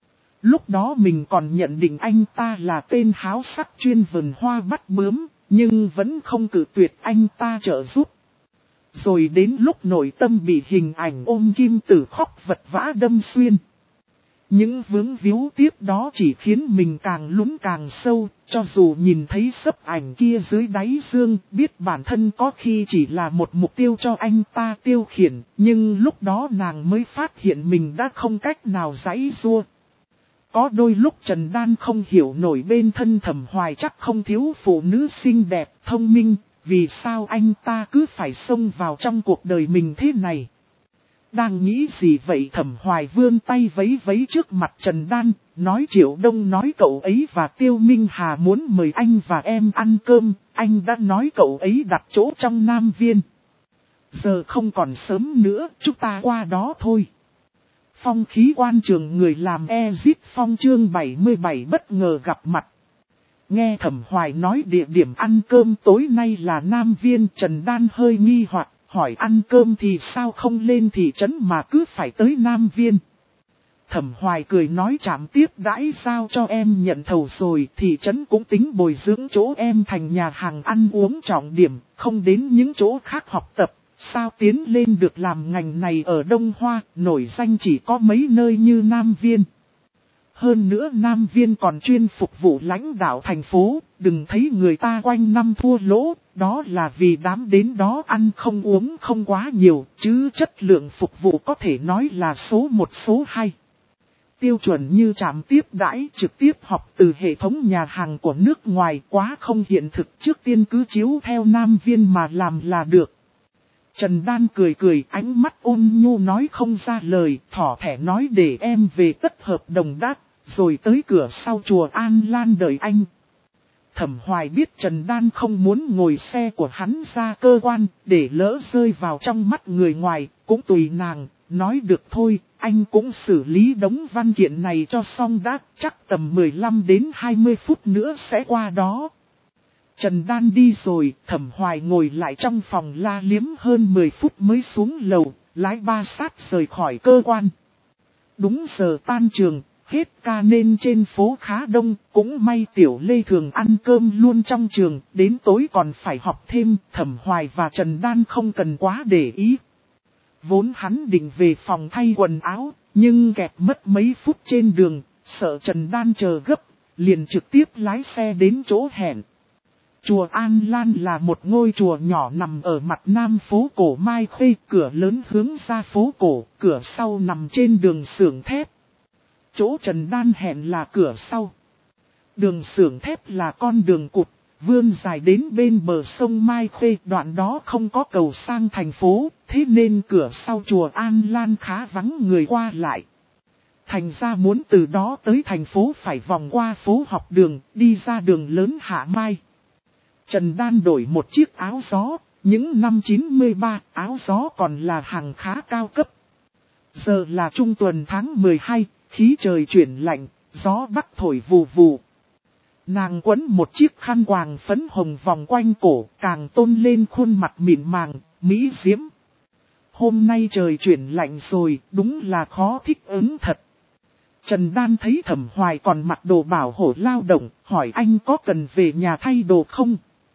Lúc đó mình còn nhận định anh ta là tên háo sắc chuyên vườn hoa bắt bướm, nhưng vẫn không cự tuyệt anh ta trợ giúp. Rồi đến lúc nội tâm bị hình ảnh ôm kim tử khóc vật vã đâm xuyên. Những vướng víu tiếp đó chỉ khiến mình càng lún càng sâu, cho dù nhìn thấy sấp ảnh kia dưới đáy dương, biết bản thân có khi chỉ là một mục tiêu cho anh ta tiêu khiển, nhưng lúc đó nàng mới phát hiện mình đã không cách nào giãy giụa. Có đôi lúc Trần Đan không hiểu nổi bên thân Thẩm Hoài chắc không thiếu phụ nữ xinh đẹp, thông minh, vì sao anh ta cứ phải xông vào trong cuộc đời mình thế này. Đang nghĩ gì vậy, Thẩm Hoài vươn tay vấy vấy trước mặt Trần Đan, nói Triệu Đông nói cậu ấy và Tiêu Minh Hà muốn mời anh và em ăn cơm, anh đã nói cậu ấy đặt chỗ trong Nam Viên. Giờ không còn sớm nữa, chúng ta qua đó thôi. Phong khí quan trường người làm Exit Phong chương bảy mươi bảy bất ngờ gặp mặt. Nghe Thẩm Hoài nói địa điểm ăn cơm tối nay là Nam Viên, Trần Đan hơi nghi hoặc. Hỏi ăn cơm thì sao không lên thị trấn mà cứ phải tới Nam Viên. Thẩm Hoài cười nói trạm tiếp đãi sao cho em nhận thầu rồi, thị trấn cũng tính bồi dưỡng chỗ em thành nhà hàng ăn uống trọng điểm, không đến những chỗ khác học tập, sao tiến lên được làm ngành này ở Đông Hoa, nổi danh chỉ có mấy nơi như Nam Viên. Hơn nữa Nam Viên còn chuyên phục vụ lãnh đạo thành phố, đừng thấy người ta quanh năm thua lỗ, đó là vì đám đến đó ăn không uống không quá nhiều, chứ chất lượng phục vụ có thể nói là số một số hai. Tiêu chuẩn như trạm tiếp đãi trực tiếp học từ hệ thống nhà hàng của nước ngoài quá không hiện thực, trước tiên cứ chiếu theo Nam Viên mà làm là được. Trần Đan cười cười, ánh mắt ôn nhu nói không ra lời, thỏ thẻ nói để em về tất hợp đồng đắt, rồi tới cửa sau chùa An Lan đợi anh. Thẩm Hoài biết Trần Đan không muốn ngồi xe của hắn ra cơ quan, để lỡ rơi vào trong mắt người ngoài, cũng tùy nàng, nói được thôi, anh cũng xử lý đống văn kiện này cho xong đã, chắc tầm mười lăm đến hai mươi phút nữa sẽ qua đó. Trần Đan đi rồi, Thẩm Hoài ngồi lại trong phòng la liếm hơn mười phút mới xuống lầu, lái ba sát rời khỏi cơ quan. Đúng giờ tan trường, hết ca nên trên phố khá đông, cũng may Tiểu Lê thường ăn cơm luôn trong trường, đến tối còn phải học thêm, Thẩm Hoài và Trần Đan không cần quá để ý. Vốn hắn định về phòng thay quần áo, nhưng kẹt mất mấy phút trên đường, sợ Trần Đan chờ gấp, liền trực tiếp lái xe đến chỗ hẹn. Chùa An Lan là một ngôi chùa nhỏ nằm ở mặt nam phố cổ Mai Khê, cửa lớn hướng ra phố cổ, cửa sau nằm trên đường xưởng thép. Chỗ Trần Đan hẹn là cửa sau. Đường xưởng thép là con đường cụt, vươn dài đến bên bờ sông Mai Khê, đoạn đó không có cầu sang thành phố, thế nên cửa sau chùa An Lan khá vắng người qua lại. Thành ra muốn từ đó tới thành phố phải vòng qua phố học đường, đi ra đường lớn Hạ Mai. Trần Đan đổi một chiếc áo gió, những năm chín mươi ba áo gió còn là hàng khá cao cấp. Giờ là trung tuần tháng mười hai, khí trời chuyển lạnh, gió bắc thổi vù vù. Nàng quấn một chiếc khăn quàng phấn hồng vòng quanh cổ, càng tôn lên khuôn mặt mịn màng, mỹ diễm. Hôm nay trời chuyển lạnh rồi, đúng là khó thích ứng thật. Trần Đan thấy Thẩm Hoài còn mặc đồ bảo hộ lao động, hỏi anh có cần về nhà thay đồ không?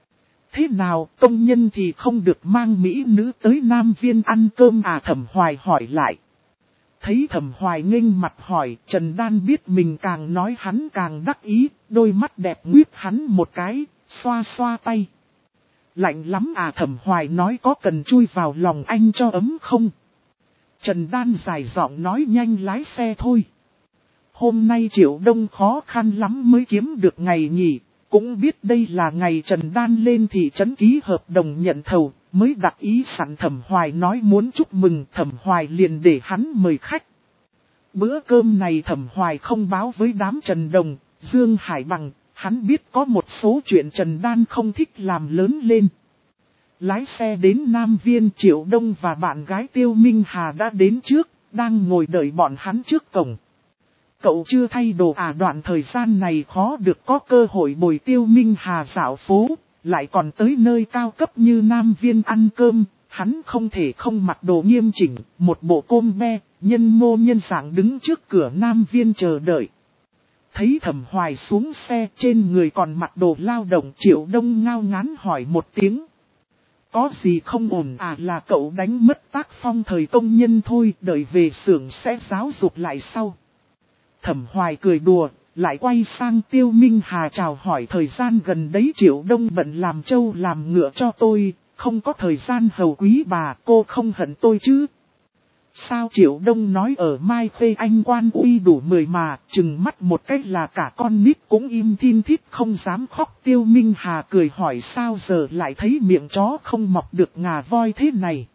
Thế nào, công nhân thì không được mang mỹ nữ tới Nam Viên ăn cơm à? Thẩm Hoài hỏi lại. Thấy Thẩm Hoài nghênh mặt hỏi, Trần Đan biết mình càng nói hắn càng đắc ý, đôi mắt đẹp nguyết hắn một cái, xoa xoa tay. Lạnh lắm à? Thẩm Hoài nói có cần chui vào lòng anh cho ấm không? Trần Đan dài giọng nói nhanh lái xe thôi. Hôm nay Triệu Đông khó khăn lắm mới kiếm được ngày nghỉ, cũng biết đây là ngày Trần Đan lên thị trấn ký hợp đồng nhận thầu, mới đặt ý sẵn. Thẩm Hoài nói muốn chúc mừng, Thẩm Hoài liền để hắn mời khách. Bữa cơm này Thẩm Hoài không báo với đám Trần Đồng, Dương Hải Bằng, hắn biết có một số chuyện Trần Đan không thích làm lớn lên. Lái xe đến Nam Viên, Triệu Đông và bạn gái Tiêu Minh Hà đã đến trước, đang ngồi đợi bọn hắn trước cổng. Cậu chưa thay đồ à? Đoạn thời gian này khó được có cơ hội bồi Tiêu Minh Hà dạo phố, lại còn tới nơi cao cấp như Nam Viên ăn cơm, hắn không thể không mặc đồ nghiêm chỉnh, một bộ côm be, nhân mô nhân dạng đứng trước cửa Nam Viên chờ đợi. Thấy Thẩm Hoài xuống xe, trên người còn mặc đồ lao động, Triệu Đông ngao ngán hỏi một tiếng. Có gì không ổn à? Là cậu đánh mất tác phong thời công nhân thôi, đợi về xưởng sẽ giáo dục lại sau. Thẩm Hoài cười đùa, lại quay sang Tiêu Minh Hà chào hỏi thời gian gần đấy Triệu Đông bận làm trâu làm ngựa cho tôi, không có thời gian hầu quý bà, cô không hận tôi chứ? Sao? Triệu Đông nói ở Mai Khê anh quan uy đủ mười mà, chừng mắt một cách là cả con nít cũng im thin thít không dám khóc. Tiêu Minh Hà cười hỏi sao giờ lại thấy miệng chó không mọc được ngà voi thế này?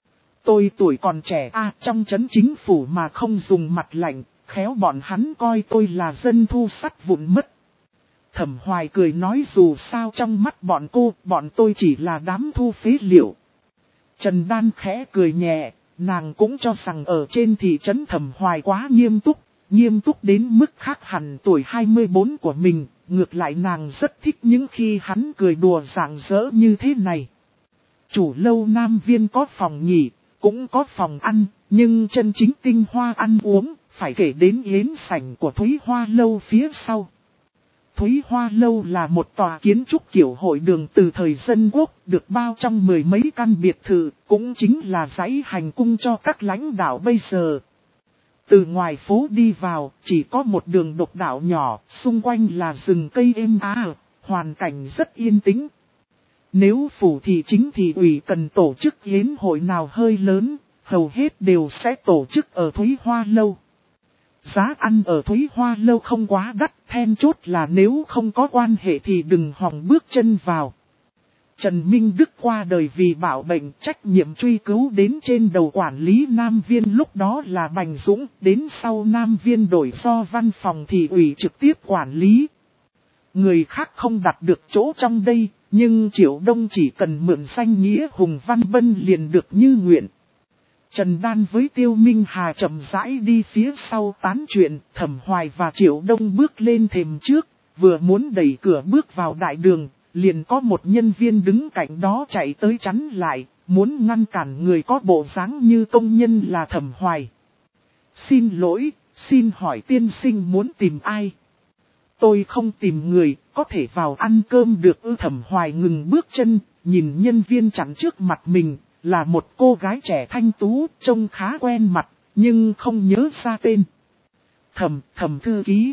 Tôi tuổi còn trẻ à, trong trấn chính phủ mà không dùng mặt lạnh, khéo bọn hắn coi tôi là dân thu sắt vụn mất. Thẩm Hoài cười nói dù sao trong mắt bọn cô, bọn tôi chỉ là đám thu phế liệu. Trần Đan khẽ cười nhẹ, nàng cũng cho rằng ở trên thị trấn Thẩm Hoài quá nghiêm túc, nghiêm túc đến mức khác hẳn tuổi hai mươi bốn của mình, ngược lại nàng rất thích những khi hắn cười đùa rạng rỡ như thế này. Chủ lâu Nam Viên có phòng nghỉ, cũng có phòng ăn, nhưng chân chính tinh hoa ăn uống, phải kể đến yến sảnh của Thúy Hoa Lâu phía sau. Thúy Hoa Lâu là một tòa kiến trúc kiểu hội đường từ thời dân quốc, được bao trong mười mấy căn biệt thự, cũng chính là dãy hành cung cho các lãnh đạo bây giờ. Từ ngoài phố đi vào, chỉ có một đường độc đạo nhỏ, xung quanh là rừng cây êm ả, hoàn cảnh rất yên tĩnh. Nếu phủ thị chính thị ủy cần tổ chức yến hội nào hơi lớn, hầu hết đều sẽ tổ chức ở Thúy Hoa Lâu. Giá ăn ở Thúy Hoa Lâu không quá đắt, then chốt là nếu không có quan hệ thì đừng hòng bước chân vào. Trần Minh Đức qua đời vì bạo bệnh, trách nhiệm truy cứu đến trên đầu quản lý Nam Viên lúc đó là Bành Dũng, đến sau Nam Viên đổi do văn phòng thị ủy trực tiếp quản lý. Người khác không đặt được chỗ trong đây, nhưng Triệu Đông chỉ cần mượn danh nghĩa Hùng Văn Bân liền được như nguyện. Trần Đan với Tiêu Minh Hà chậm rãi đi phía sau tán chuyện, Thẩm Hoài và Triệu Đông bước lên thềm trước, vừa muốn đẩy cửa bước vào đại đường, liền có một nhân viên đứng cạnh đó chạy tới chắn lại, muốn ngăn cản người có bộ dáng như công nhân là Thẩm Hoài. Xin lỗi, xin hỏi tiên sinh muốn tìm ai? Tôi không tìm người, có thể vào ăn cơm được ư? Thẩm Hoài ngừng bước chân, nhìn nhân viên chắn trước mặt mình, là một cô gái trẻ thanh tú, trông khá quen mặt, nhưng không nhớ ra tên. Thẩm, Thẩm thư ký.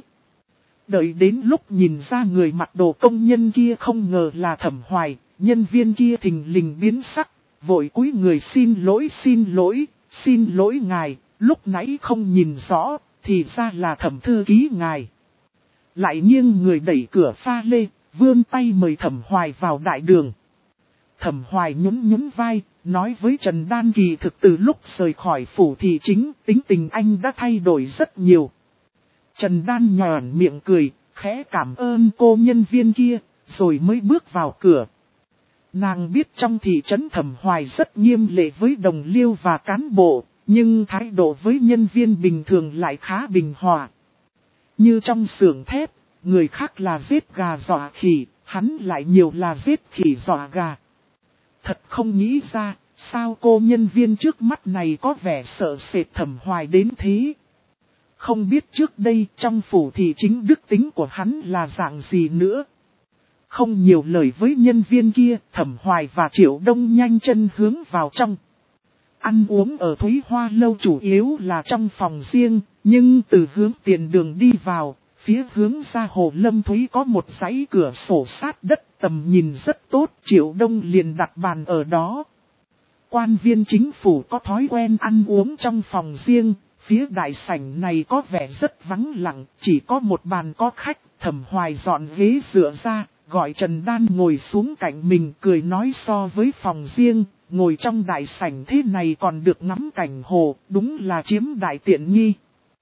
Đợi đến lúc nhìn ra người mặc đồ công nhân kia không ngờ là Thẩm Hoài, nhân viên kia thình lình biến sắc, vội cúi người xin lỗi xin lỗi, xin lỗi ngài, lúc nãy không nhìn rõ, thì ra là Thẩm thư ký ngài. Lại nghiêng người đẩy cửa pha lê, vươn tay mời Thẩm Hoài vào đại đường. Thẩm Hoài nhún nhún vai, nói với Trần Đan kỳ thực từ lúc rời khỏi phủ thị chính, tính tình anh đã thay đổi rất nhiều. Trần Đan nhòn miệng cười, khẽ cảm ơn cô nhân viên kia, rồi mới bước vào cửa. Nàng biết trong thị trấn Thẩm Hoài rất nghiêm lệ với đồng liêu và cán bộ, nhưng thái độ với nhân viên bình thường lại khá bình hòa. Như trong xưởng thép, người khác là giết gà dọa khỉ, hắn lại nhiều là giết khỉ dọa gà. Thật không nghĩ ra, sao cô nhân viên trước mắt này có vẻ sợ sệt Thẩm Hoài đến thế. Không biết trước đây trong phủ thị chính đức tính của hắn là dạng gì nữa. Không nhiều lời với nhân viên kia, Thẩm Hoài và Triệu Đông nhanh chân hướng vào trong. Ăn uống ở Thúy Hoa Lâu chủ yếu là trong phòng riêng, nhưng từ hướng tiền đường đi vào, phía hướng ra Hồ Lâm Thúy có một dãy cửa sổ sát đất, tầm nhìn rất tốt, Triệu Đông liền đặt bàn ở đó. Quan viên chính phủ có thói quen ăn uống trong phòng riêng, phía đại sảnh này có vẻ rất vắng lặng, chỉ có một bàn có khách. Thẩm Hoài dọn ghế dựa ra, gọi Trần Đan ngồi xuống cạnh mình, cười nói so với phòng riêng, ngồi trong đại sảnh thế này còn được ngắm cảnh hồ, đúng là chiếm đại tiện nghi.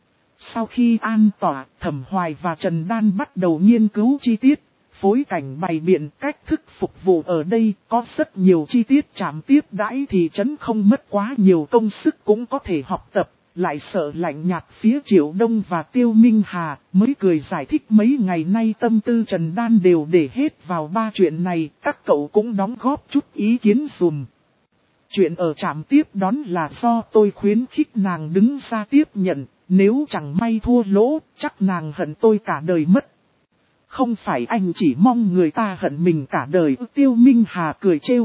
Sau khi an tọa, Thẩm Hoài và Trần Đan bắt đầu nghiên cứu chi tiết, phối cảnh bày biện cách thức phục vụ ở đây, có rất nhiều chi tiết chạm tiếp đãi thì trấn không mất quá nhiều công sức cũng có thể học tập. Lại sợ lạnh nhạt phía Triệu Đông và Tiêu Minh Hà, mới cười giải thích mấy ngày nay tâm tư Trần Đan đều để hết vào ba chuyện này, các cậu cũng đóng góp chút ý kiến dùm. Chuyện ở trạm tiếp đón là do tôi khuyến khích nàng đứng ra tiếp nhận, nếu chẳng may thua lỗ, chắc nàng hận tôi cả đời mất. Không phải anh chỉ mong người ta hận mình cả đời. Tiêu Minh Hà cười trêu.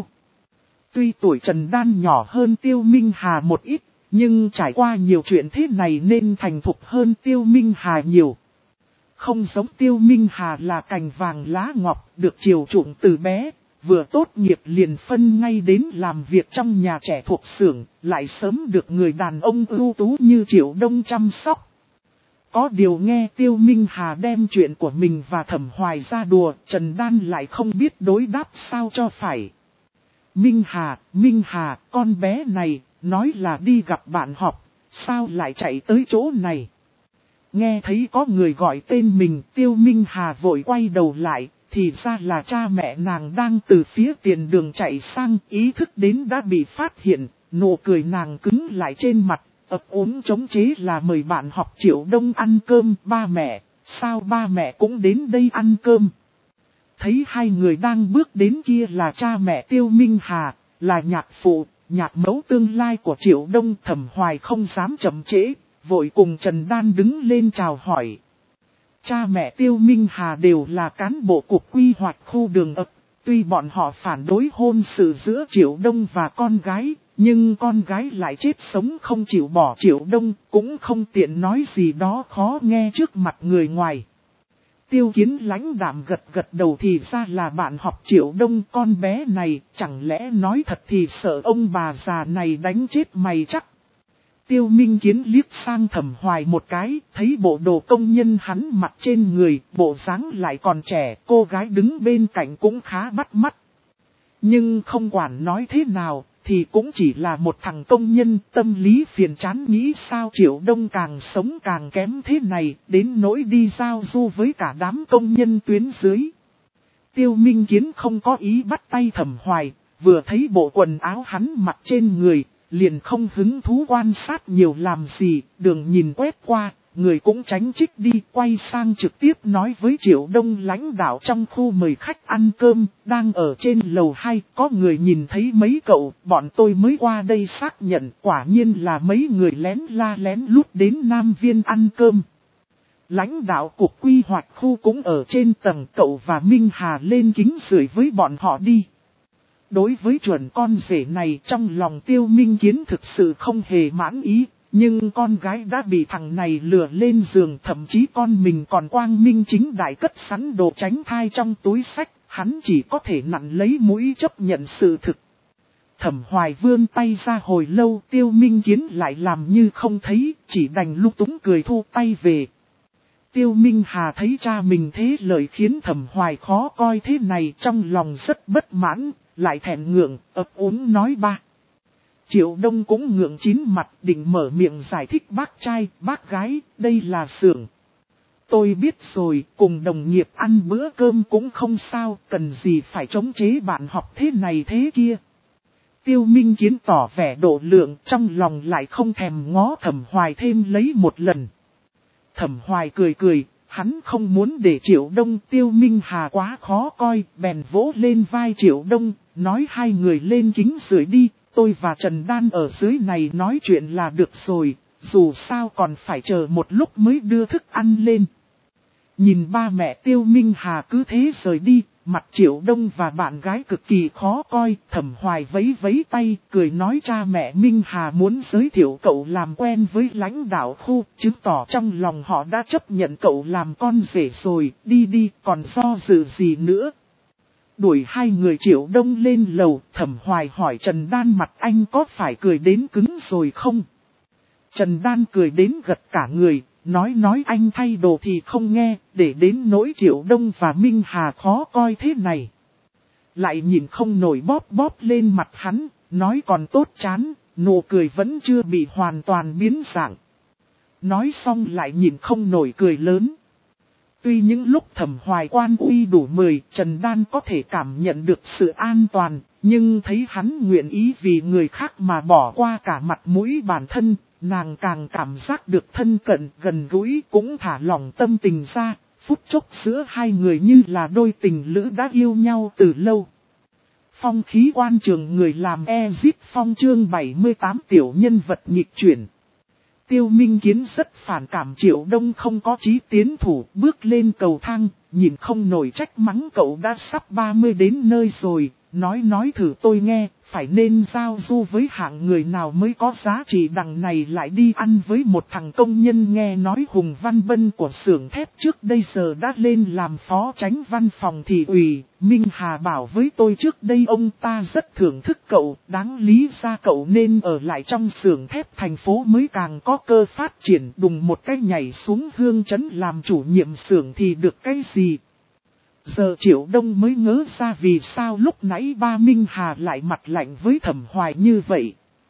Tuy tuổi Trần Đan nhỏ hơn Tiêu Minh Hà một ít, nhưng trải qua nhiều chuyện thế này nên thành thục hơn Tiêu Minh Hà nhiều. Không giống Tiêu Minh Hà là cành vàng lá ngọc, được chiều chuộng từ bé, vừa tốt nghiệp liền phân ngay đến làm việc trong nhà trẻ thuộc xưởng, lại sớm được người đàn ông ưu tú như Triệu Đông chăm sóc. Có điều nghe Tiêu Minh Hà đem chuyện của mình và Thẩm Hoài ra đùa, Trần Đan lại không biết đối đáp sao cho phải. Minh Hà, Minh Hà, con bé này, nói là đi gặp bạn học, sao lại chạy tới chỗ này? Nghe thấy có người gọi tên mình, Tiêu Minh Hà vội quay đầu lại, thì ra là cha mẹ nàng đang từ phía tiền đường chạy sang, ý thức đến đã bị phát hiện, nụ cười nàng cứng lại trên mặt, ấp úng chống chế là mời bạn học Triệu Đông ăn cơm. Ba mẹ, sao ba mẹ cũng đến đây ăn cơm? Thấy hai người đang bước đến kia là cha mẹ Tiêu Minh Hà, là nhạc phụ, nhạc mẫu tương lai của Triệu Đông. Thẩm Hoài không dám chậm trễ, vội cùng Trần Đan đứng lên chào hỏi. Cha mẹ Tiêu Minh Hà đều là cán bộ cục quy hoạch khu đường ấp, tuy bọn họ phản đối hôn sự giữa Triệu Đông và con gái, Nhưng con gái lại chết sống không chịu bỏ Triệu Đông, cũng không tiện nói gì đó khó nghe trước mặt người ngoài. Tiêu Kiến lãnh đạm gật gật đầu, thì ra là bạn học Triệu Đông. Con bé này chẳng lẽ nói thật thì sợ ông bà già này đánh chết mày chắc. Tiêu Minh Kiến liếc sang Thẩm Hoài một cái, thấy bộ đồ công nhân hắn mặc trên người, bộ dáng lại còn trẻ, cô gái đứng bên cạnh cũng khá bắt mắt. Nhưng không quản nói thế nào, thì cũng chỉ là một thằng công nhân, tâm lý phiền chán nghĩ sao Triệu Đông càng sống càng kém thế này, đến nỗi đi giao du với cả đám công nhân tuyến dưới. Tiêu Minh Kiến không có ý bắt tay Thẩm Hoài, vừa thấy bộ quần áo hắn mặc trên người, liền không hứng thú quan sát nhiều làm gì, đường nhìn quét qua, người cũng tránh trích đi, quay sang trực tiếp nói với Triệu Đông lãnh đạo trong khu mời khách ăn cơm, đang ở trên lầu hai, có người nhìn thấy mấy cậu, bọn tôi mới qua đây xác nhận, quả nhiên là mấy người lén la lén lút đến Nam Viên ăn cơm. Lãnh đạo cục quy hoạch khu cũng ở trên tầng, cậu và Minh Hà lên kính rưỡi với bọn họ đi. Đối với chuẩn con rể này, trong lòng Tiêu Minh Kiến thực sự không hề mãn ý, nhưng con gái đã bị thằng này lừa lên giường, thậm chí con mình còn quang minh chính đại cất sẵn đồ tránh thai trong túi xách, hắn chỉ có thể nặn lấy mũi chấp nhận sự thực. Thẩm Hoài vươn tay ra hồi lâu, Tiêu Minh Kiến lại làm như không thấy, chỉ đành lúc túng cười thu tay về. Tiêu Minh Hà thấy cha mình thế lời khiến Thẩm Hoài khó coi thế này, trong lòng rất bất mãn, lại thẹn ngượng, ấp úng nói ba. Triệu Đông cũng ngượng chín mặt, định mở miệng giải thích bác trai, bác gái, đây là xưởng. Tôi biết rồi, cùng đồng nghiệp ăn bữa cơm cũng không sao, cần gì phải chống chế bạn học thế này thế kia. Tiêu Minh Kiến tỏ vẻ độ lượng, trong lòng lại không thèm ngó Thẩm Hoài thêm lấy một lần. Thẩm Hoài cười cười, hắn không muốn để Triệu Đông Tiêu Minh Hà quá khó coi, bèn vỗ lên vai Triệu Đông, nói hai người lên kính rưỡi đi, tôi và Trần Đan ở dưới này nói chuyện là được rồi, dù sao còn phải chờ một lúc mới đưa thức ăn lên. Nhìn ba mẹ Tiêu Minh Hà cứ thế rời đi, mặt Triệu Đông và bạn gái cực kỳ khó coi, Thẩm Hoài vấy vấy tay, cười nói cha mẹ Minh Hà muốn giới thiệu cậu làm quen với lãnh đạo khu, chứng tỏ trong lòng họ đã chấp nhận cậu làm con rể rồi, đi đi, còn do dự gì nữa. Đuổi hai người Triệu Đông lên lầu, Thẩm Hoài hỏi Trần Đan mặt anh có phải cười đến cứng rồi không? Trần Đan cười đến gật cả người. Nói nói anh thay đồ thì không nghe, để đến nỗi Triệu Đông và Minh Hà khó coi thế này. Lại nhìn không nổi bóp bóp lên mặt hắn, nói còn tốt chán, nụ cười vẫn chưa bị hoàn toàn biến dạng. Nói xong lại nhìn không nổi cười lớn. Tuy những lúc Thẩm Hoài quan uy đủ mười, Trần Đan có thể cảm nhận được sự an toàn, nhưng thấy hắn nguyện ý vì người khác mà bỏ qua cả mặt mũi bản thân. Nàng càng cảm giác được thân cận gần gũi, cũng thả lỏng tâm tình ra, phút chốc giữa hai người như là đôi tình lữ đã yêu nhau từ lâu. Phong khí quan trường người làm Ezit Phong chương bảy mươi tám tiểu nhân vật nghịch chuyển. Tiêu Minh Kiến rất phản cảm Triệu Đông không có chí tiến thủ, bước lên cầu thang, nhìn không nổi trách mắng cậu đã sắp ba mươi đến nơi rồi, nói nói thử tôi nghe, phải nên giao du với hạng người nào mới có giá trị đằng này lại đi ăn với một thằng công nhân nghe nói Hùng Văn Bân của xưởng thép trước đây giờ đã lên làm phó chánh văn phòng thị ủy. Minh Hà bảo với tôi trước đây ông ta rất thưởng thức cậu, đáng lý ra cậu nên ở lại trong xưởng thép thành phố mới càng có cơ phát triển, đùng một cái nhảy xuống Hương Trấn làm chủ nhiệm xưởng thì được cái gì. Giờ Triệu Đông mới ngớ ra vì sao lúc nãy ba Minh Hà lại mặt lạnh với Thẩm Hoài như vậy.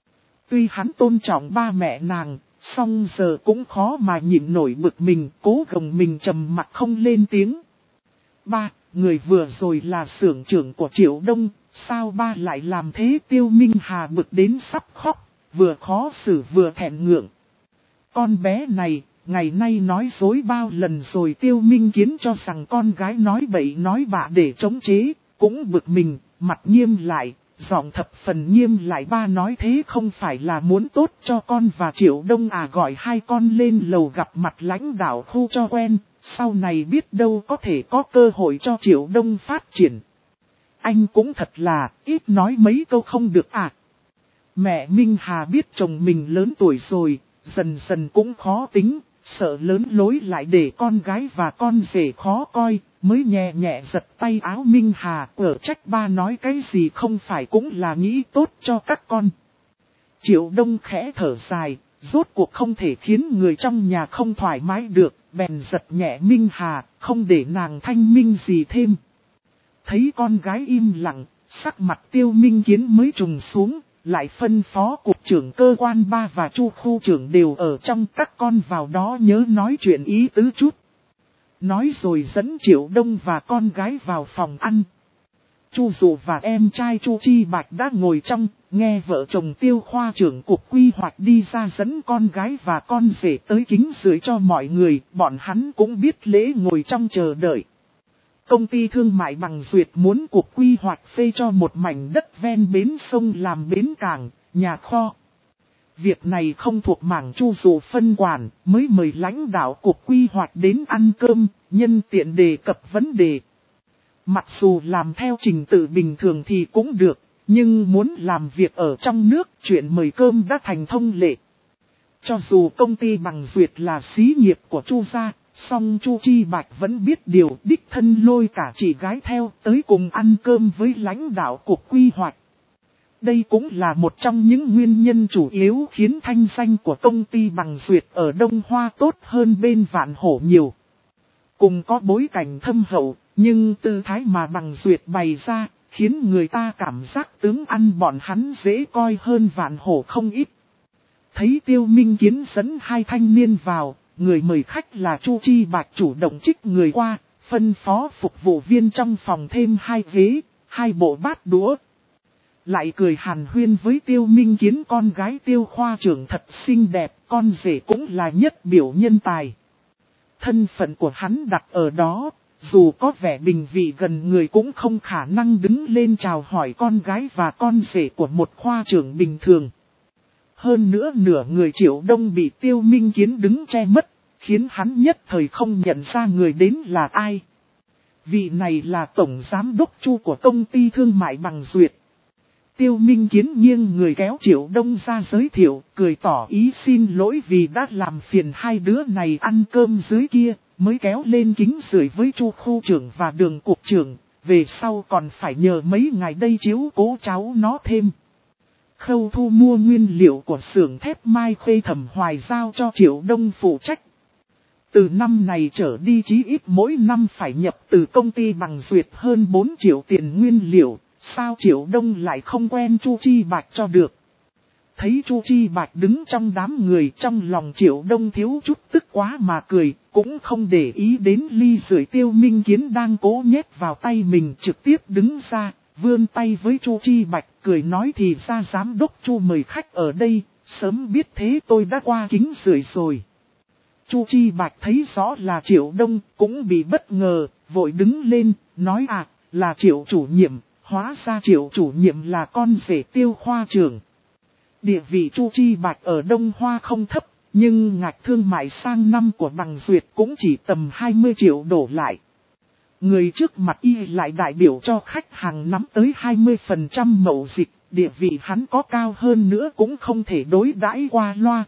Tuy hắn tôn trọng ba mẹ nàng, song giờ cũng khó mà nhịn nổi bực mình, cố gồng mình trầm mặt không lên tiếng. Ba, người vừa rồi là xưởng trưởng của Triệu Đông, sao ba lại làm thế? Tiêu Minh Hà bực đến sắp khóc, vừa khó xử vừa thẹn ngượng. Con bé này, ngày nay nói dối bao lần rồi. Tiêu Minh Kiến cho rằng con gái nói bậy nói bạ để chống chế, cũng bực mình, mặt nghiêm lại, giọng thập phần nghiêm lại. Ba nói thế không phải là muốn tốt cho con và Triệu Đông à, gọi hai con lên lầu gặp mặt lãnh đạo khu cho quen, sau này biết đâu có thể có cơ hội cho Triệu Đông phát triển. Anh cũng thật là, ít nói mấy câu không được à. Mẹ Minh Hà biết chồng mình lớn tuổi rồi, dần dần cũng khó tính, sợ lớn lối lại để con gái và con rể khó coi, mới nhẹ nhẹ giật tay áo Minh Hà, ở trách ba nói cái gì không phải cũng là nghĩ tốt cho các con. Triệu Đông khẽ thở dài, rốt cuộc không thể khiến người trong nhà không thoải mái được, bèn giật nhẹ Minh Hà, không để nàng thanh minh gì thêm. Thấy con gái im lặng, sắc mặt Tiêu Minh Kiến mới trùng xuống, lại phân phó cục trưởng cơ quan ba và Chu khu trưởng đều ở trong, các con vào đó nhớ nói chuyện ý tứ chút. Nói rồi dẫn Triệu Đông và con gái vào phòng ăn. Chu Dụ và em trai Chu Chi Bạch đã ngồi trong, nghe vợ chồng Tiêu khoa trưởng cục quy hoạch đi ra dẫn con gái và con rể tới kính rưỡi cho mọi người, bọn hắn cũng biết lễ ngồi trong chờ đợi. Công ty thương mại Bằng Duyệt muốn cục quy hoạch phê cho một mảnh đất ven bến sông làm bến cảng, nhà kho. Việc này không thuộc mảng Chu Dụ phân quản, mới mời lãnh đạo cục quy hoạch đến ăn cơm, nhân tiện đề cập vấn đề. Mặc dù làm theo trình tự bình thường thì cũng được, nhưng muốn làm việc ở trong nước, chuyện mời cơm đã thành thông lệ. Cho dù công ty Bằng Duyệt là xí nghiệp của Chu gia, song Chu Chi Bạch vẫn biết điều, đích thân lôi cả chị gái theo tới cùng ăn cơm với lãnh đạo cục quy hoạch. Đây cũng là một trong những nguyên nhân chủ yếu khiến thanh danh của công ty Bằng Duyệt ở Đông Hoa tốt hơn bên Vạn Hổ nhiều. Cùng có bối cảnh thâm hậu, nhưng tư thái mà Bằng Duyệt bày ra, khiến người ta cảm giác tướng ăn bọn hắn dễ coi hơn Vạn Hổ không ít. Thấy Tiêu Minh Kiến dẫn hai thanh niên vào, người mời khách là Chu Chi Bạch chủ động trích người qua, phân phó phục vụ viên trong phòng thêm hai ghế, hai bộ bát đũa. Lại cười hàn huyên với Tiêu Minh Kiến con gái Tiêu khoa trưởng thật xinh đẹp, con rể cũng là nhất biểu nhân tài. Thân phận của hắn đặt ở đó, dù có vẻ bình vị gần người cũng không khả năng đứng lên chào hỏi con gái và con rể của một khoa trưởng bình thường. Hơn nữa nửa người Triệu Đông bị Tiêu Minh Kiến đứng che mất, khiến hắn nhất thời không nhận ra người đến là ai. Vị này là tổng giám đốc Chu của công ty thương mại Bằng Duyệt. Tiêu Minh Kiến nghiêng người kéo Triệu Đông ra giới thiệu, cười tỏ ý xin lỗi vì đã làm phiền hai đứa này ăn cơm dưới kia, mới kéo lên kính rưỡi với Chu khu trưởng và Đường cục trưởng, về sau còn phải nhờ mấy ngày đây chiếu cố cháu nó thêm. Khâu thu mua nguyên liệu của xưởng thép Mai Khê Thẩm Hoài giao cho Triệu Đông phụ trách. Từ năm này trở đi chí ít mỗi năm phải nhập từ công ty Bằng Duyệt hơn bốn triệu tiền nguyên liệu, sao Triệu Đông lại không quen Chu Chi Bạch cho được. Thấy Chu Chi Bạch đứng trong đám người, trong lòng Triệu Đông thiếu chút tức quá mà cười, cũng không để ý đến ly rưỡi Tiêu Minh Kiến đang cố nhét vào tay mình, trực tiếp đứng ra, vươn tay với Chu Chi Bạch, cười nói thì ra giám đốc Chu mời khách ở đây, sớm biết thế tôi đã qua kính rưỡi rồi. Chu Chi Bạch thấy rõ là Triệu Đông, cũng bị bất ngờ, vội đứng lên, nói à, là Triệu chủ nhiệm, hóa ra Triệu chủ nhiệm là con rể Tiêu khoa trưởng. Địa vị Chu Chi Bạch ở Đông Hoa không thấp, nhưng ngạch thương mại sang năm của Bằng Duyệt cũng chỉ tầm hai mươi triệu đổ lại. Người trước mặt y lại đại biểu cho khách hàng nắm tới hai mươi phần trăm mậu dịch, địa vị hắn có cao hơn nữa cũng không thể đối đãi qua loa.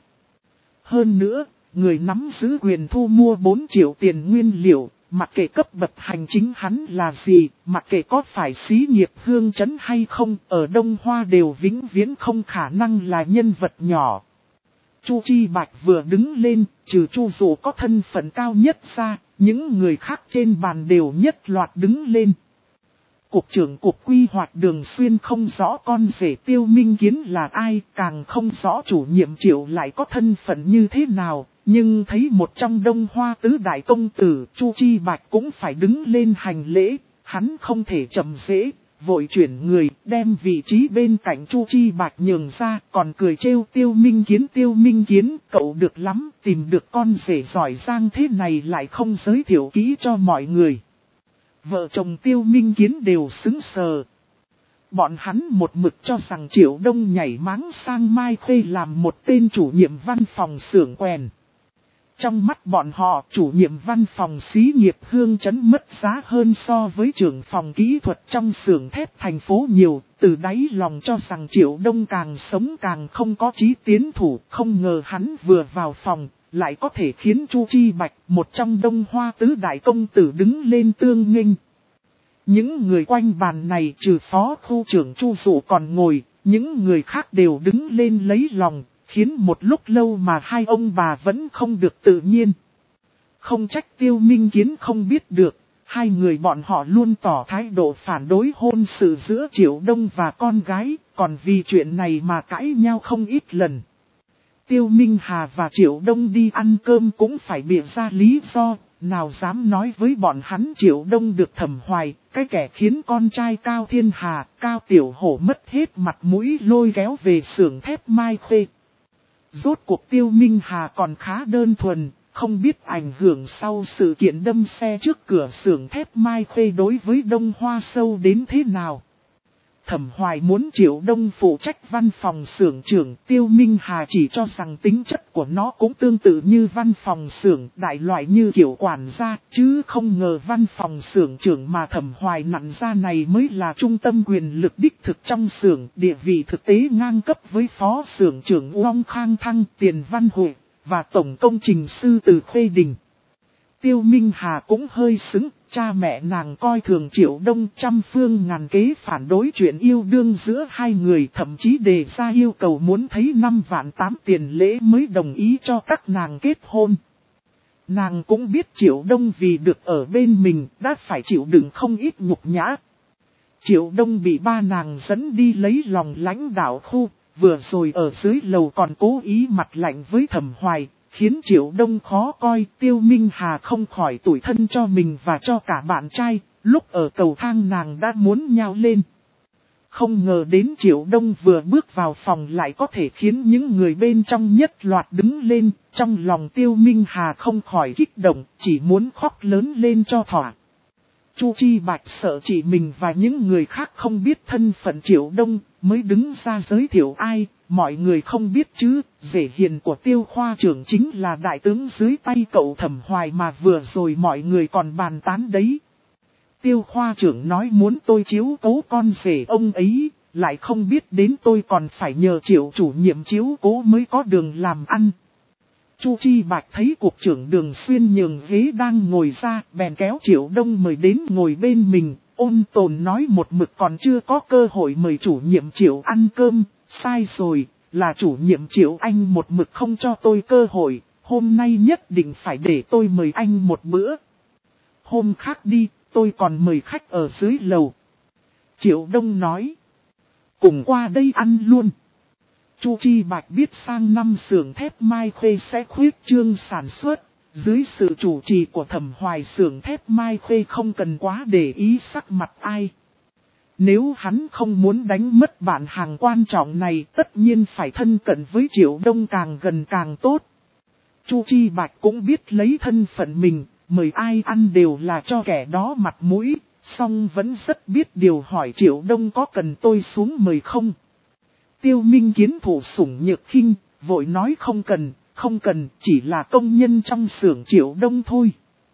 Hơn nữa, người nắm giữ quyền thu mua bốn triệu tiền nguyên liệu, mặc kệ cấp bậc hành chính hắn là gì, mặc kệ có phải xí nghiệp hương chấn hay không, ở Đông Hoa đều vĩnh viễn không khả năng là nhân vật nhỏ. Chu Chi Bạch vừa đứng lên, trừ Chu Dụ có thân phận cao nhất ra, những người khác trên bàn đều nhất loạt đứng lên. Cục trưởng cục quy hoạch Đường Xuyên không rõ con rể Tiêu Minh Kiến là ai, càng không rõ chủ nhiệm Triệu lại có thân phận như thế nào, nhưng thấy một trong Đông Hoa tứ đại công tử, Chu Chi Bạch cũng phải đứng lên hành lễ, hắn không thể chậm trễ, vội chuyển người, đem vị trí bên cạnh Chu Chi Bạch nhường ra, còn cười trêu Tiêu Minh Kiến. Tiêu Minh Kiến, cậu được lắm, tìm được con rể giỏi giang thế này lại không giới thiệu kỹ cho mọi người. Vợ chồng Tiêu Minh Kiến đều sững sờ. Bọn hắn một mực cho rằng Triệu Đông nhảy máng sang Mai Khê làm một tên chủ nhiệm văn phòng xưởng quèn. Trong mắt bọn họ, chủ nhiệm văn phòng xí nghiệp Hương Trấn mất giá hơn so với trưởng phòng kỹ thuật trong xưởng thép thành phố nhiều, từ đáy lòng cho rằng Triệu Đông càng sống càng không có chí tiến thủ, không ngờ hắn vừa vào phòng, lại có thể khiến Chu Chi Bạch, một trong Đông Hoa tứ đại công tử đứng lên tương nghênh. Những người quanh bàn này trừ phó khu trưởng Chu Dụ còn ngồi, những người khác đều đứng lên lấy lòng, khiến một lúc lâu mà hai ông bà vẫn không được tự nhiên. Không trách Tiêu Minh Kiến không biết được, hai người bọn họ luôn tỏ thái độ phản đối hôn sự giữa Triệu Đông và con gái, còn vì chuyện này mà cãi nhau không ít lần. Tiêu Minh Hà và Triệu Đông đi ăn cơm cũng phải bịa ra lý do, nào dám nói với bọn hắn Triệu Đông được Thẩm Hoài, cái kẻ khiến con trai Cao Thiên Hà, Cao Tiểu Hổ mất hết mặt mũi lôi kéo về xưởng thép Mai Khê. Rốt cuộc Tiêu Minh Hà còn khá đơn thuần, không biết ảnh hưởng sau sự kiện đâm xe trước cửa xưởng thép Mai Khê đối với Đông Hoa sâu đến thế nào. Thẩm Hoài muốn Triệu Đông phụ trách văn phòng xưởng trưởng, Tiêu Minh Hà chỉ cho rằng tính chất của nó cũng tương tự như văn phòng xưởng, đại loại như kiểu quản gia, chứ không ngờ văn phòng xưởng trưởng mà Thẩm Hoài nặn ra này mới là trung tâm quyền lực đích thực trong xưởng, địa vị thực tế ngang cấp với phó xưởng trưởng Uông Khang Thăng, Tiền Văn Hội và tổng công trình sư Từ Khuê Đình. Tiêu Minh Hà cũng hơi sững, cha mẹ nàng coi thường Triệu Đông trăm phương ngàn kế phản đối chuyện yêu đương giữa hai người, thậm chí đề ra yêu cầu muốn thấy năm vạn tám tiền lễ mới đồng ý cho các nàng kết hôn. Nàng cũng biết Triệu Đông vì được ở bên mình đã phải chịu đựng không ít nhục nhã. Triệu Đông bị ba nàng dẫn đi lấy lòng lãnh đạo khu, vừa rồi ở dưới lầu còn cố ý mặt lạnh với Thẩm Hoài, khiến Triệu Đông khó coi. Tiêu Minh Hà không khỏi tủi thân cho mình và cho cả bạn trai, lúc ở cầu thang nàng đã muốn nhào lên. Không ngờ đến Triệu Đông vừa bước vào phòng lại có thể khiến những người bên trong nhất loạt đứng lên, trong lòng Tiêu Minh Hà không khỏi kích động, chỉ muốn khóc lớn lên cho thỏa. Chu Chi Bạch sợ chị mình và những người khác không biết thân phận Triệu Đông, mới đứng ra giới thiệu ai, mọi người không biết chứ, rể hiền của Tiêu khoa trưởng chính là đại tướng dưới tay cậu Thẩm Hoài mà vừa rồi mọi người còn bàn tán đấy. Tiêu khoa trưởng nói muốn tôi chiếu cố con rể ông ấy, lại không biết đến tôi còn phải nhờ Triệu chủ nhiệm chiếu cố mới có đường làm ăn. Chu Chi Bạch thấy cục trưởng Đường Xuyên nhường ghế đang ngồi ra, bèn kéo Triệu Đông mời đến ngồi bên mình, ôn tồn nói một mực còn chưa có cơ hội mời chủ nhiệm Triệu ăn cơm, sai rồi, là chủ nhiệm Triệu anh một mực không cho tôi cơ hội, hôm nay nhất định phải để tôi mời anh một bữa. Hôm khác đi, tôi còn mời khách ở dưới lầu. Triệu Đông nói, cùng qua đây ăn luôn. Chu Chi Bạch biết sang năm xưởng thép Mai Khê sẽ khuyết trương sản xuất, dưới sự chủ trì của Thẩm Hoài xưởng thép Mai Khê không cần quá để ý sắc mặt ai. Nếu hắn không muốn đánh mất bản hàng quan trọng này tất nhiên phải thân cận với Triệu Đông càng gần càng tốt. Chu Chi Bạch cũng biết lấy thân phận mình, mời ai ăn đều là cho kẻ đó mặt mũi, song vẫn rất biết điều hỏi Triệu Đông có cần tôi xuống mời không. Tiêu Minh Kiến thủ sủng nhược khinh, vội nói không cần, không cần, chỉ là công nhân trong xưởng Triệu Đông thôi.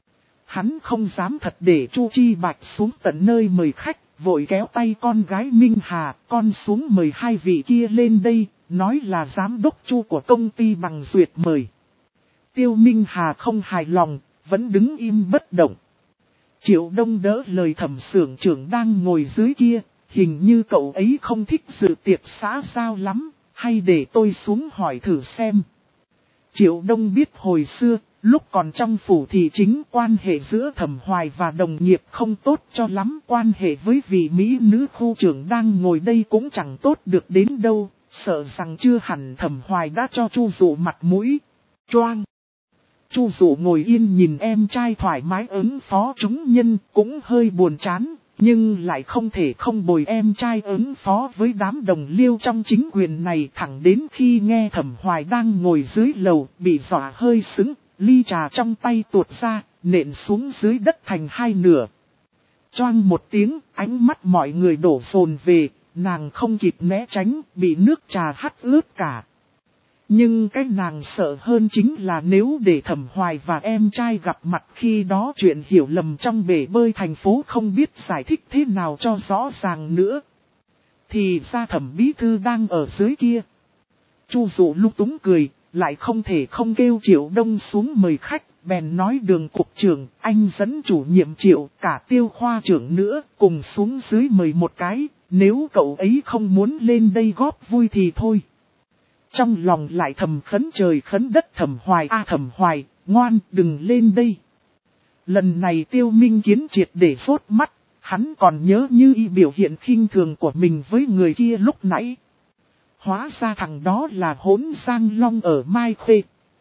Hắn không dám thật để Chu Chi Bạch xuống tận nơi mời khách, vội kéo tay con gái Minh Hà, con xuống mời hai vị kia lên đây, nói là giám đốc Chu của công ty bằng duyệt mời. Tiêu Minh Hà không hài lòng, vẫn đứng im bất động. Triệu Đông đỡ lời Thẩm xưởng trưởng đang ngồi dưới kia. Hình như cậu ấy không thích dự tiệc xã giao lắm, hay để tôi xuống hỏi thử xem. Triệu Đông biết hồi xưa, lúc còn trong phủ thì chính quan hệ giữa Thẩm Hoài và đồng nghiệp không tốt cho lắm. Quan hệ với vị mỹ nữ khu trưởng đang ngồi đây cũng chẳng tốt được đến đâu, sợ rằng chưa hẳn Thẩm Hoài đã cho Chu Dụ mặt mũi. Choang! Chu Dụ ngồi yên nhìn em trai thoải mái ứng phó chúng nhân cũng hơi buồn chán. Nhưng lại không thể không bồi em trai ứng phó với đám đồng liêu trong chính quyền này, thẳng đến khi nghe Thẩm Hoài đang ngồi dưới lầu, bị dọa hơi sững, ly trà trong tay tuột ra, nện xuống dưới đất thành hai nửa. Choang một tiếng, ánh mắt mọi người đổ dồn về, nàng không kịp né tránh, bị nước trà hắt ướt cả. Nhưng cái nàng sợ hơn chính là nếu để Thẩm Hoài và em trai gặp mặt khi đó chuyện hiểu lầm trong bể bơi thành phố không biết giải thích thế nào cho rõ ràng nữa. Thì ra Thẩm bí thư đang ở dưới kia. Chu Dụ lung túng cười, lại không thể không kêu Triệu Đông xuống mời khách, bèn nói Đường cục trưởng, anh dẫn chủ nhiệm Triệu, cả Tiêu khoa trưởng nữa, cùng xuống dưới mời một cái, nếu cậu ấy không muốn lên đây góp vui thì thôi. Trong lòng lại thầm khấn trời khấn đất Thẩm Hoài a à, Thẩm Hoài, ngoan đừng lên đây. Lần này Tiêu Minh Kiến triệt để rốt mắt, hắn còn nhớ như y biểu hiện khinh thường của mình với người kia lúc nãy. Hóa ra thằng đó là Hỗn Giang Long ở Mai Khê.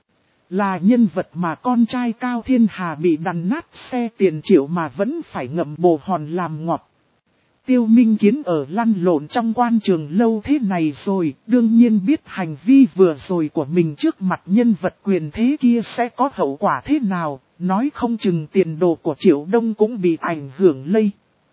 Là nhân vật mà con trai Cao Thiên Hà bị đằn nát xe tiền triệu mà vẫn phải ngậm bồ hòn làm ngọt. Tiêu Minh Kiến ở lăn lộn trong quan trường lâu thế này rồi, đương nhiên biết hành vi vừa rồi của mình trước mặt nhân vật quyền thế kia sẽ có hậu quả thế nào, nói không chừng tiền đồ của Triệu Đông cũng bị ảnh hưởng lây.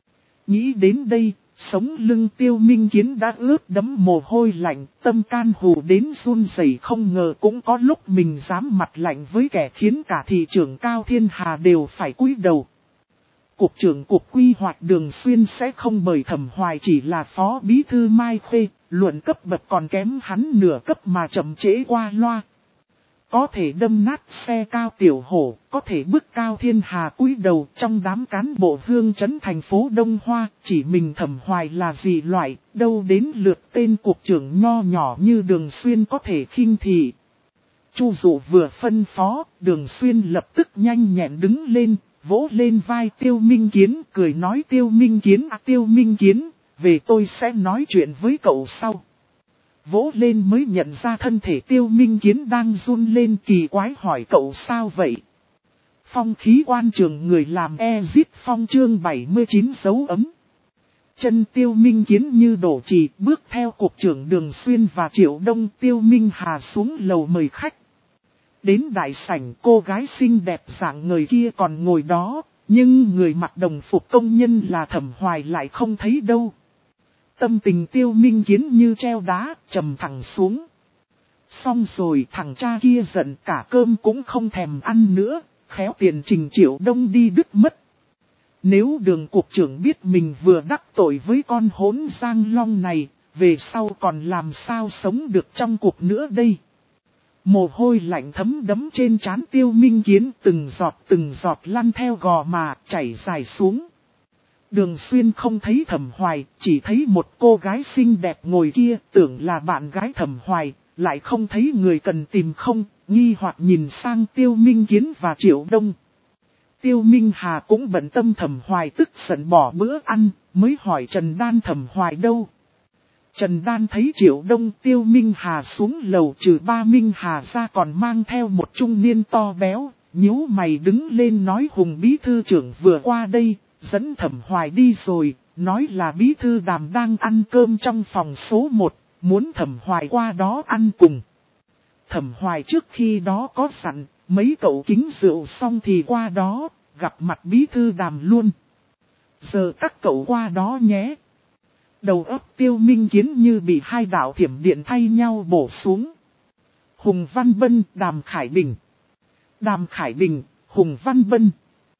Nghĩ đến đây, sống lưng Tiêu Minh Kiến đã ướt đẫm mồ hôi lạnh, tâm can hù đến run rẩy, không ngờ cũng có lúc mình dám mặt lạnh với kẻ khiến cả thị trưởng Cao Thiên Hà đều phải cúi đầu. Cục trưởng Cục Quy hoạch Đường Xuyên sẽ không bởi Thẩm Hoài chỉ là phó bí thư Mai Khê, luận cấp bậc còn kém hắn nửa cấp mà chậm trễ qua loa. Có thể đâm nát xe Cao Tiểu Hổ, có thể bức Cao Thiên Hà cúi đầu trong đám cán bộ hương trấn thành phố Đông Hoa, chỉ mình Thẩm Hoài là gì loại, đâu đến lượt tên cục trưởng nho nhỏ như Đường Xuyên có thể khinh thị. Chu Dụ vừa phân phó, Đường Xuyên lập tức nhanh nhẹn đứng lên, vỗ lên vai Tiêu Minh Kiến, cười nói Tiêu Minh Kiến à Tiêu Minh Kiến, về tôi sẽ nói chuyện với cậu sau. Vỗ lên mới nhận ra thân thể Tiêu Minh Kiến đang run lên, kỳ quái hỏi cậu sao vậy? Phong khí quan trường người làm e-zip phong chương bảy mươi chín dấu ấm. Chân Tiêu Minh Kiến như đổ trì, bước theo cục trưởng Đường Xuyên và Triệu Đông. Tiêu Minh Hà xuống lầu mời khách. Đến đại sảnh, cô gái xinh đẹp dạng người kia còn ngồi đó, nhưng người mặc đồng phục công nhân là Thẩm Hoài lại không thấy đâu. Tâm tình Tiêu Minh Kiến như treo đá, trầm thẳng xuống. Xong rồi thằng cha kia giận cả cơm cũng không thèm ăn nữa, khéo tiền Trình Triệu Đông đi đứt mất. Nếu Đường cục trưởng biết mình vừa đắc tội với con Hỗn Giang Long này, về sau còn làm sao sống được trong cuộc nữa đây. Mồ hôi lạnh thấm đẫm trên trán Tiêu Minh Kiến, từng giọt từng giọt lăn theo gò má chảy dài xuống. Đường Xuyên không thấy Thẩm Hoài, chỉ thấy một cô gái xinh đẹp ngồi kia, tưởng là bạn gái Thẩm Hoài, lại không thấy người cần tìm không, nghi hoặc nhìn sang Tiêu Minh Kiến và Triệu Đông. Tiêu Minh Hà cũng bận tâm Thẩm Hoài tức giận bỏ bữa ăn, mới hỏi Trần Đan Thẩm Hoài đâu. Trần Đan thấy Triệu Đông Tiêu Minh Hà xuống lầu, trừ ba Minh Hà ra còn mang theo một trung niên to béo, nhíu mày đứng lên nói Hùng bí thư trưởng vừa qua đây, dẫn Thẩm Hoài đi rồi, nói là bí thư Đàm đang ăn cơm trong phòng số một, muốn Thẩm Hoài qua đó ăn cùng. Thẩm Hoài trước khi đó có sẵn, mấy cậu kính rượu xong thì qua đó, gặp mặt bí thư Đàm luôn. Giờ các cậu qua đó nhé. Đầu óc Tiêu Minh Kiến như bị hai đạo thiểm điện thay nhau bổ xuống. Hùng Văn Bân, Đàm Khải Bình. Đàm Khải Bình, Hùng Văn Bân.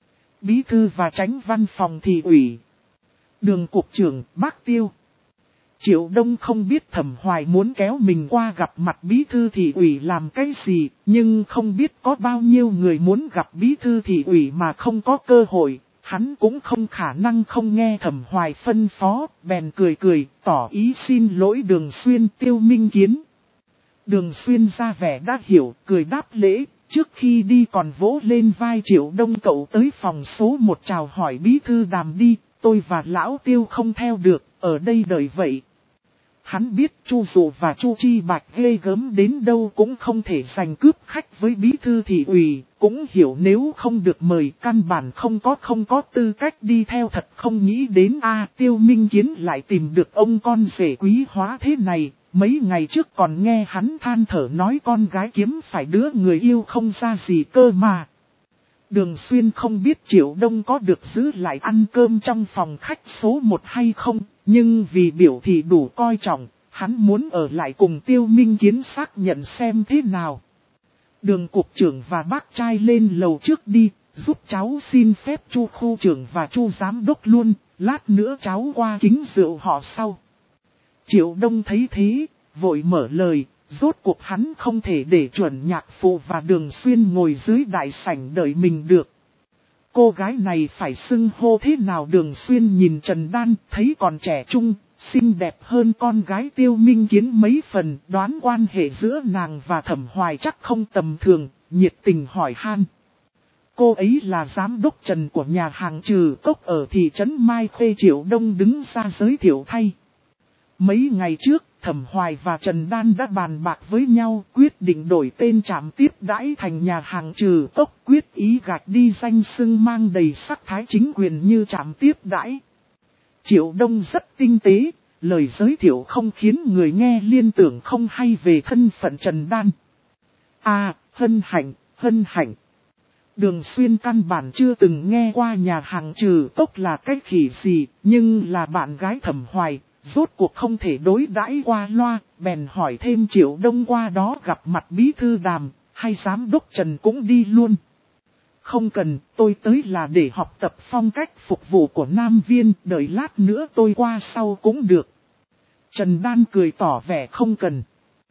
Bí thư và tránh văn phòng thị ủy. Đường cục trưởng, bác Tiêu. Triệu Đông không biết Thẩm Hoài muốn kéo mình qua gặp mặt bí thư thị ủy làm cái gì, nhưng không biết có bao nhiêu người muốn gặp bí thư thị ủy mà không có cơ hội. Hắn cũng không khả năng không nghe Thẩm Hoài phân phó, bèn cười cười, tỏ ý xin lỗi Đường Xuyên Tiêu Minh Kiến. Đường Xuyên ra vẻ đã hiểu, cười đáp lễ, trước khi đi còn vỗ lên vai Triệu Đông cậu tới phòng số một chào hỏi bí thư Đàm đi, tôi và lão Tiêu không theo được, ở đây đợi vậy. Hắn biết Chu Dụ và Chu Chi Bạch ghê gớm đến đâu cũng không thể giành cướp khách với bí thư thị ủy, cũng hiểu nếu không được mời căn bản không có không có tư cách đi theo, thật không nghĩ đến a Tiêu Minh Kiến lại tìm được ông con rể quý hóa thế này, mấy ngày trước còn nghe hắn than thở nói con gái kiếm phải đứa người yêu không ra gì cơ mà. Đường Xuyên không biết Triệu Đông có được giữ lại ăn cơm trong phòng khách số một hay không, nhưng vì biểu thị đủ coi trọng, hắn muốn ở lại cùng Tiêu Minh Kiến xác nhận xem thế nào. Đường cục trưởng và bác trai lên lầu trước đi, giúp cháu xin phép Chu khu trưởng và Chu giám đốc luôn, lát nữa cháu qua kính rượu họ sau. Triệu Đông thấy thế, vội mở lời, rốt cuộc hắn không thể để Chuẩn Nhạc Phụ và Đường Xuyên ngồi dưới đại sảnh đợi mình được. Cô gái này phải xưng hô thế nào? Đường Xuyên nhìn Trần Đan thấy còn trẻ trung, xinh đẹp hơn con gái Tiêu Minh Kiến mấy phần, đoán quan hệ giữa nàng và Thẩm Hoài chắc không tầm thường, nhiệt tình hỏi han. Cô ấy là giám đốc Trần của nhà hàng Trừ Cốc ở thị trấn Mai Khê. Triệu Đông đứng ra giới thiệu thay. Mấy ngày trước, Thẩm Hoài và Trần Đan đã bàn bạc với nhau, quyết định đổi tên trạm tiếp đãi thành nhà hàng Trừ Cốc, quyết ý gạch đi danh xưng mang đầy sắc thái chính quyền như trạm tiếp đãi. Triệu Đông rất tinh tế, lời giới thiệu không khiến người nghe liên tưởng không hay về thân phận Trần Đan. À, hân hạnh, hân hạnh. Đường Xuyên căn bản chưa từng nghe qua nhà hàng Trừ Cốc là cái khỉ gì, nhưng là bạn gái Thẩm Hoài, rốt cuộc không thể đối đãi qua loa, bèn hỏi thêm Triệu Đông qua đó gặp mặt bí thư Đàm, hay giám đốc Trần cũng đi luôn. Không cần, tôi tới là để học tập phong cách phục vụ của Nam Viên, đợi lát nữa tôi qua sau cũng được. Trần Đan cười tỏ vẻ không cần.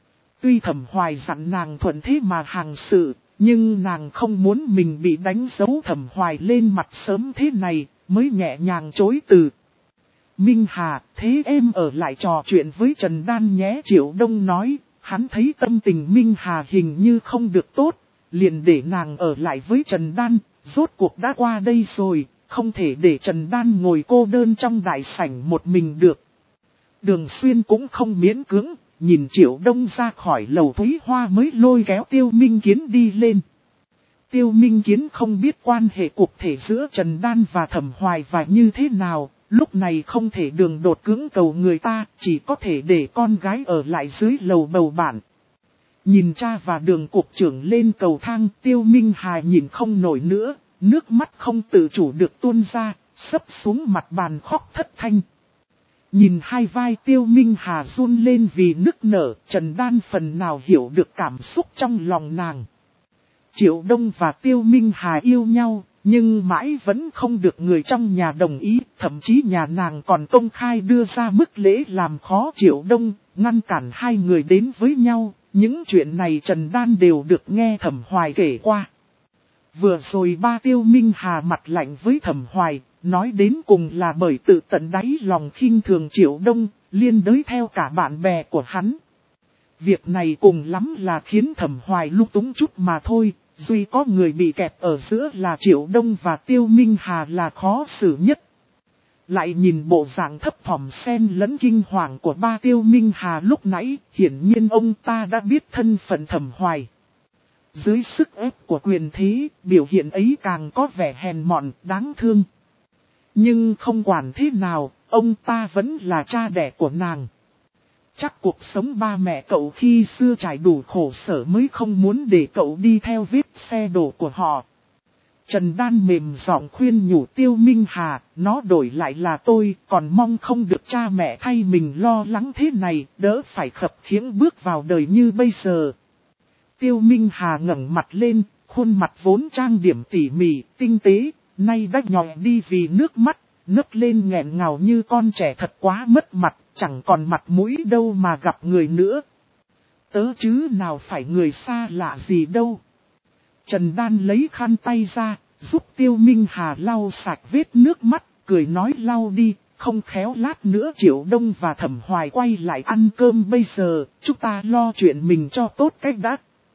Tuy Thẩm Hoài dặn nàng thuận thế mà hành sự, nhưng nàng không muốn mình bị đánh dấu Thẩm Hoài lên mặt sớm thế này, mới nhẹ nhàng chối từ. Minh Hà, thế em ở lại trò chuyện với Trần Đan nhé. Triệu Đông nói, hắn thấy tâm tình Minh Hà hình như không được tốt, liền để nàng ở lại với Trần Đan, rốt cuộc đã qua đây rồi, không thể để Trần Đan ngồi cô đơn trong đại sảnh một mình được. Đường Xuyên cũng không miễn cưỡng, nhìn Triệu Đông ra khỏi lầu Thúy Hoa mới lôi kéo Tiêu Minh Kiến đi lên. Tiêu Minh Kiến không biết quan hệ cụ thể giữa Trần Đan và Thẩm Hoài và như thế nào, lúc này không thể đường đột cưỡng cầu người ta, chỉ có thể để con gái ở lại dưới lầu bầu bạn. Nhìn cha và Đường cục trưởng lên cầu thang, Tiêu Minh Hà nhìn không nổi nữa, nước mắt không tự chủ được tuôn ra, sấp xuống mặt bàn khóc thất thanh. Nhìn hai vai Tiêu Minh Hà run lên vì nức nở, Trần Đan phần nào hiểu được cảm xúc trong lòng nàng. Triệu Đông và Tiêu Minh Hà yêu nhau, nhưng mãi vẫn không được người trong nhà đồng ý, thậm chí nhà nàng còn công khai đưa ra mức lễ làm khó Triệu Đông, ngăn cản hai người đến với nhau. Những chuyện này Trần Đan đều được nghe Thẩm Hoài kể qua. Vừa rồi ba Tiêu Minh Hà mặt lạnh với Thẩm Hoài, nói đến cùng là bởi tự tận đáy lòng khinh thường Triệu Đông, liên đới theo cả bạn bè của hắn. Việc này cùng lắm là khiến Thẩm Hoài lung túng chút mà thôi, duy có người bị kẹp ở giữa là Triệu Đông và Tiêu Minh Hà là khó xử nhất. Lại nhìn bộ dạng thấp thỏm xen lẫn kinh hoàng của ba Tiêu Minh Hà lúc nãy, hiển nhiên ông ta đã biết thân phận Thẩm Hoài. Dưới sức ép của quyền thế, biểu hiện ấy càng có vẻ hèn mọn, đáng thương. Nhưng không quản thế nào, ông ta vẫn là cha đẻ của nàng. Chắc cuộc sống ba mẹ cậu khi xưa trải đủ khổ sở mới không muốn để cậu đi theo vết xe đổ của họ. Trần Đan mềm giọng khuyên nhủ Tiêu Minh Hà, nó đổi lại là tôi, còn mong không được cha mẹ thay mình lo lắng thế này, đỡ phải khập khiễng bước vào đời như bây giờ. Tiêu Minh Hà ngẩng mặt lên, khuôn mặt vốn trang điểm tỉ mỉ, tinh tế, nay đã nhòi đi vì nước mắt, nấc lên nghẹn ngào như con trẻ thật quá mất mặt, chẳng còn mặt mũi đâu mà gặp người nữa. Tớ chứ nào phải người xa lạ gì đâu. Trần Đan lấy khăn tay ra, giúp Tiêu Minh Hà lau sạch vết nước mắt, cười nói lau đi, không khéo lát nữa Triệu Đông và Thẩm Hoài quay lại ăn cơm bây giờ, chúng ta lo chuyện mình cho tốt cách đã.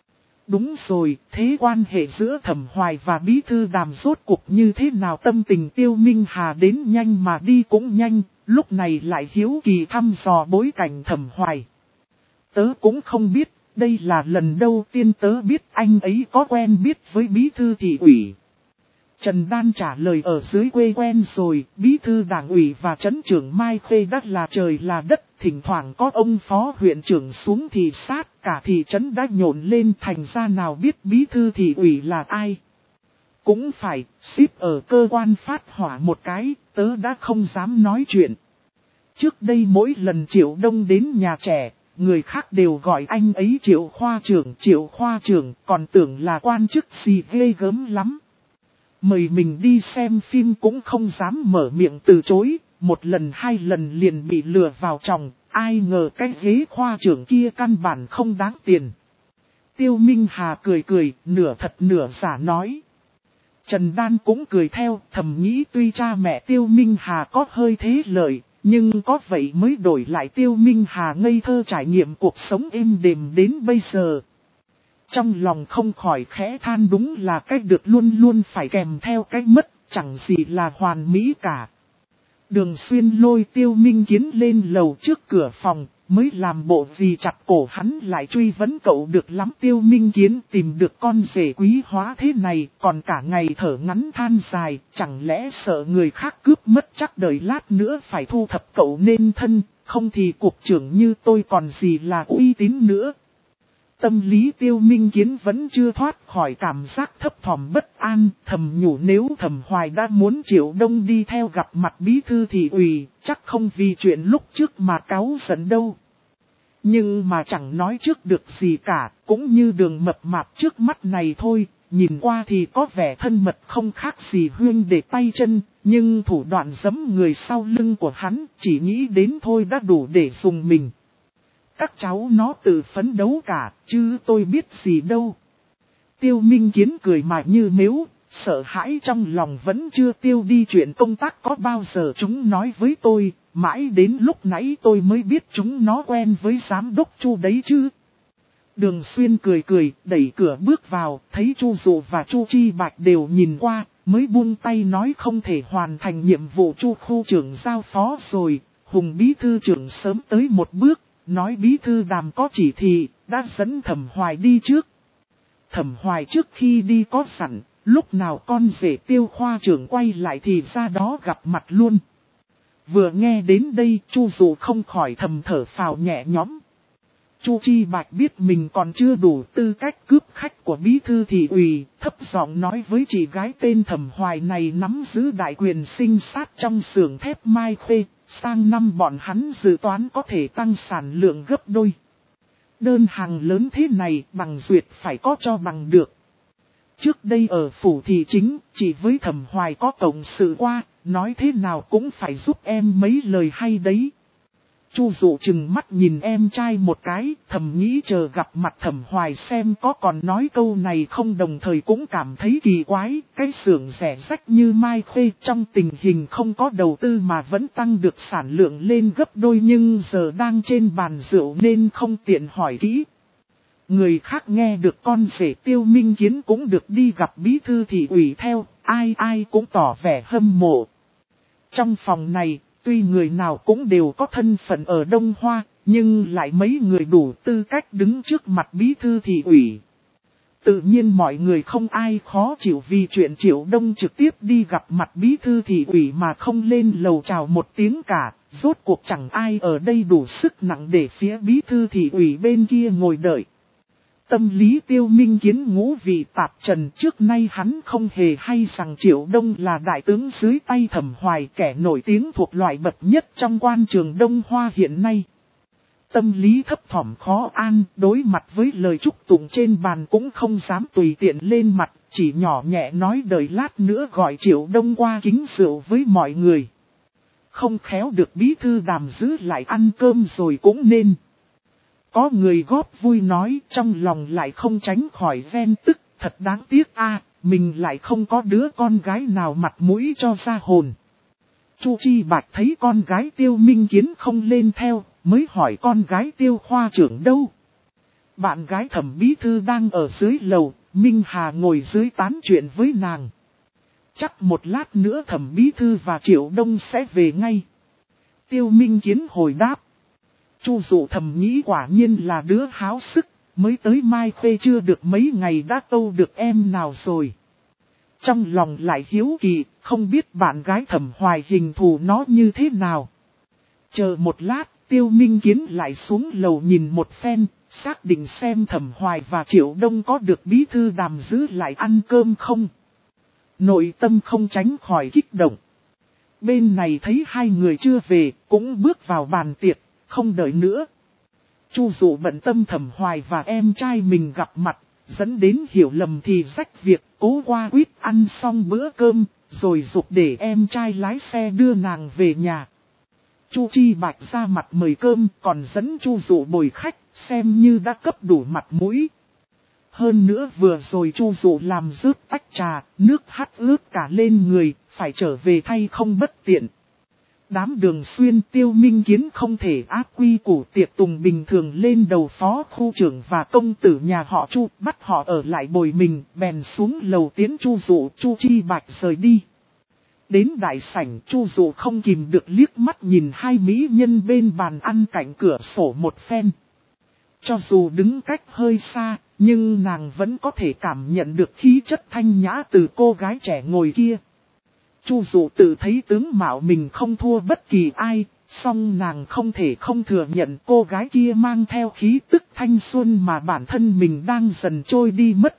Đúng rồi, thế quan hệ giữa Thẩm Hoài và Bí Thư Đàm rốt cuộc như thế nào? Tâm tình Tiêu Minh Hà đến nhanh mà đi cũng nhanh, lúc này lại hiếu kỳ thăm dò bối cảnh Thẩm Hoài. Tớ cũng không biết, đây là lần đầu tiên tớ biết anh ấy có quen biết với Bí Thư Thị ủy. Trần Đan trả lời ở dưới quê quen rồi, Bí Thư Đảng ủy và Trấn trưởng Mai Khê đất là trời là đất, thỉnh thoảng có ông phó huyện trưởng xuống thị sát, cả thị trấn đã nhộn lên, thành ra nào biết Bí Thư Thị ủy là ai. Cũng phải, ship ở cơ quan phát hỏa một cái, tớ đã không dám nói chuyện. Trước đây mỗi lần Triệu Đông đến nhà trẻ, người khác đều gọi anh ấy Triệu khoa trưởng, Triệu khoa trưởng, còn tưởng là quan chức gì ghê gớm lắm. Mời mình đi xem phim cũng không dám mở miệng từ chối, một lần hai lần liền bị lừa vào chồng, ai ngờ cái ghế khoa trưởng kia căn bản không đáng tiền. Tiêu Minh Hà cười cười, nửa thật nửa giả nói. Trần Đan cũng cười theo, thầm nghĩ tuy cha mẹ Tiêu Minh Hà có hơi thế lợi, nhưng có vậy mới đổi lại Tiêu Minh Hà ngây thơ trải nghiệm cuộc sống êm đềm đến bây giờ. Trong lòng không khỏi khẽ than đúng là cách được luôn luôn phải kèm theo cách mất, chẳng gì là hoàn mỹ cả. Đường Xuyên lôi Tiêu Minh Kiến lên lầu trước cửa phòng, mới làm bộ vì chặt cổ hắn lại truy vấn cậu được lắm. Tiêu Minh Kiến tìm được con rể quý hóa thế này, còn cả ngày thở ngắn than dài, chẳng lẽ sợ người khác cướp mất chắc đợi lát nữa phải thu thập cậu nên thân, không thì cục trưởng như tôi còn gì là uy tín nữa. Tâm lý Tiêu Minh Kiến vẫn chưa thoát khỏi cảm giác thấp thỏm bất an, thầm nhủ nếu Thẩm Hoài đã muốn Triệu Đông đi theo gặp mặt bí thư thị ủy, chắc không vì chuyện lúc trước mà cáu giận đâu. Nhưng mà chẳng nói trước được gì cả, cũng như đường mập mạp trước mắt này thôi, nhìn qua thì có vẻ thân mật không khác gì huyên để tay chân, nhưng thủ đoạn giẫm người sau lưng của hắn chỉ nghĩ đến thôi đã đủ để dùng mình. Các cháu nó tự phấn đấu cả, chứ tôi biết gì đâu. Tiêu Minh Kiến cười mà như mếu, sợ hãi trong lòng vẫn chưa tiêu đi chuyện công tác có bao giờ chúng nói với tôi, mãi đến lúc nãy tôi mới biết chúng nó quen với giám đốc Chu đấy chứ. Đường Xuyên cười cười, đẩy cửa bước vào, thấy Chu Dụ và Chu Chi Bạch đều nhìn qua, mới buông tay nói không thể hoàn thành nhiệm vụ Chu khu trưởng giao phó rồi, Hùng bí thư trưởng sớm tới một bước. Nói bí thư Đàm có chỉ thị, đã dẫn Thẩm Hoài đi trước. Thẩm Hoài trước khi đi có sẵn, lúc nào con rể Tiêu khoa trưởng quay lại thì ra đó gặp mặt luôn. Vừa nghe đến đây, Chu Dụ không khỏi thầm thở phào nhẹ nhõm. Chu Chi Bạch biết mình còn chưa đủ tư cách cướp khách của bí thư thị ủy, thấp giọng nói với chị gái tên Thẩm Hoài này nắm giữ đại quyền sinh sát trong xưởng thép Mai Khê. Sang năm bọn hắn dự toán có thể tăng sản lượng gấp đôi. Đơn hàng lớn thế này bằng duyệt phải có cho bằng được. Trước đây ở phủ thị chính, chỉ với Thẩm Hoài có cộng sự qua, nói thế nào cũng phải giúp em mấy lời hay đấy. Chu Dụ chừng mắt nhìn em trai một cái, thầm nghĩ chờ gặp mặt Thẩm Hoài xem có còn nói câu này không, đồng thời cũng cảm thấy kỳ quái, cái xưởng rẻ rách như Mai Khê trong tình hình không có đầu tư mà vẫn tăng được sản lượng lên gấp đôi nhưng giờ đang trên bàn rượu nên không tiện hỏi kỹ. Người khác nghe được con rể Tiêu Minh Kiến cũng được đi gặp bí thư thị ủy theo, ai ai cũng tỏ vẻ hâm mộ. Trong phòng này, tuy người nào cũng đều có thân phận ở Đông Hoa, nhưng lại mấy người đủ tư cách đứng trước mặt bí thư thị ủy. Tự nhiên mọi người không ai khó chịu vì chuyện Triệu Đông trực tiếp đi gặp mặt bí thư thị ủy mà không lên lầu chào một tiếng cả, rốt cuộc chẳng ai ở đây đủ sức nặng để phía bí thư thị ủy bên kia ngồi đợi. Tâm lý Tiêu Minh Kiến ngũ vị tạp trần, trước nay hắn không hề hay rằng Triệu Đông là đại tướng dưới tay Thẩm Hoài, kẻ nổi tiếng thuộc loại bậc nhất trong quan trường Đông Hoa hiện nay. Tâm lý thấp thỏm khó an, đối mặt với lời chúc tụng trên bàn cũng không dám tùy tiện lên mặt, chỉ nhỏ nhẹ nói đợi lát nữa gọi Triệu Đông qua kính rượu với mọi người. Không khéo được bí thư Đàm giữ lại ăn cơm rồi cũng nên. Có người góp vui nói, trong lòng lại không tránh khỏi ghen tức, thật đáng tiếc a, mình lại không có đứa con gái nào mặt mũi cho ra hồn. Chu Chi Bạch thấy con gái Tiêu Minh Kiến không lên theo, mới hỏi con gái Tiêu khoa trưởng đâu. Bạn gái Thẩm bí thư đang ở dưới lầu, Minh Hà ngồi dưới tán chuyện với nàng. Chắc một lát nữa Thẩm bí thư và Triệu Đông sẽ về ngay. Tiêu Minh Kiến hồi đáp. Chu Dụ thầm nghĩ quả nhiên là đứa háo sức, mới tới Mai Khê chưa được mấy ngày đã câu được em nào rồi. Trong lòng lại hiếu kỳ, không biết bạn gái Thẩm Hoài hình thù nó như thế nào. Chờ một lát, Tiêu Minh Kiến lại xuống lầu nhìn một phen, xác định xem Thẩm Hoài và Triệu Đông có được bí thư Đàm giữ lại ăn cơm không. Nội tâm không tránh khỏi kích động. bên này thấy hai người chưa về, cũng bước vào bàn tiệc, không đợi nữa. Chu Dụ bận tâm Thẩm Hoài và em trai mình gặp mặt, dẫn đến hiểu lầm thì rách việc, cố qua quýt ăn xong bữa cơm, rồi giục để em trai lái xe đưa nàng về nhà. Chu Chi Bạch ra mặt mời cơm, còn dẫn Chu Dụ bồi khách, xem như đã cấp đủ mặt mũi. Hơn nữa vừa rồi Chu Dụ làm rớt tách trà, nước hắt ướt cả lên người, phải trở về thay không bất tiện. Đám Đường Xuyên, Tiêu Minh Kiến không thể áp quy củ tiệc tùng bình thường lên đầu phó khu trưởng và công tử nhà họ Chu, bắt họ ở lại bồi mình, bèn xuống lầu tiến Chu Dụ. Chu Chi Bạch rời đi. Đến đại sảnh, Chu Dụ không kìm được liếc mắt nhìn hai mỹ nhân bên bàn ăn cạnh cửa sổ một phen. Cho dù đứng cách hơi xa, nhưng nàng vẫn có thể cảm nhận được khí chất thanh nhã từ cô gái trẻ ngồi kia. Chu Dụ tự thấy tướng mạo mình không thua bất kỳ ai, song nàng không thể không thừa nhận cô gái kia mang theo khí tức thanh xuân mà bản thân mình đang dần trôi đi mất.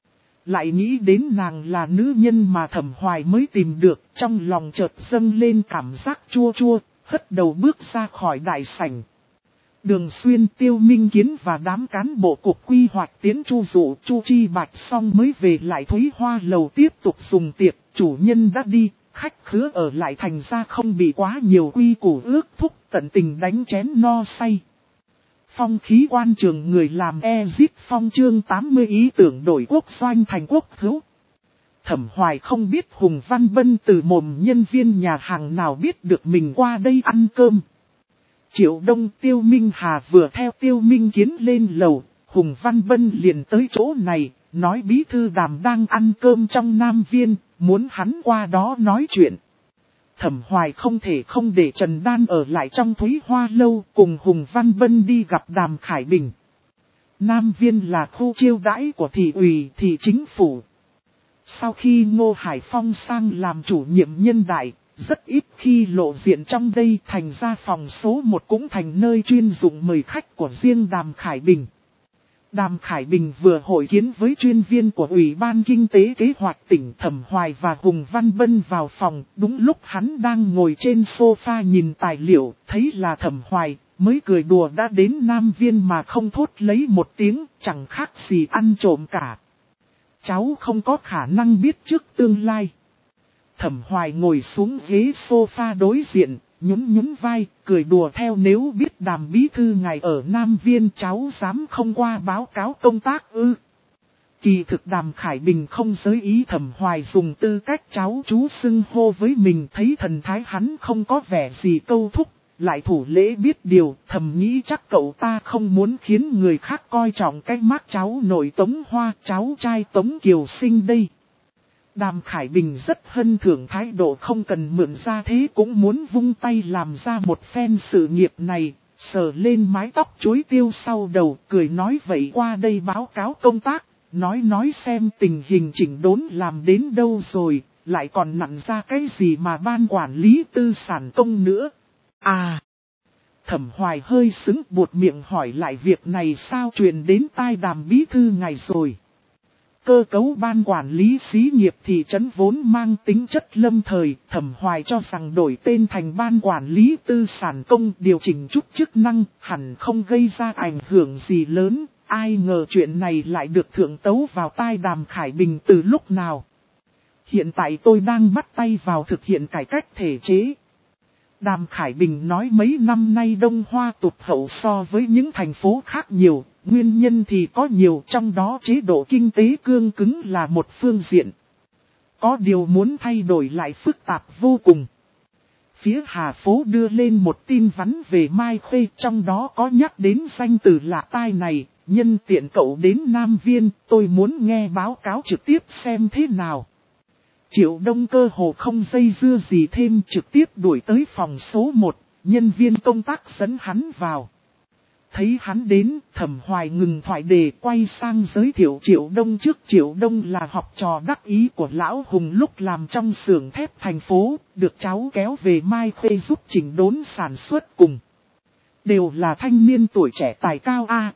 Lại nghĩ đến nàng là nữ nhân mà Thẩm Hoài mới tìm được, trong lòng chợt dâng lên cảm giác chua chua, hất đầu bước ra khỏi đại sảnh. Đường Xuyên, Tiêu Minh Kiến và đám cán bộ cục quy hoạch tiến Chu Dụ, Chu Chi Bạch xong mới về lại Thúy Hoa lầu tiếp tục dùng tiệc, chủ nhân đã đi, khách khứa ở lại thành ra không bị quá nhiều quy củ ước thúc, tận tình đánh chén no say. Phong khí quan trường người làm Exit Phong chương tám mươi ý tưởng đổi quốc doanh thành quốc hữu. Thẩm Hoài không biết Hùng Văn Bân từ mồm nhân viên nhà hàng nào biết được mình qua đây ăn cơm. Triệu Đông, Tiêu Minh Hà vừa theo Tiêu Minh Kiến lên lầu, Hùng Văn Bân liền tới chỗ này, nói bí thư Đàm đang ăn cơm trong Nam Viên, muốn hắn qua đó nói chuyện. Thẩm Hoài không thể không để Trần Đan ở lại trong Thúy Hoa lâu cùng Hùng Văn Bân đi gặp Đàm Khải Bình. Nam Viên là khu chiêu đãi của thị ủy, thị chính phủ. Sau khi Ngô Hải Phong sang làm chủ nhiệm nhân đại, rất ít khi lộ diện trong đây, thành ra phòng số một cũng thành nơi chuyên dụng mời khách của riêng Đàm Khải Bình. Đàm Khải Bình vừa hội kiến với chuyên viên của Ủy ban Kinh tế Kế hoạch tỉnh Thẩm Hoài và Hùng Văn Bân vào phòng, đúng lúc hắn đang ngồi trên sofa nhìn tài liệu, thấy là Thẩm Hoài, mới cười đùa đã đến Nam Viên mà không thốt lấy một tiếng, chẳng khác gì ăn trộm cả. Cháu không có khả năng biết trước tương lai. Thẩm Hoài ngồi xuống ghế sofa đối diện, nhún nhún vai, cười đùa theo, nếu biết Đàm bí thư ngài ở Nam Viên cháu dám không qua báo cáo công tác ư. Kỳ thực Đàm Khải Bình không giới ý Thẩm Hoài dùng tư cách cháu chú xưng hô với mình, thấy thần thái hắn không có vẻ gì câu thúc, lại thủ lễ biết điều, thầm nghĩ chắc cậu ta không muốn khiến người khác coi trọng cái mác cháu nội Tống Hoa, cháu trai Tống Kiều Sinh đây. Đàm Khải Bình rất hân thưởng thái độ không cần mượn ra thế cũng muốn vung tay làm ra một phen sự nghiệp này, sờ lên mái tóc chuối tiêu sau đầu, cười nói vậy qua đây báo cáo công tác, nói nói xem tình hình chỉnh đốn làm đến đâu rồi, lại còn nặn ra cái gì mà ban quản lý tư sản công nữa. À! Thẩm Hoài hơi sững, buột miệng hỏi lại việc này sao truyền đến tai Đàm bí thư ngài rồi. Cơ cấu ban quản lý xí nghiệp thị trấn vốn mang tính chất lâm thời, Thẩm Hoài cho rằng đổi tên thành ban quản lý tư sản công, điều chỉnh chút chức năng, hẳn không gây ra ảnh hưởng gì lớn, ai ngờ chuyện này lại được thượng tấu vào tai Đàm Khải Bình từ lúc nào. Hiện tại tôi đang bắt tay vào thực hiện cải cách thể chế. Đàm Khải Bình nói mấy năm nay Đông Hoa tụt hậu so với những thành phố khác nhiều, nguyên nhân thì có nhiều, trong đó chế độ kinh tế cương cứng là một phương diện. Có điều muốn thay đổi lại phức tạp vô cùng. Phía Hà Phố đưa lên một tin vắn về Mai Khuê, trong đó có nhắc đến danh từ lạ tai này, nhân tiện cậu đến Nam Viên, tôi muốn nghe báo cáo trực tiếp xem thế nào. Triệu Đông cơ hồ không dây dưa gì thêm, trực tiếp đuổi tới phòng số một, nhân viên công tác dẫn hắn vào. Thấy hắn đến, Thẩm Hoài ngừng thoại đề quay sang giới thiệu Triệu Đông trước. Triệu Đông là học trò đắc ý của Lão Hùng lúc làm trong xưởng thép thành phố, được cháu kéo về Mai Khuê giúp chỉnh đốn sản xuất cùng. Đều là thanh niên tuổi trẻ tài cao a.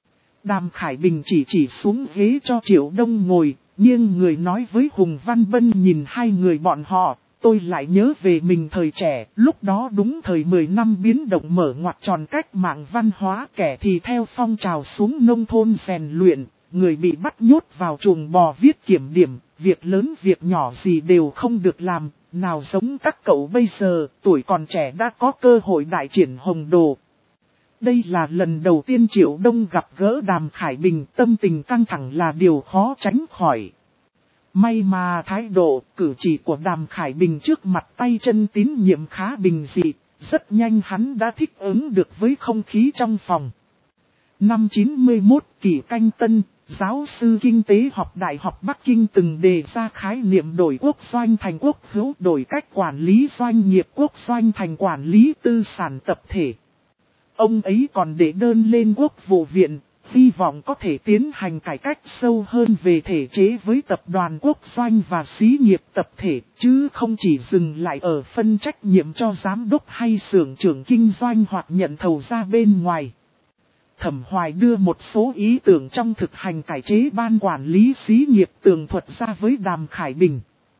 Đàm Khải Bình chỉ chỉ xuống ghế cho Triệu Đông ngồi, nhưng người nói với Hùng Văn Bân nhìn hai người bọn họ, tôi lại nhớ về mình thời trẻ, lúc đó đúng thời mười năm biến động mở ngoặt tròn cách mạng văn hóa, kẻ thì theo phong trào xuống nông thôn rèn luyện, người bị bắt nhốt vào chuồng bò viết kiểm điểm, việc lớn việc nhỏ gì đều không được làm, nào giống các cậu bây giờ, tuổi còn trẻ đã có cơ hội đại triển hồng đồ. Đây là lần đầu tiên Triệu Đông gặp gỡ Đàm Khải Bình, tâm tình căng thẳng là điều khó tránh khỏi. May mà thái độ, cử chỉ của Đàm Khải Bình trước mặt tay chân tín nhiệm khá bình dị, rất nhanh hắn đã thích ứng được với không khí trong phòng. Năm chín mươi mốt, Kỷ Canh Tân, giáo sư kinh tế học Đại học Bắc Kinh từng đề ra khái niệm đổi quốc doanh thành quốc hữu, đổi cách quản lý doanh nghiệp quốc doanh thành quản lý tư sản tập thể. Ông ấy còn để đơn lên Quốc vụ viện, hy vọng có thể tiến hành cải cách sâu hơn về thể chế với tập đoàn quốc doanh và xí nghiệp tập thể, chứ không chỉ dừng lại ở phân trách nhiệm cho giám đốc hay xưởng trưởng kinh doanh hoặc nhận thầu ra bên ngoài. Thẩm Hoài đưa một số ý tưởng trong thực hành cải chế ban quản lý xí nghiệp tường thuật ra với Đàm Khải Bình.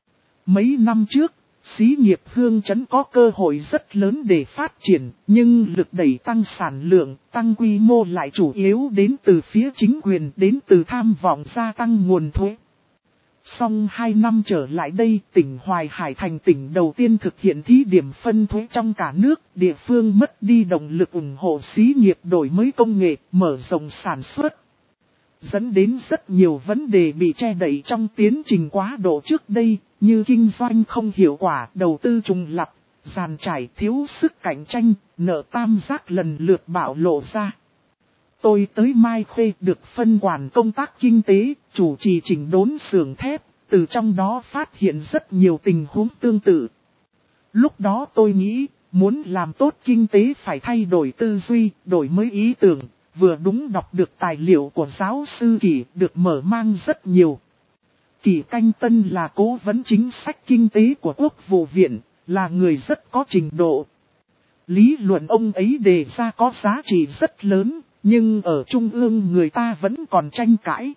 Mấy năm trước, xí nghiệp Hương Trấn có cơ hội rất lớn để phát triển, nhưng lực đẩy tăng sản lượng, tăng quy mô lại chủ yếu đến từ phía chính quyền, đến từ tham vọng gia tăng nguồn thuế. Song hai năm trở lại đây, tỉnh Hoài Hải thành tỉnh đầu tiên thực hiện thí điểm phân thuế trong cả nước, địa phương mất đi động lực ủng hộ xí nghiệp đổi mới công nghệ, mở rộng sản xuất. Dẫn đến rất nhiều vấn đề bị che đậy trong tiến trình quá độ trước đây, như kinh doanh không hiệu quả, đầu tư trùng lặp, giàn trải thiếu sức cạnh tranh, nợ tam giác lần lượt bạo lộ ra. Tôi tới Mai Khê được phân quản công tác kinh tế, chủ trì chỉnh đốn xưởng thép, từ trong đó phát hiện rất nhiều tình huống tương tự. Lúc đó tôi nghĩ, muốn làm tốt kinh tế phải thay đổi tư duy, đổi mới ý tưởng, vừa đúng đọc được tài liệu của giáo sư Kỷ được mở mang rất nhiều. Kỷ Canh Tân là cố vấn chính sách kinh tế của Quốc vụ viện, là người rất có trình độ. Lý luận ông ấy đề ra có giá trị rất lớn, nhưng ở Trung ương người ta vẫn còn tranh cãi.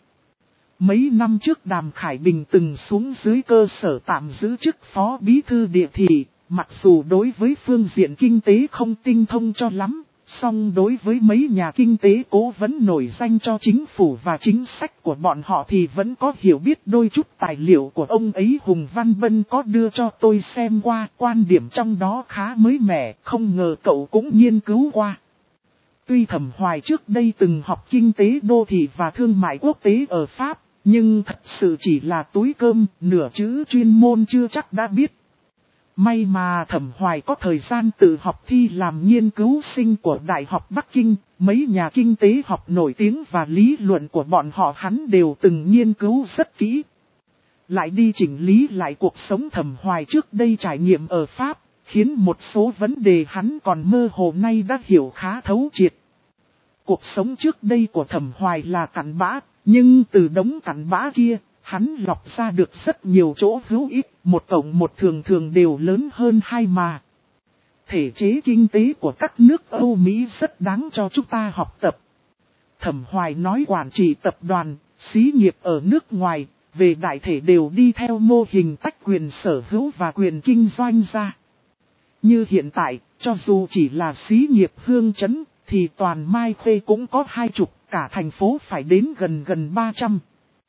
Mấy năm trước Đàm Khải Bình từng xuống dưới cơ sở tạm giữ chức phó bí thư địa thị, mặc dù đối với phương diện kinh tế không tinh thông cho lắm, song đối với mấy nhà kinh tế cố vấn nổi danh cho chính phủ và chính sách của bọn họ thì vẫn có hiểu biết đôi chút. Tài liệu của ông ấy Hùng Văn Bân có đưa cho tôi xem qua, quan điểm trong đó khá mới mẻ, không ngờ cậu cũng nghiên cứu qua. Tuy Thẩm Hoài trước đây từng học kinh tế đô thị và thương mại quốc tế ở Pháp, nhưng thật sự chỉ là túi cơm, nửa chữ chuyên môn chưa chắc đã biết. May mà Thẩm Hoài có thời gian tự học thi làm nghiên cứu sinh của Đại học Bắc Kinh, mấy nhà kinh tế học nổi tiếng và lý luận của bọn họ hắn đều từng nghiên cứu rất kỹ. Lại đi chỉnh lý lại cuộc sống Thẩm Hoài trước đây trải nghiệm ở Pháp, khiến một số vấn đề hắn còn mơ hồ nay đã hiểu khá thấu triệt. Cuộc sống trước đây của Thẩm Hoài là cặn bã, nhưng từ đống cặn bã kia, hắn lọc ra được rất nhiều chỗ hữu ích, một cộng một thường thường đều lớn hơn hai mà. Thể chế kinh tế của các nước Âu Mỹ rất đáng cho chúng ta học tập. Thẩm Hoài nói quản trị tập đoàn, xí nghiệp ở nước ngoài, về đại thể đều đi theo mô hình tách quyền sở hữu và quyền kinh doanh ra. Như hiện tại, cho dù chỉ là xí nghiệp Hương Trấn, thì toàn Mai Khê cũng có hai chục, cả thành phố phải đến gần gần ba trăm.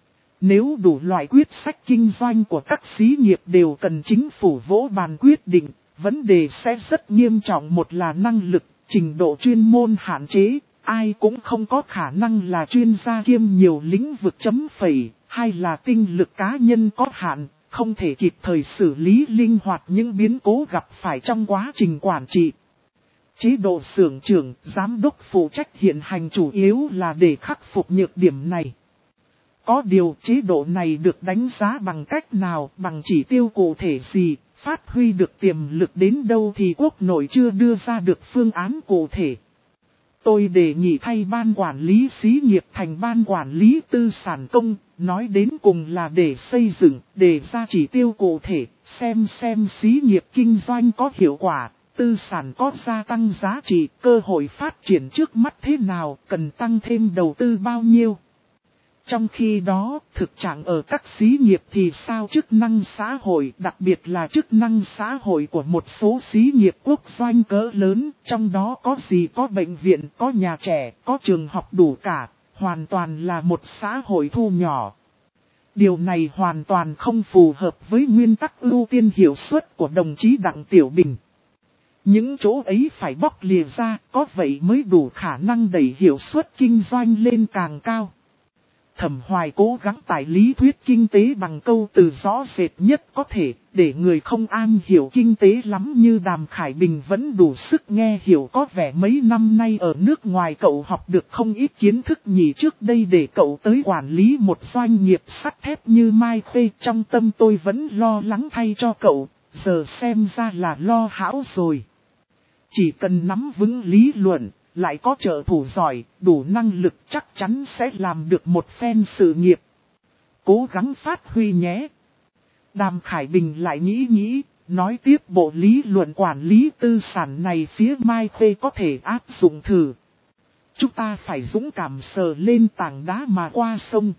Nếu đủ loại quyết sách kinh doanh của các xí nghiệp đều cần chính phủ vỗ bàn quyết định, vấn đề sẽ rất nghiêm trọng. Một là năng lực, trình độ chuyên môn hạn chế, ai cũng không có khả năng là chuyên gia kiêm nhiều lĩnh vực chấm phẩy. Hai là tinh lực cá nhân có hạn, không thể kịp thời xử lý linh hoạt những biến cố gặp phải trong quá trình quản trị. Chế độ xưởng trưởng, giám đốc phụ trách hiện hành chủ yếu là để khắc phục nhược điểm này. Có điều chế độ này được đánh giá bằng cách nào, bằng chỉ tiêu cụ thể gì, phát huy được tiềm lực đến đâu thì quốc nội chưa đưa ra được phương án cụ thể. Tôi đề nghị thay ban quản lý xí nghiệp thành ban quản lý tư sản công, nói đến cùng là để xây dựng, đề ra chỉ tiêu cụ thể, xem xem xí nghiệp kinh doanh có hiệu quả, tư sản có gia tăng giá trị, cơ hội phát triển trước mắt thế nào, cần tăng thêm đầu tư bao nhiêu. Trong khi đó, thực trạng ở các xí nghiệp thì sao chức năng xã hội, đặc biệt là chức năng xã hội của một số xí nghiệp quốc doanh cỡ lớn, trong đó có gì có bệnh viện, có nhà trẻ, có trường học đủ cả, hoàn toàn là một xã hội thu nhỏ. Điều này hoàn toàn không phù hợp với nguyên tắc ưu tiên hiệu suất của đồng chí Đặng Tiểu Bình. Những chỗ ấy phải bóc lìa ra, có vậy mới đủ khả năng đẩy hiệu suất kinh doanh lên càng cao. Thẩm Hoài cố gắng tải lý thuyết kinh tế bằng câu từ rõ rệt nhất có thể, để người không am hiểu kinh tế lắm như Đàm Khải Bình vẫn đủ sức nghe hiểu. Có vẻ mấy năm nay ở nước ngoài cậu học được không ít kiến thức nhỉ. Trước đây để cậu tới quản lý một doanh nghiệp sắt thép như Mai Khê, trong tâm tôi vẫn lo lắng thay cho cậu, giờ xem ra là lo hão rồi. Chỉ cần nắm vững lý luận, lại có trợ thủ giỏi, đủ năng lực chắc chắn sẽ làm được một phen sự nghiệp. Cố gắng phát huy nhé. Đàm Khải Bình lại nghĩ nghĩ, nói tiếp bộ lý luận quản lý tư sản này phía Mai Khê có thể áp dụng thử. Chúng ta phải dũng cảm sờ lên tảng đá mà qua sông.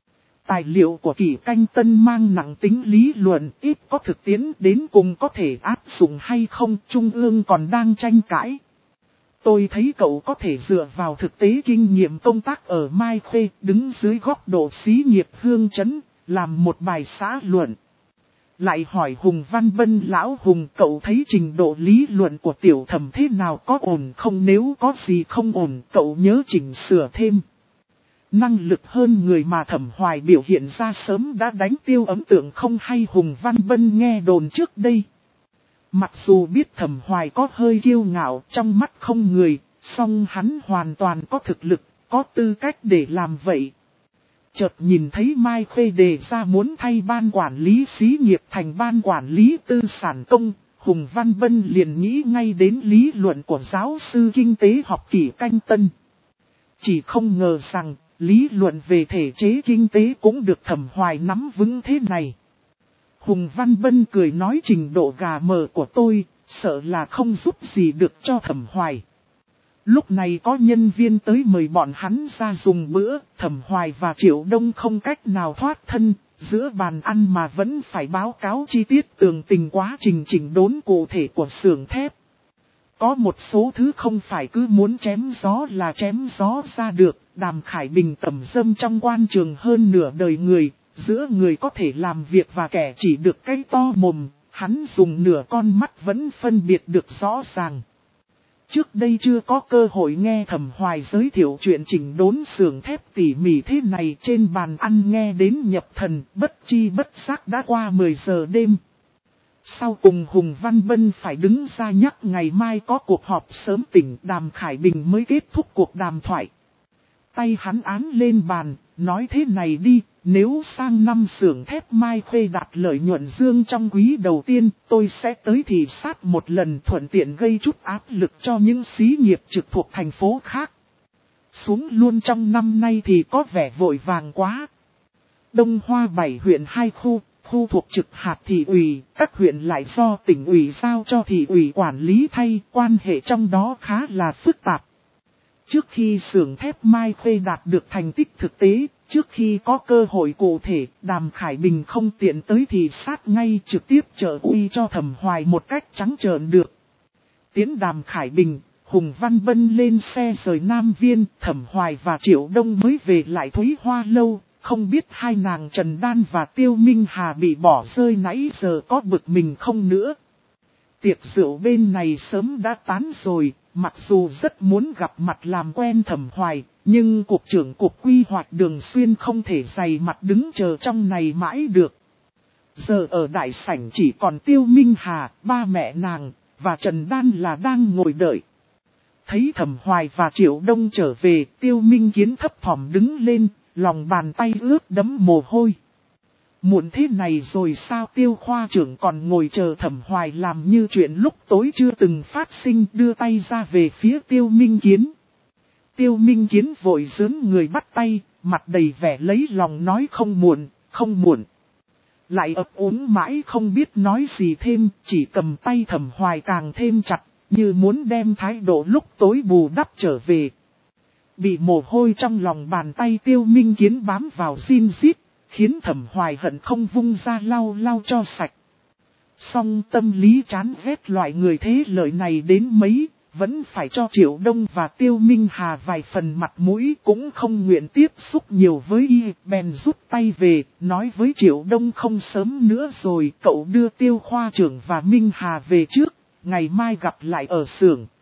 Tài liệu của Kỷ Canh Tân mang nặng tính lý luận, ít có thực tiễn, đến cùng có thể áp dụng hay không, Trung ương còn đang tranh cãi. Tôi thấy cậu có thể dựa vào thực tế kinh nghiệm công tác ở Mai Khê, đứng dưới góc độ xí nghiệp Hương Trấn, làm một bài xã luận. Lại hỏi Hùng Văn Bân lão Hùng, cậu thấy trình độ lý luận của Tiểu Thẩm thế nào, có ổn không, nếu có gì không ổn cậu nhớ chỉnh sửa thêm. Năng lực hơn người mà Thẩm Hoài biểu hiện ra sớm đã đánh tiêu ấn tượng không hay Hùng Văn Bân nghe đồn trước đây. Mặc dù biết Thẩm Hoài có hơi kiêu ngạo, trong mắt không người, song hắn hoàn toàn có thực lực, có tư cách để làm vậy. Chợt nhìn thấy Mai Khê đề ra muốn thay ban quản lý xí nghiệp thành ban quản lý tư sản công, Hùng Văn Bân liền nghĩ ngay đến lý luận của giáo sư kinh tế học Kỷ Canh Tân. Chỉ không ngờ rằng, lý luận về thể chế kinh tế cũng được Thẩm Hoài nắm vững thế này. Hùng Văn Bân cười nói trình độ gà mờ của tôi, sợ là không giúp gì được cho Thẩm Hoài. Lúc này có nhân viên tới mời bọn hắn ra dùng bữa, Thẩm Hoài và Triệu Đông không cách nào thoát thân, giữa bàn ăn mà vẫn phải báo cáo chi tiết tường tình quá trình chỉnh đốn cụ thể của xưởng thép. Có một số thứ không phải cứ muốn chém gió là chém gió ra được, Đàm Khải Bình tẩm dâm trong quan trường hơn nửa đời người, giữa người có thể làm việc và kẻ chỉ được cái to mồm, hắn dùng nửa con mắt vẫn phân biệt được rõ ràng. Trước đây chưa có cơ hội nghe Thẩm Hoài giới thiệu chuyện chỉnh đốn xưởng thép tỉ mỉ thế này, trên bàn ăn nghe đến nhập thần, bất chi bất giác đã qua mười giờ đêm. Sau cùng Hùng Văn Bân phải đứng ra nhắc ngày mai có cuộc họp sớm tỉnh, Đàm Khải Bình mới kết thúc cuộc đàm thoại. Tay hắn án lên bàn, nói thế này đi, nếu sang năm xưởng thép Mai Khê đạt lợi nhuận dương trong quý đầu tiên, tôi sẽ tới thị sát một lần, thuận tiện gây chút áp lực cho những xí nghiệp trực thuộc thành phố khác. Xuống luôn trong năm nay thì có vẻ vội vàng quá. Đông Hoa bảy huyện hai khu, khu thuộc trực hạt thị ủy, các huyện lại do tỉnh ủy giao cho thị ủy quản lý thay, quan hệ trong đó khá là phức tạp. Trước khi xưởng thép Mai Khê đạt được thành tích thực tế, trước khi có cơ hội cụ thể, Đàm Khải Bình không tiện tới thị sát ngay, trực tiếp trợ uy cho Thẩm Hoài một cách trắng trợn được. Tiến Đàm Khải Bình, Hùng Văn Bân lên xe rời Nam Viên, Thẩm Hoài và Triệu Đông mới về lại Thúy Hoa Lâu, không biết hai nàng Trần Đan và Tiêu Minh Hà bị bỏ rơi nãy giờ có bực mình không nữa. Tiệc rượu bên này sớm đã tán rồi, mặc dù rất muốn gặp mặt làm quen Thẩm Hoài, nhưng cục trưởng cục quy hoạch Đường Xuyên không thể dày mặt đứng chờ trong này mãi được. Giờ ở đại sảnh chỉ còn Tiêu Minh Hà, ba mẹ nàng, và Trần Đan là đang ngồi đợi. Thấy Thẩm Hoài và Triệu Đông trở về, Tiêu Minh Kiến thấp thỏm đứng lên, lòng bàn tay ướt đẫm mồ hôi. Muộn thế này rồi sao? Tiêu khoa trưởng còn ngồi chờ Thẩm Hoài làm như chuyện lúc tối chưa từng phát sinh, đưa tay ra về phía Tiêu Minh Kiến. Tiêu Minh Kiến vội giớn người bắt tay, mặt đầy vẻ lấy lòng nói không muộn, không muộn. Lại ấp úng mãi không biết nói gì thêm, chỉ cầm tay Thẩm Hoài càng thêm chặt, như muốn đem thái độ lúc tối bù đắp trở về. Bị mồ hôi trong lòng bàn tay Tiêu Minh Kiến bám vào zin zít, khiến Thẩm Hoài hận không vung ra lau lau cho sạch. Song tâm lý chán ghét loại người thế lợi này đến mấy, vẫn phải cho Triệu Đông và Tiêu Minh Hà vài phần mặt mũi, cũng không nguyện tiếp xúc nhiều với y, bèn rút tay về, nói với Triệu Đông không sớm nữa rồi, cậu đưa Tiêu khoa trưởng và Minh Hà về trước, ngày mai gặp lại ở xưởng.